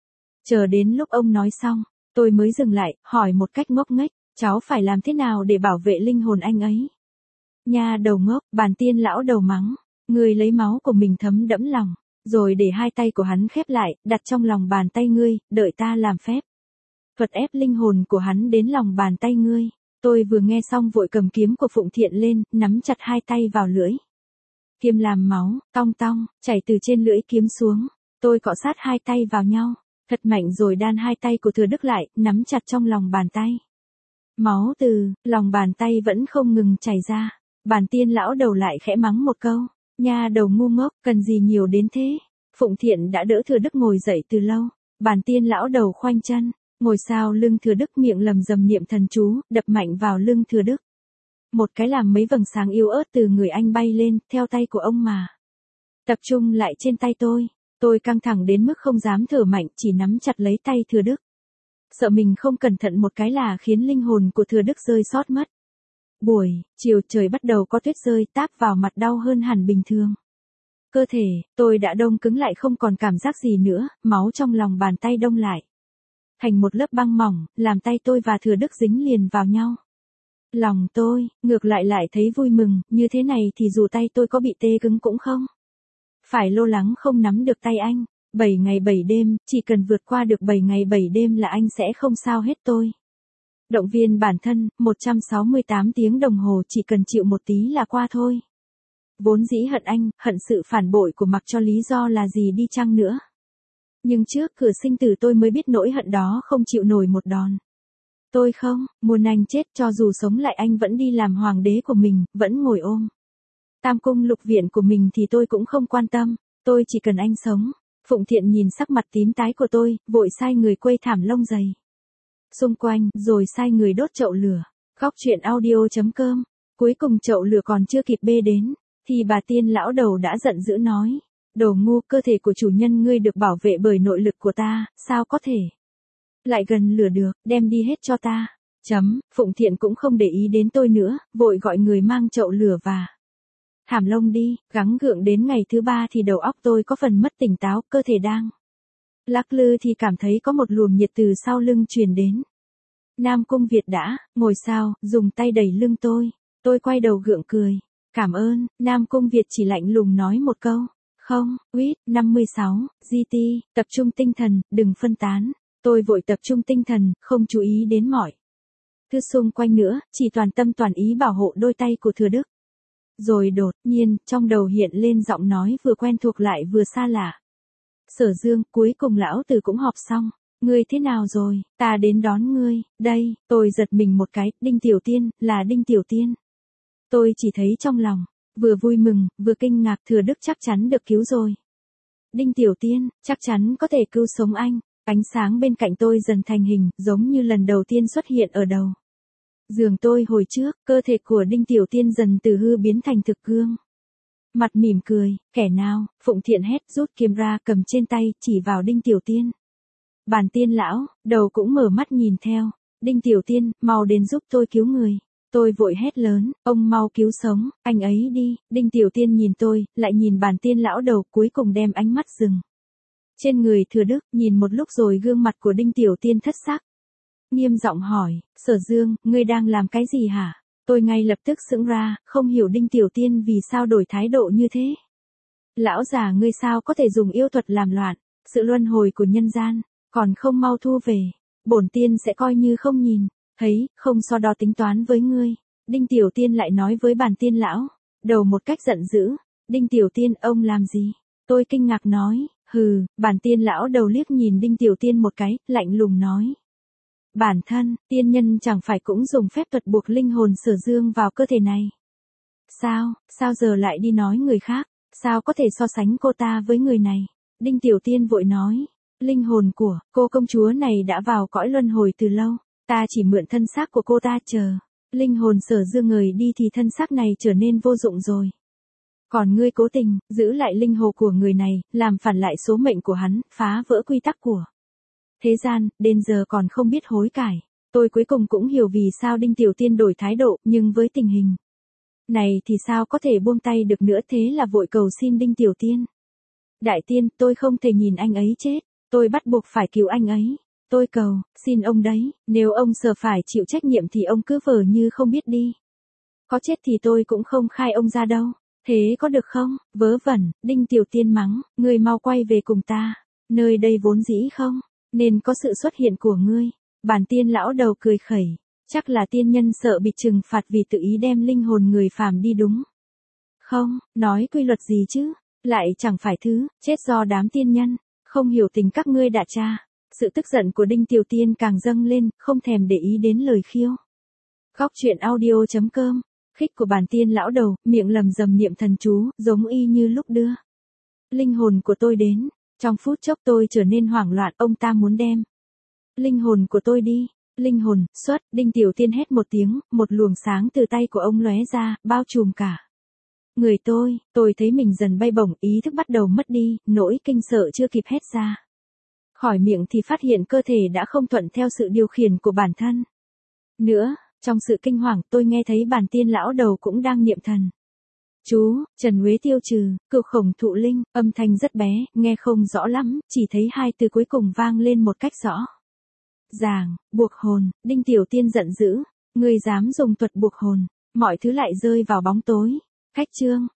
Chờ đến lúc ông nói xong, tôi mới dừng lại, hỏi một cách ngốc nghếch, cháu phải làm thế nào để bảo vệ linh hồn anh ấy? Nha đầu ngốc, bàn Tiên lão đầu mắng, người lấy máu của mình thấm đẫm lòng Rồi để hai tay của hắn khép lại, đặt trong lòng bàn tay ngươi, đợi ta làm phép. Thuật ép linh hồn của hắn đến lòng bàn tay ngươi. Tôi vừa nghe xong vội cầm kiếm của Phụng Thiện lên, nắm chặt hai tay vào lưỡi. Kiếm làm máu, tong tong, chảy từ trên lưỡi kiếm xuống. Tôi cọ sát hai tay vào nhau, thật mạnh rồi đan hai tay của Thừa Đức lại, nắm chặt trong lòng bàn tay. Máu từ lòng bàn tay vẫn không ngừng chảy ra. Bàn Tiên lão đầu lại khẽ mắng một câu. Nha đầu ngu ngốc, cần gì nhiều đến thế. Phụng Thiện đã đỡ Thừa Đức ngồi dậy từ lâu. Bàn Tiên lão đầu khoanh chân, ngồi sau lưng Thừa Đức, miệng lầm rầm niệm thần chú, đập mạnh vào lưng Thừa Đức. Một cái làm mấy vầng sáng yếu ớt từ người anh bay lên, theo tay của ông mà tập trung lại trên tay tôi. Tôi căng thẳng đến mức không dám thở mạnh, chỉ nắm chặt lấy tay Thừa Đức. Sợ mình không cẩn thận một cái là khiến linh hồn của Thừa Đức rơi sót mất. Buổi chiều trời bắt đầu có tuyết rơi, táp vào mặt đau hơn hẳn bình thường. Cơ thể tôi đã đông cứng lại, không còn cảm giác gì nữa, máu trong lòng bàn tay đông lại thành một lớp băng mỏng, làm tay tôi và Thừa Đức dính liền vào nhau. Lòng tôi ngược lại lại thấy vui mừng, như thế này thì dù tay tôi có bị tê cứng cũng không phải lo lắng không nắm được tay anh. Bảy ngày bảy đêm, chỉ cần vượt qua được bảy ngày bảy đêm là anh sẽ không sao hết tôi. Động viên bản thân, một trăm sáu mươi tám tiếng đồng hồ chỉ cần chịu một tí là qua thôi. Vốn dĩ hận anh, hận sự phản bội của mặc cho lý do là gì đi chăng nữa. Nhưng trước cửa sinh tử tôi mới biết nỗi hận đó không chịu nổi một đòn. Tôi không muốn anh chết, cho dù sống lại anh vẫn đi làm hoàng đế của mình, vẫn ngồi ôm tam cung lục viện của mình thì tôi cũng không quan tâm, tôi chỉ cần anh sống. Phụng Thiện nhìn sắc mặt tím tái của tôi, vội sai người quây thảm lông dày xung quanh, rồi sai người đốt chậu lửa. Góc truyện audio chấm com. Cuối cùng chậu lửa còn chưa kịp bê đến, thì bà Tiên lão đầu đã giận dữ nói. Đồ ngu, cơ thể của chủ nhân ngươi được bảo vệ bởi nội lực của ta, sao có thể lại gần lửa được, đem đi hết cho ta. Chấm, Phụng Thiện cũng không để ý đến tôi nữa, vội gọi người mang chậu lửa và thảm lông đi. Gắng gượng đến ngày thứ ba thì đầu óc tôi có phần mất tỉnh táo, cơ thể đang lắc lư thì cảm thấy có một luồng nhiệt từ sau lưng truyền đến. Nam Cung Việt đã ngồi sao, dùng tay đẩy lưng tôi. Tôi quay đầu gượng cười. Cảm ơn. Nam Cung Việt chỉ lạnh lùng nói một câu. Không, Quýt, năm mươi sáu, giê tê, tập trung tinh thần, đừng phân tán. Tôi vội tập trung tinh thần, không chú ý đến mọi thứ xung quanh nữa, chỉ toàn tâm toàn ý bảo hộ đôi tay của Thừa Đức. Rồi đột nhiên, trong đầu hiện lên giọng nói vừa quen thuộc lại vừa xa lạ. Sở Dương, cuối cùng lão tử cũng họp xong. Ngươi thế nào rồi, ta đến đón ngươi, đây. Tôi giật mình một cái, Đinh Tiểu Tiên, là Đinh Tiểu Tiên. Tôi chỉ thấy trong lòng vừa vui mừng, vừa kinh ngạc, Thừa Đức chắc chắn được cứu rồi. Đinh Tiểu Tiên, chắc chắn có thể cứu sống anh. Ánh sáng bên cạnh tôi dần thành hình, giống như lần đầu tiên xuất hiện ở đầu giường tôi hồi trước. Cơ thể của Đinh Tiểu Tiên dần từ hư biến thành thực gương. Mặt mỉm cười, kẻ nào? Phụng Thiện hét, rút kiếm ra, cầm trên tay, chỉ vào Đinh Tiểu Tiên. Bàn Tiên lão đầu cũng mở mắt nhìn theo. Đinh Tiểu Tiên, mau đến giúp tôi cứu người. Tôi vội hét lớn, ông mau cứu sống anh ấy đi. Đinh Tiểu Tiên nhìn tôi, lại nhìn Bàn Tiên lão đầu, cuối cùng đem ánh mắt dừng trên người Thừa Đức, nhìn một lúc rồi gương mặt của Đinh Tiểu Tiên thất sắc. Nghiêm giọng hỏi, Sở Dương, ngươi đang làm cái gì hả? Tôi ngay lập tức sững ra, không hiểu Đinh Tiểu Tiên vì sao đổi thái độ như thế. Lão già ngươi sao có thể dùng yêu thuật làm loạn sự luân hồi của nhân gian, còn không mau thu về, bổn tiên sẽ coi như không nhìn thấy, không so đo tính toán với ngươi. Đinh Tiểu Tiên lại nói với Bàn Tiên lão đầu một cách giận dữ. Đinh Tiểu Tiên, ông làm gì? Tôi kinh ngạc nói, hừ. Bàn Tiên lão đầu liếc nhìn Đinh Tiểu Tiên một cái, lạnh lùng nói. Bản thân, tiên nhân chẳng phải cũng dùng phép thuật buộc linh hồn Sở Dương vào cơ thể này. Sao, sao giờ lại đi nói người khác, sao có thể so sánh cô ta với người này? Đinh Tiểu Tiên vội nói, linh hồn của cô công chúa này đã vào cõi luân hồi từ lâu, ta chỉ mượn thân xác của cô ta, chờ linh hồn Sở Dương người đi thì thân xác này trở nên vô dụng rồi. Còn ngươi cố tình giữ lại linh hồn của người này, làm phản lại số mệnh của hắn, phá vỡ quy tắc của thế gian, đến giờ còn không biết hối cải. Tôi cuối cùng cũng hiểu vì sao Đinh Tiểu Tiên đổi thái độ, nhưng với tình hình này thì sao có thể buông tay được nữa, thế là vội cầu xin Đinh Tiểu Tiên. Đại tiên, tôi không thể nhìn anh ấy chết, tôi bắt buộc phải cứu anh ấy. Tôi cầu, xin ông đấy, nếu ông Sở phải chịu trách nhiệm thì ông cứ vờ như không biết đi. Có chết thì tôi cũng không khai ông ra đâu. Thế có được không? Vớ vẩn, Đinh Tiểu Tiên mắng, ngươi mau quay về cùng ta. Nơi đây vốn dĩ không, nên có sự xuất hiện của ngươi. Bản tiên lão đầu cười khẩy. Chắc là tiên nhân sợ bị trừng phạt vì tự ý đem linh hồn người phàm đi đúng. Không, nói quy luật gì chứ? Lại chẳng phải thứ, chết do đám tiên nhân. Không hiểu tình các ngươi đã tra. Sự tức giận của Đinh Tiểu Tiên càng dâng lên, không thèm để ý đến lời khiêu. Góc truyện audio chấm com. Khích của bản tiên lão đầu, miệng lầm rầm niệm thần chú, giống y như lúc đưa. Linh hồn của tôi đến. Trong phút chốc tôi trở nên hoảng loạn, ông ta muốn đem linh hồn của tôi đi. Linh hồn, xuất, Đinh Tiểu Tiên hét một tiếng, một luồng sáng từ tay của ông lóe ra, bao trùm cả người tôi. Tôi thấy mình dần bay bổng, ý thức bắt đầu mất đi, nỗi kinh sợ chưa kịp hét ra khỏi miệng thì phát hiện cơ thể đã không thuận theo sự điều khiển của bản thân nữa. Trong sự kinh hoàng, tôi nghe thấy bản tiên lão đầu cũng đang niệm thần chú, Trần Uế tiêu trừ, cựu khổng thụ linh, âm thanh rất bé, nghe không rõ lắm, chỉ thấy hai từ cuối cùng vang lên một cách rõ ràng, buộc hồn. Đinh Tiểu Tiên giận dữ, ngươi dám dùng thuật buộc hồn, mọi thứ lại rơi vào bóng tối. Khách chương,